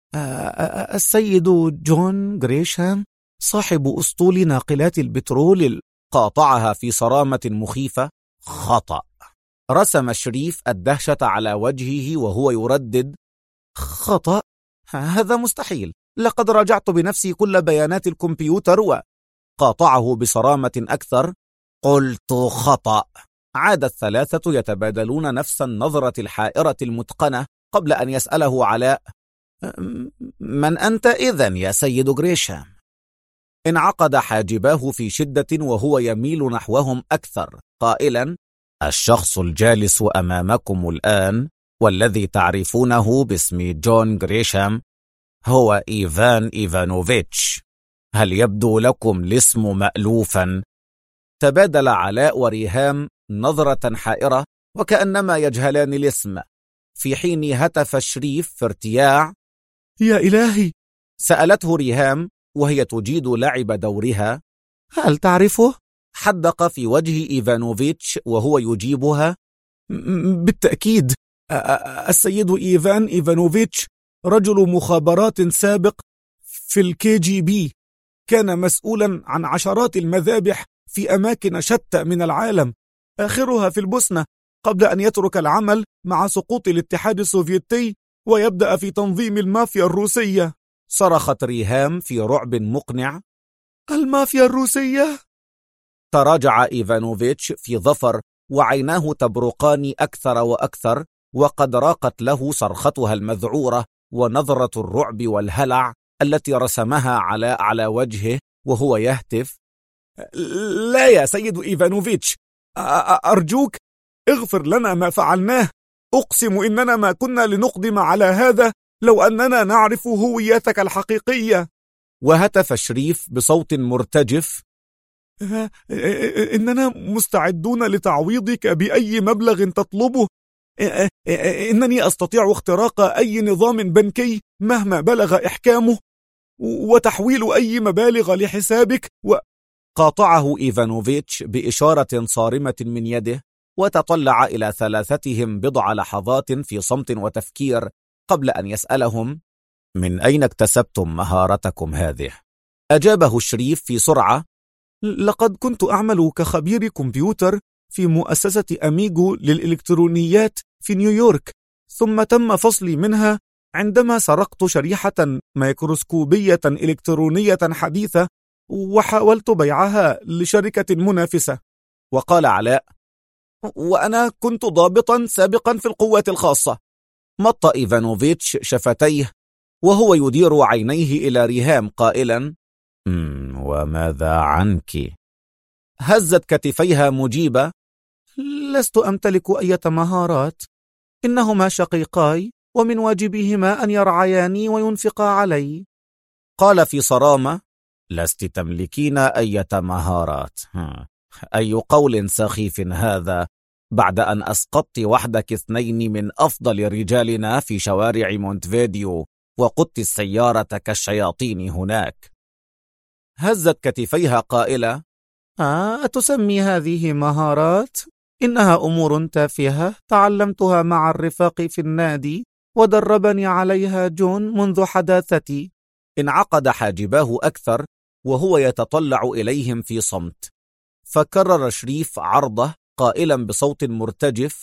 السيد جون غريشام صاحب أسطول ناقلات البترول. قاطعها في صرامة مخيفة: خطأ. رسم شريف الدهشة على وجهه وهو يردد: خطأ؟ هذا مستحيل، لقد راجعت بنفسي كل بيانات الكمبيوتر. قاطعه بصرامة أكثر: قلت خطأ. عاد الثلاثة يتبادلون نفس النظرة الحائرة المتقنة قبل أن يسأله علاء: من أنت إذن يا سيد غريشام؟ انعقد حاجباه في شدة وهو يميل نحوهم أكثر قائلا: الشخص الجالس أمامكم الآن والذي تعرفونه باسم جون غريشام هو إيفان إيفانوفيتش. هل يبدو لكم الاسم مألوفا؟ تبادل علاء وريهام نظرة حائرة وكأنما يجهلان الاسم، في حين هتف شريف في ارتياع: يا إلهي! سألته ريهام وهي تجيد لعب دورها: هل تعرفه؟ حدق في وجه إيفانوفيتش وهو يجيبها: بالتأكيد، السيد إيفان إيفانوفيتش رجل مخابرات سابق في الKGB، كان مسؤولا عن عشرات المذابح في أماكن شتى من العالم، آخرها في البوسنة، قبل أن يترك العمل مع سقوط الاتحاد السوفيتي ويبدأ في تنظيم المافيا الروسية. صرخت ريهام في رعب مقنع: المافيا الروسية؟ تراجع إيفانوفيتش في ظفر وعيناه تبرقان أكثر وأكثر، وقد راقت له صرختها المذعورة ونظرة الرعب والهلع التي رسمها على وجهه وهو يهتف: لا يا سيد إيفانوفيتش، أرجوك اغفر لنا ما فعلناه. أقسم إننا ما كنا لنقدم على هذا لو أننا نعرف هويتك الحقيقية. وهتف شريف بصوت مرتجف: إننا مستعدون لتعويضك بأي مبلغ تطلبه. إنني أستطيع اختراق أي نظام بنكي مهما بلغ إحكامه وتحويل أي مبالغ لحسابك. قاطعه إيفانوفيتش بإشارة صارمة من يده، وتطلع إلى ثلاثتهم بضع لحظات في صمت وتفكير قبل أن يسألهم: من أين اكتسبتم مهارتكم هذه؟ أجابه شريف في سرعة: لقد كنت أعمل كخبير كمبيوتر في مؤسسة أميجو للإلكترونيات في نيويورك، ثم تم فصلي منها عندما سرقت شريحة ميكروسكوبية إلكترونية حديثة وحاولت بيعها لشركة منافسة. وقال علاء: وأنا كنت ضابطا سابقا في القوات الخاصة. مط إيفانوفيتش شفتيه وهو يدير عينيه إلى ريهام قائلا: وماذا عنك؟ هزت كتفيها مجيبة: لست أمتلك أي مهارات، إنهما شقيقاي ومن واجبهما أن يرعياني وينفقا علي. قال في صرامة: لست تملكين أي مهارات. أي قول سخيف هذا بعد أن أسقطت وحدك 2 من أفضل رجالنا في شوارع مونتفيديو وقدت السيارة كالشياطين هناك. هزت كتفيها قائلة: أتسمي هذه مهارات؟ إنها أمور تافهة تعلمتها مع الرفاق في النادي ودربني عليها جون منذ حداثتي. انعقد حاجباه أكثر وهو يتطلع إليهم في صمت، فكرر شريف عرضه قائلا بصوت مرتجف: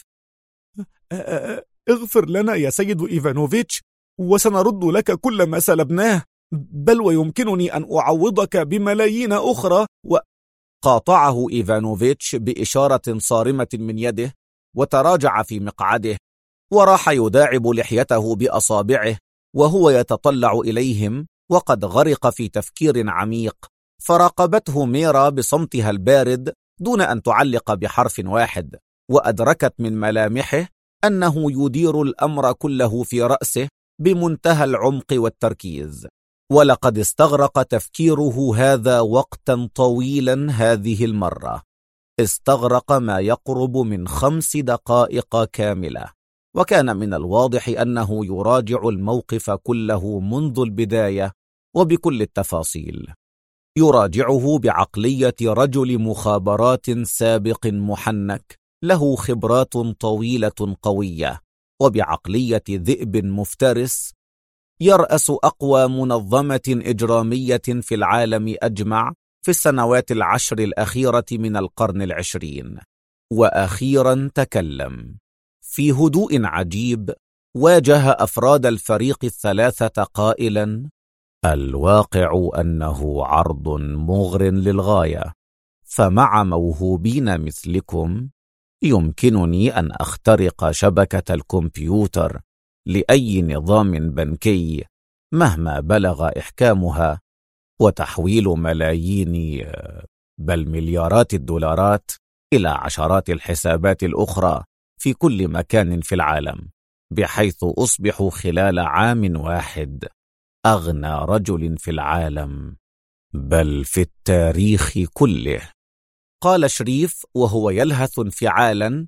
اغفر لنا يا سيد إيفانوفيتش، وسنرد لك كل ما سلبناه، بل ويمكنني أن أعوضك بملايين أخرى. قاطعه إيفانوفيتش بإشارة صارمة من يده، وتراجع في مقعده وراح يداعب لحيته بأصابعه وهو يتطلع إليهم وقد غرق في تفكير عميق. فراقبته ميرا بصمتها البارد دون أن تعلق بحرف واحد، وأدركت من ملامحه أنه يدير الأمر كله في رأسه بمنتهى العمق والتركيز. ولقد استغرق تفكيره هذا وقتا طويلا هذه المرة، استغرق ما يقرب من 5 دقائق كاملة، وكان من الواضح أنه يراجع الموقف كله منذ البداية وبكل التفاصيل، يراجعه بعقلية رجل مخابرات سابق محنك له خبرات طويلة قوية، وبعقلية ذئب مفترس يرأس أقوى منظمة إجرامية في العالم أجمع في السنوات 10 الأخيرة من القرن 20. وأخيرا تكلم في هدوء عجيب، واجه أفراد الفريق 3 قائلا: الواقع أنه عرض مغر للغاية، فمع موهوبين مثلكم يمكنني أن أخترق شبكة الكمبيوتر لأي نظام بنكي مهما بلغ إحكامها، وتحويل ملايين بل مليارات الدولارات إلى عشرات الحسابات الأخرى في كل مكان في العالم، بحيث أصبح خلال عام واحد أغنى رجل في العالم بل في التاريخ كله. قال شريف وهو يلهث انفعالا: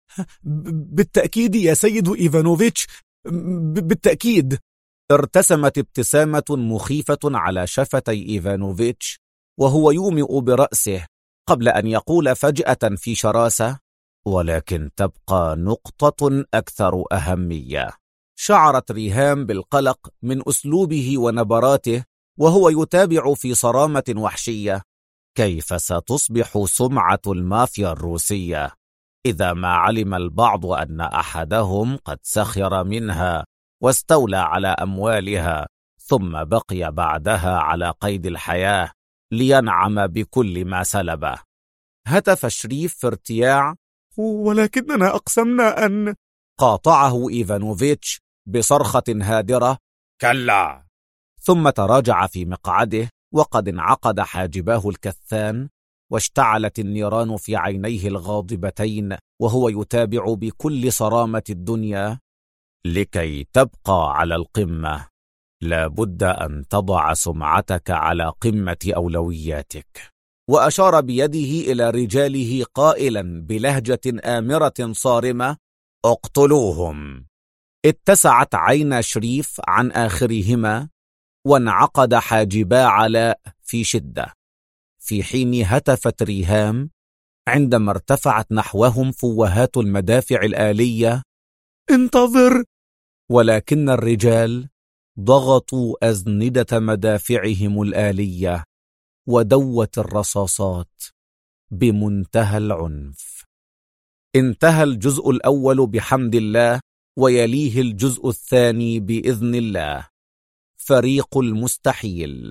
بالتأكيد يا سيد إيفانوفيتش، بالتأكيد. ارتسمت ابتسامة مخيفة على شفتي إيفانوفيتش وهو يومئ برأسه قبل أن يقول فجأة في شراسة: ولكن تبقى نقطة أكثر أهمية. شعرت ريهام بالقلق من أسلوبه ونبراته وهو يتابع في صرامة وحشية كيف ستصبح سمعة المافيا الروسية إذا ما علم البعض أن أحدهم قد سخر منها واستولى على أموالها، ثم بقي بعدها على قيد الحياة لينعم بكل ما سلبه. هتف شريف في ارتياع: ولكننا أقسمنا أن قاطعه إيفانوفيتش بصرخة هادرة: كلا. ثم تراجع في مقعده وقد انعقد حاجباه الكثان، واشتعلت النيران في عينيه الغاضبتين وهو يتابع بكل صرامة الدنيا: لكي تبقى على القمة لا بد أن تضع سمعتك على قمة أولوياتك. وأشار بيده إلى رجاله قائلا بلهجة آمرة صارمة: اقتلوهم. اتسعت عين شريف عن آخرهما، وانعقد حاجبا علاء في شدة، في حين هتفت ريهام عندما ارتفعت نحوهم فوهات المدافع الآلية: انتظر. ولكن الرجال ضغطوا أزندة مدافعهم الآلية ودوت الرصاصات بمنتهى العنف. انتهى الجزء الأول بحمد الله، ويليه الجزء الثاني بإذن الله. فريق المستحيل.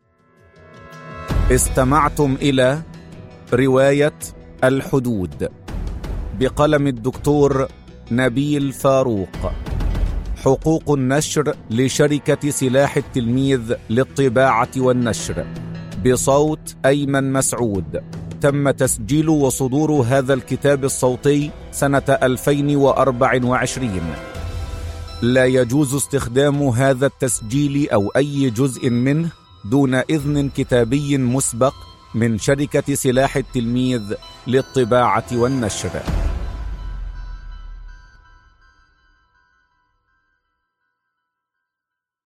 استمعتم إلى رواية الحدود بقلم الدكتور نبيل فاروق. حقوق النشر لشركة سلاح التلميذ للطباعة والنشر، بصوت أيمن مسعود. تم تسجيل وصدور هذا الكتاب الصوتي سنة 2024. لا يجوز استخدام هذا التسجيل أو أي جزء منه دون إذن كتابي مسبق من شركة سلاح التلميذ للطباعة والنشر.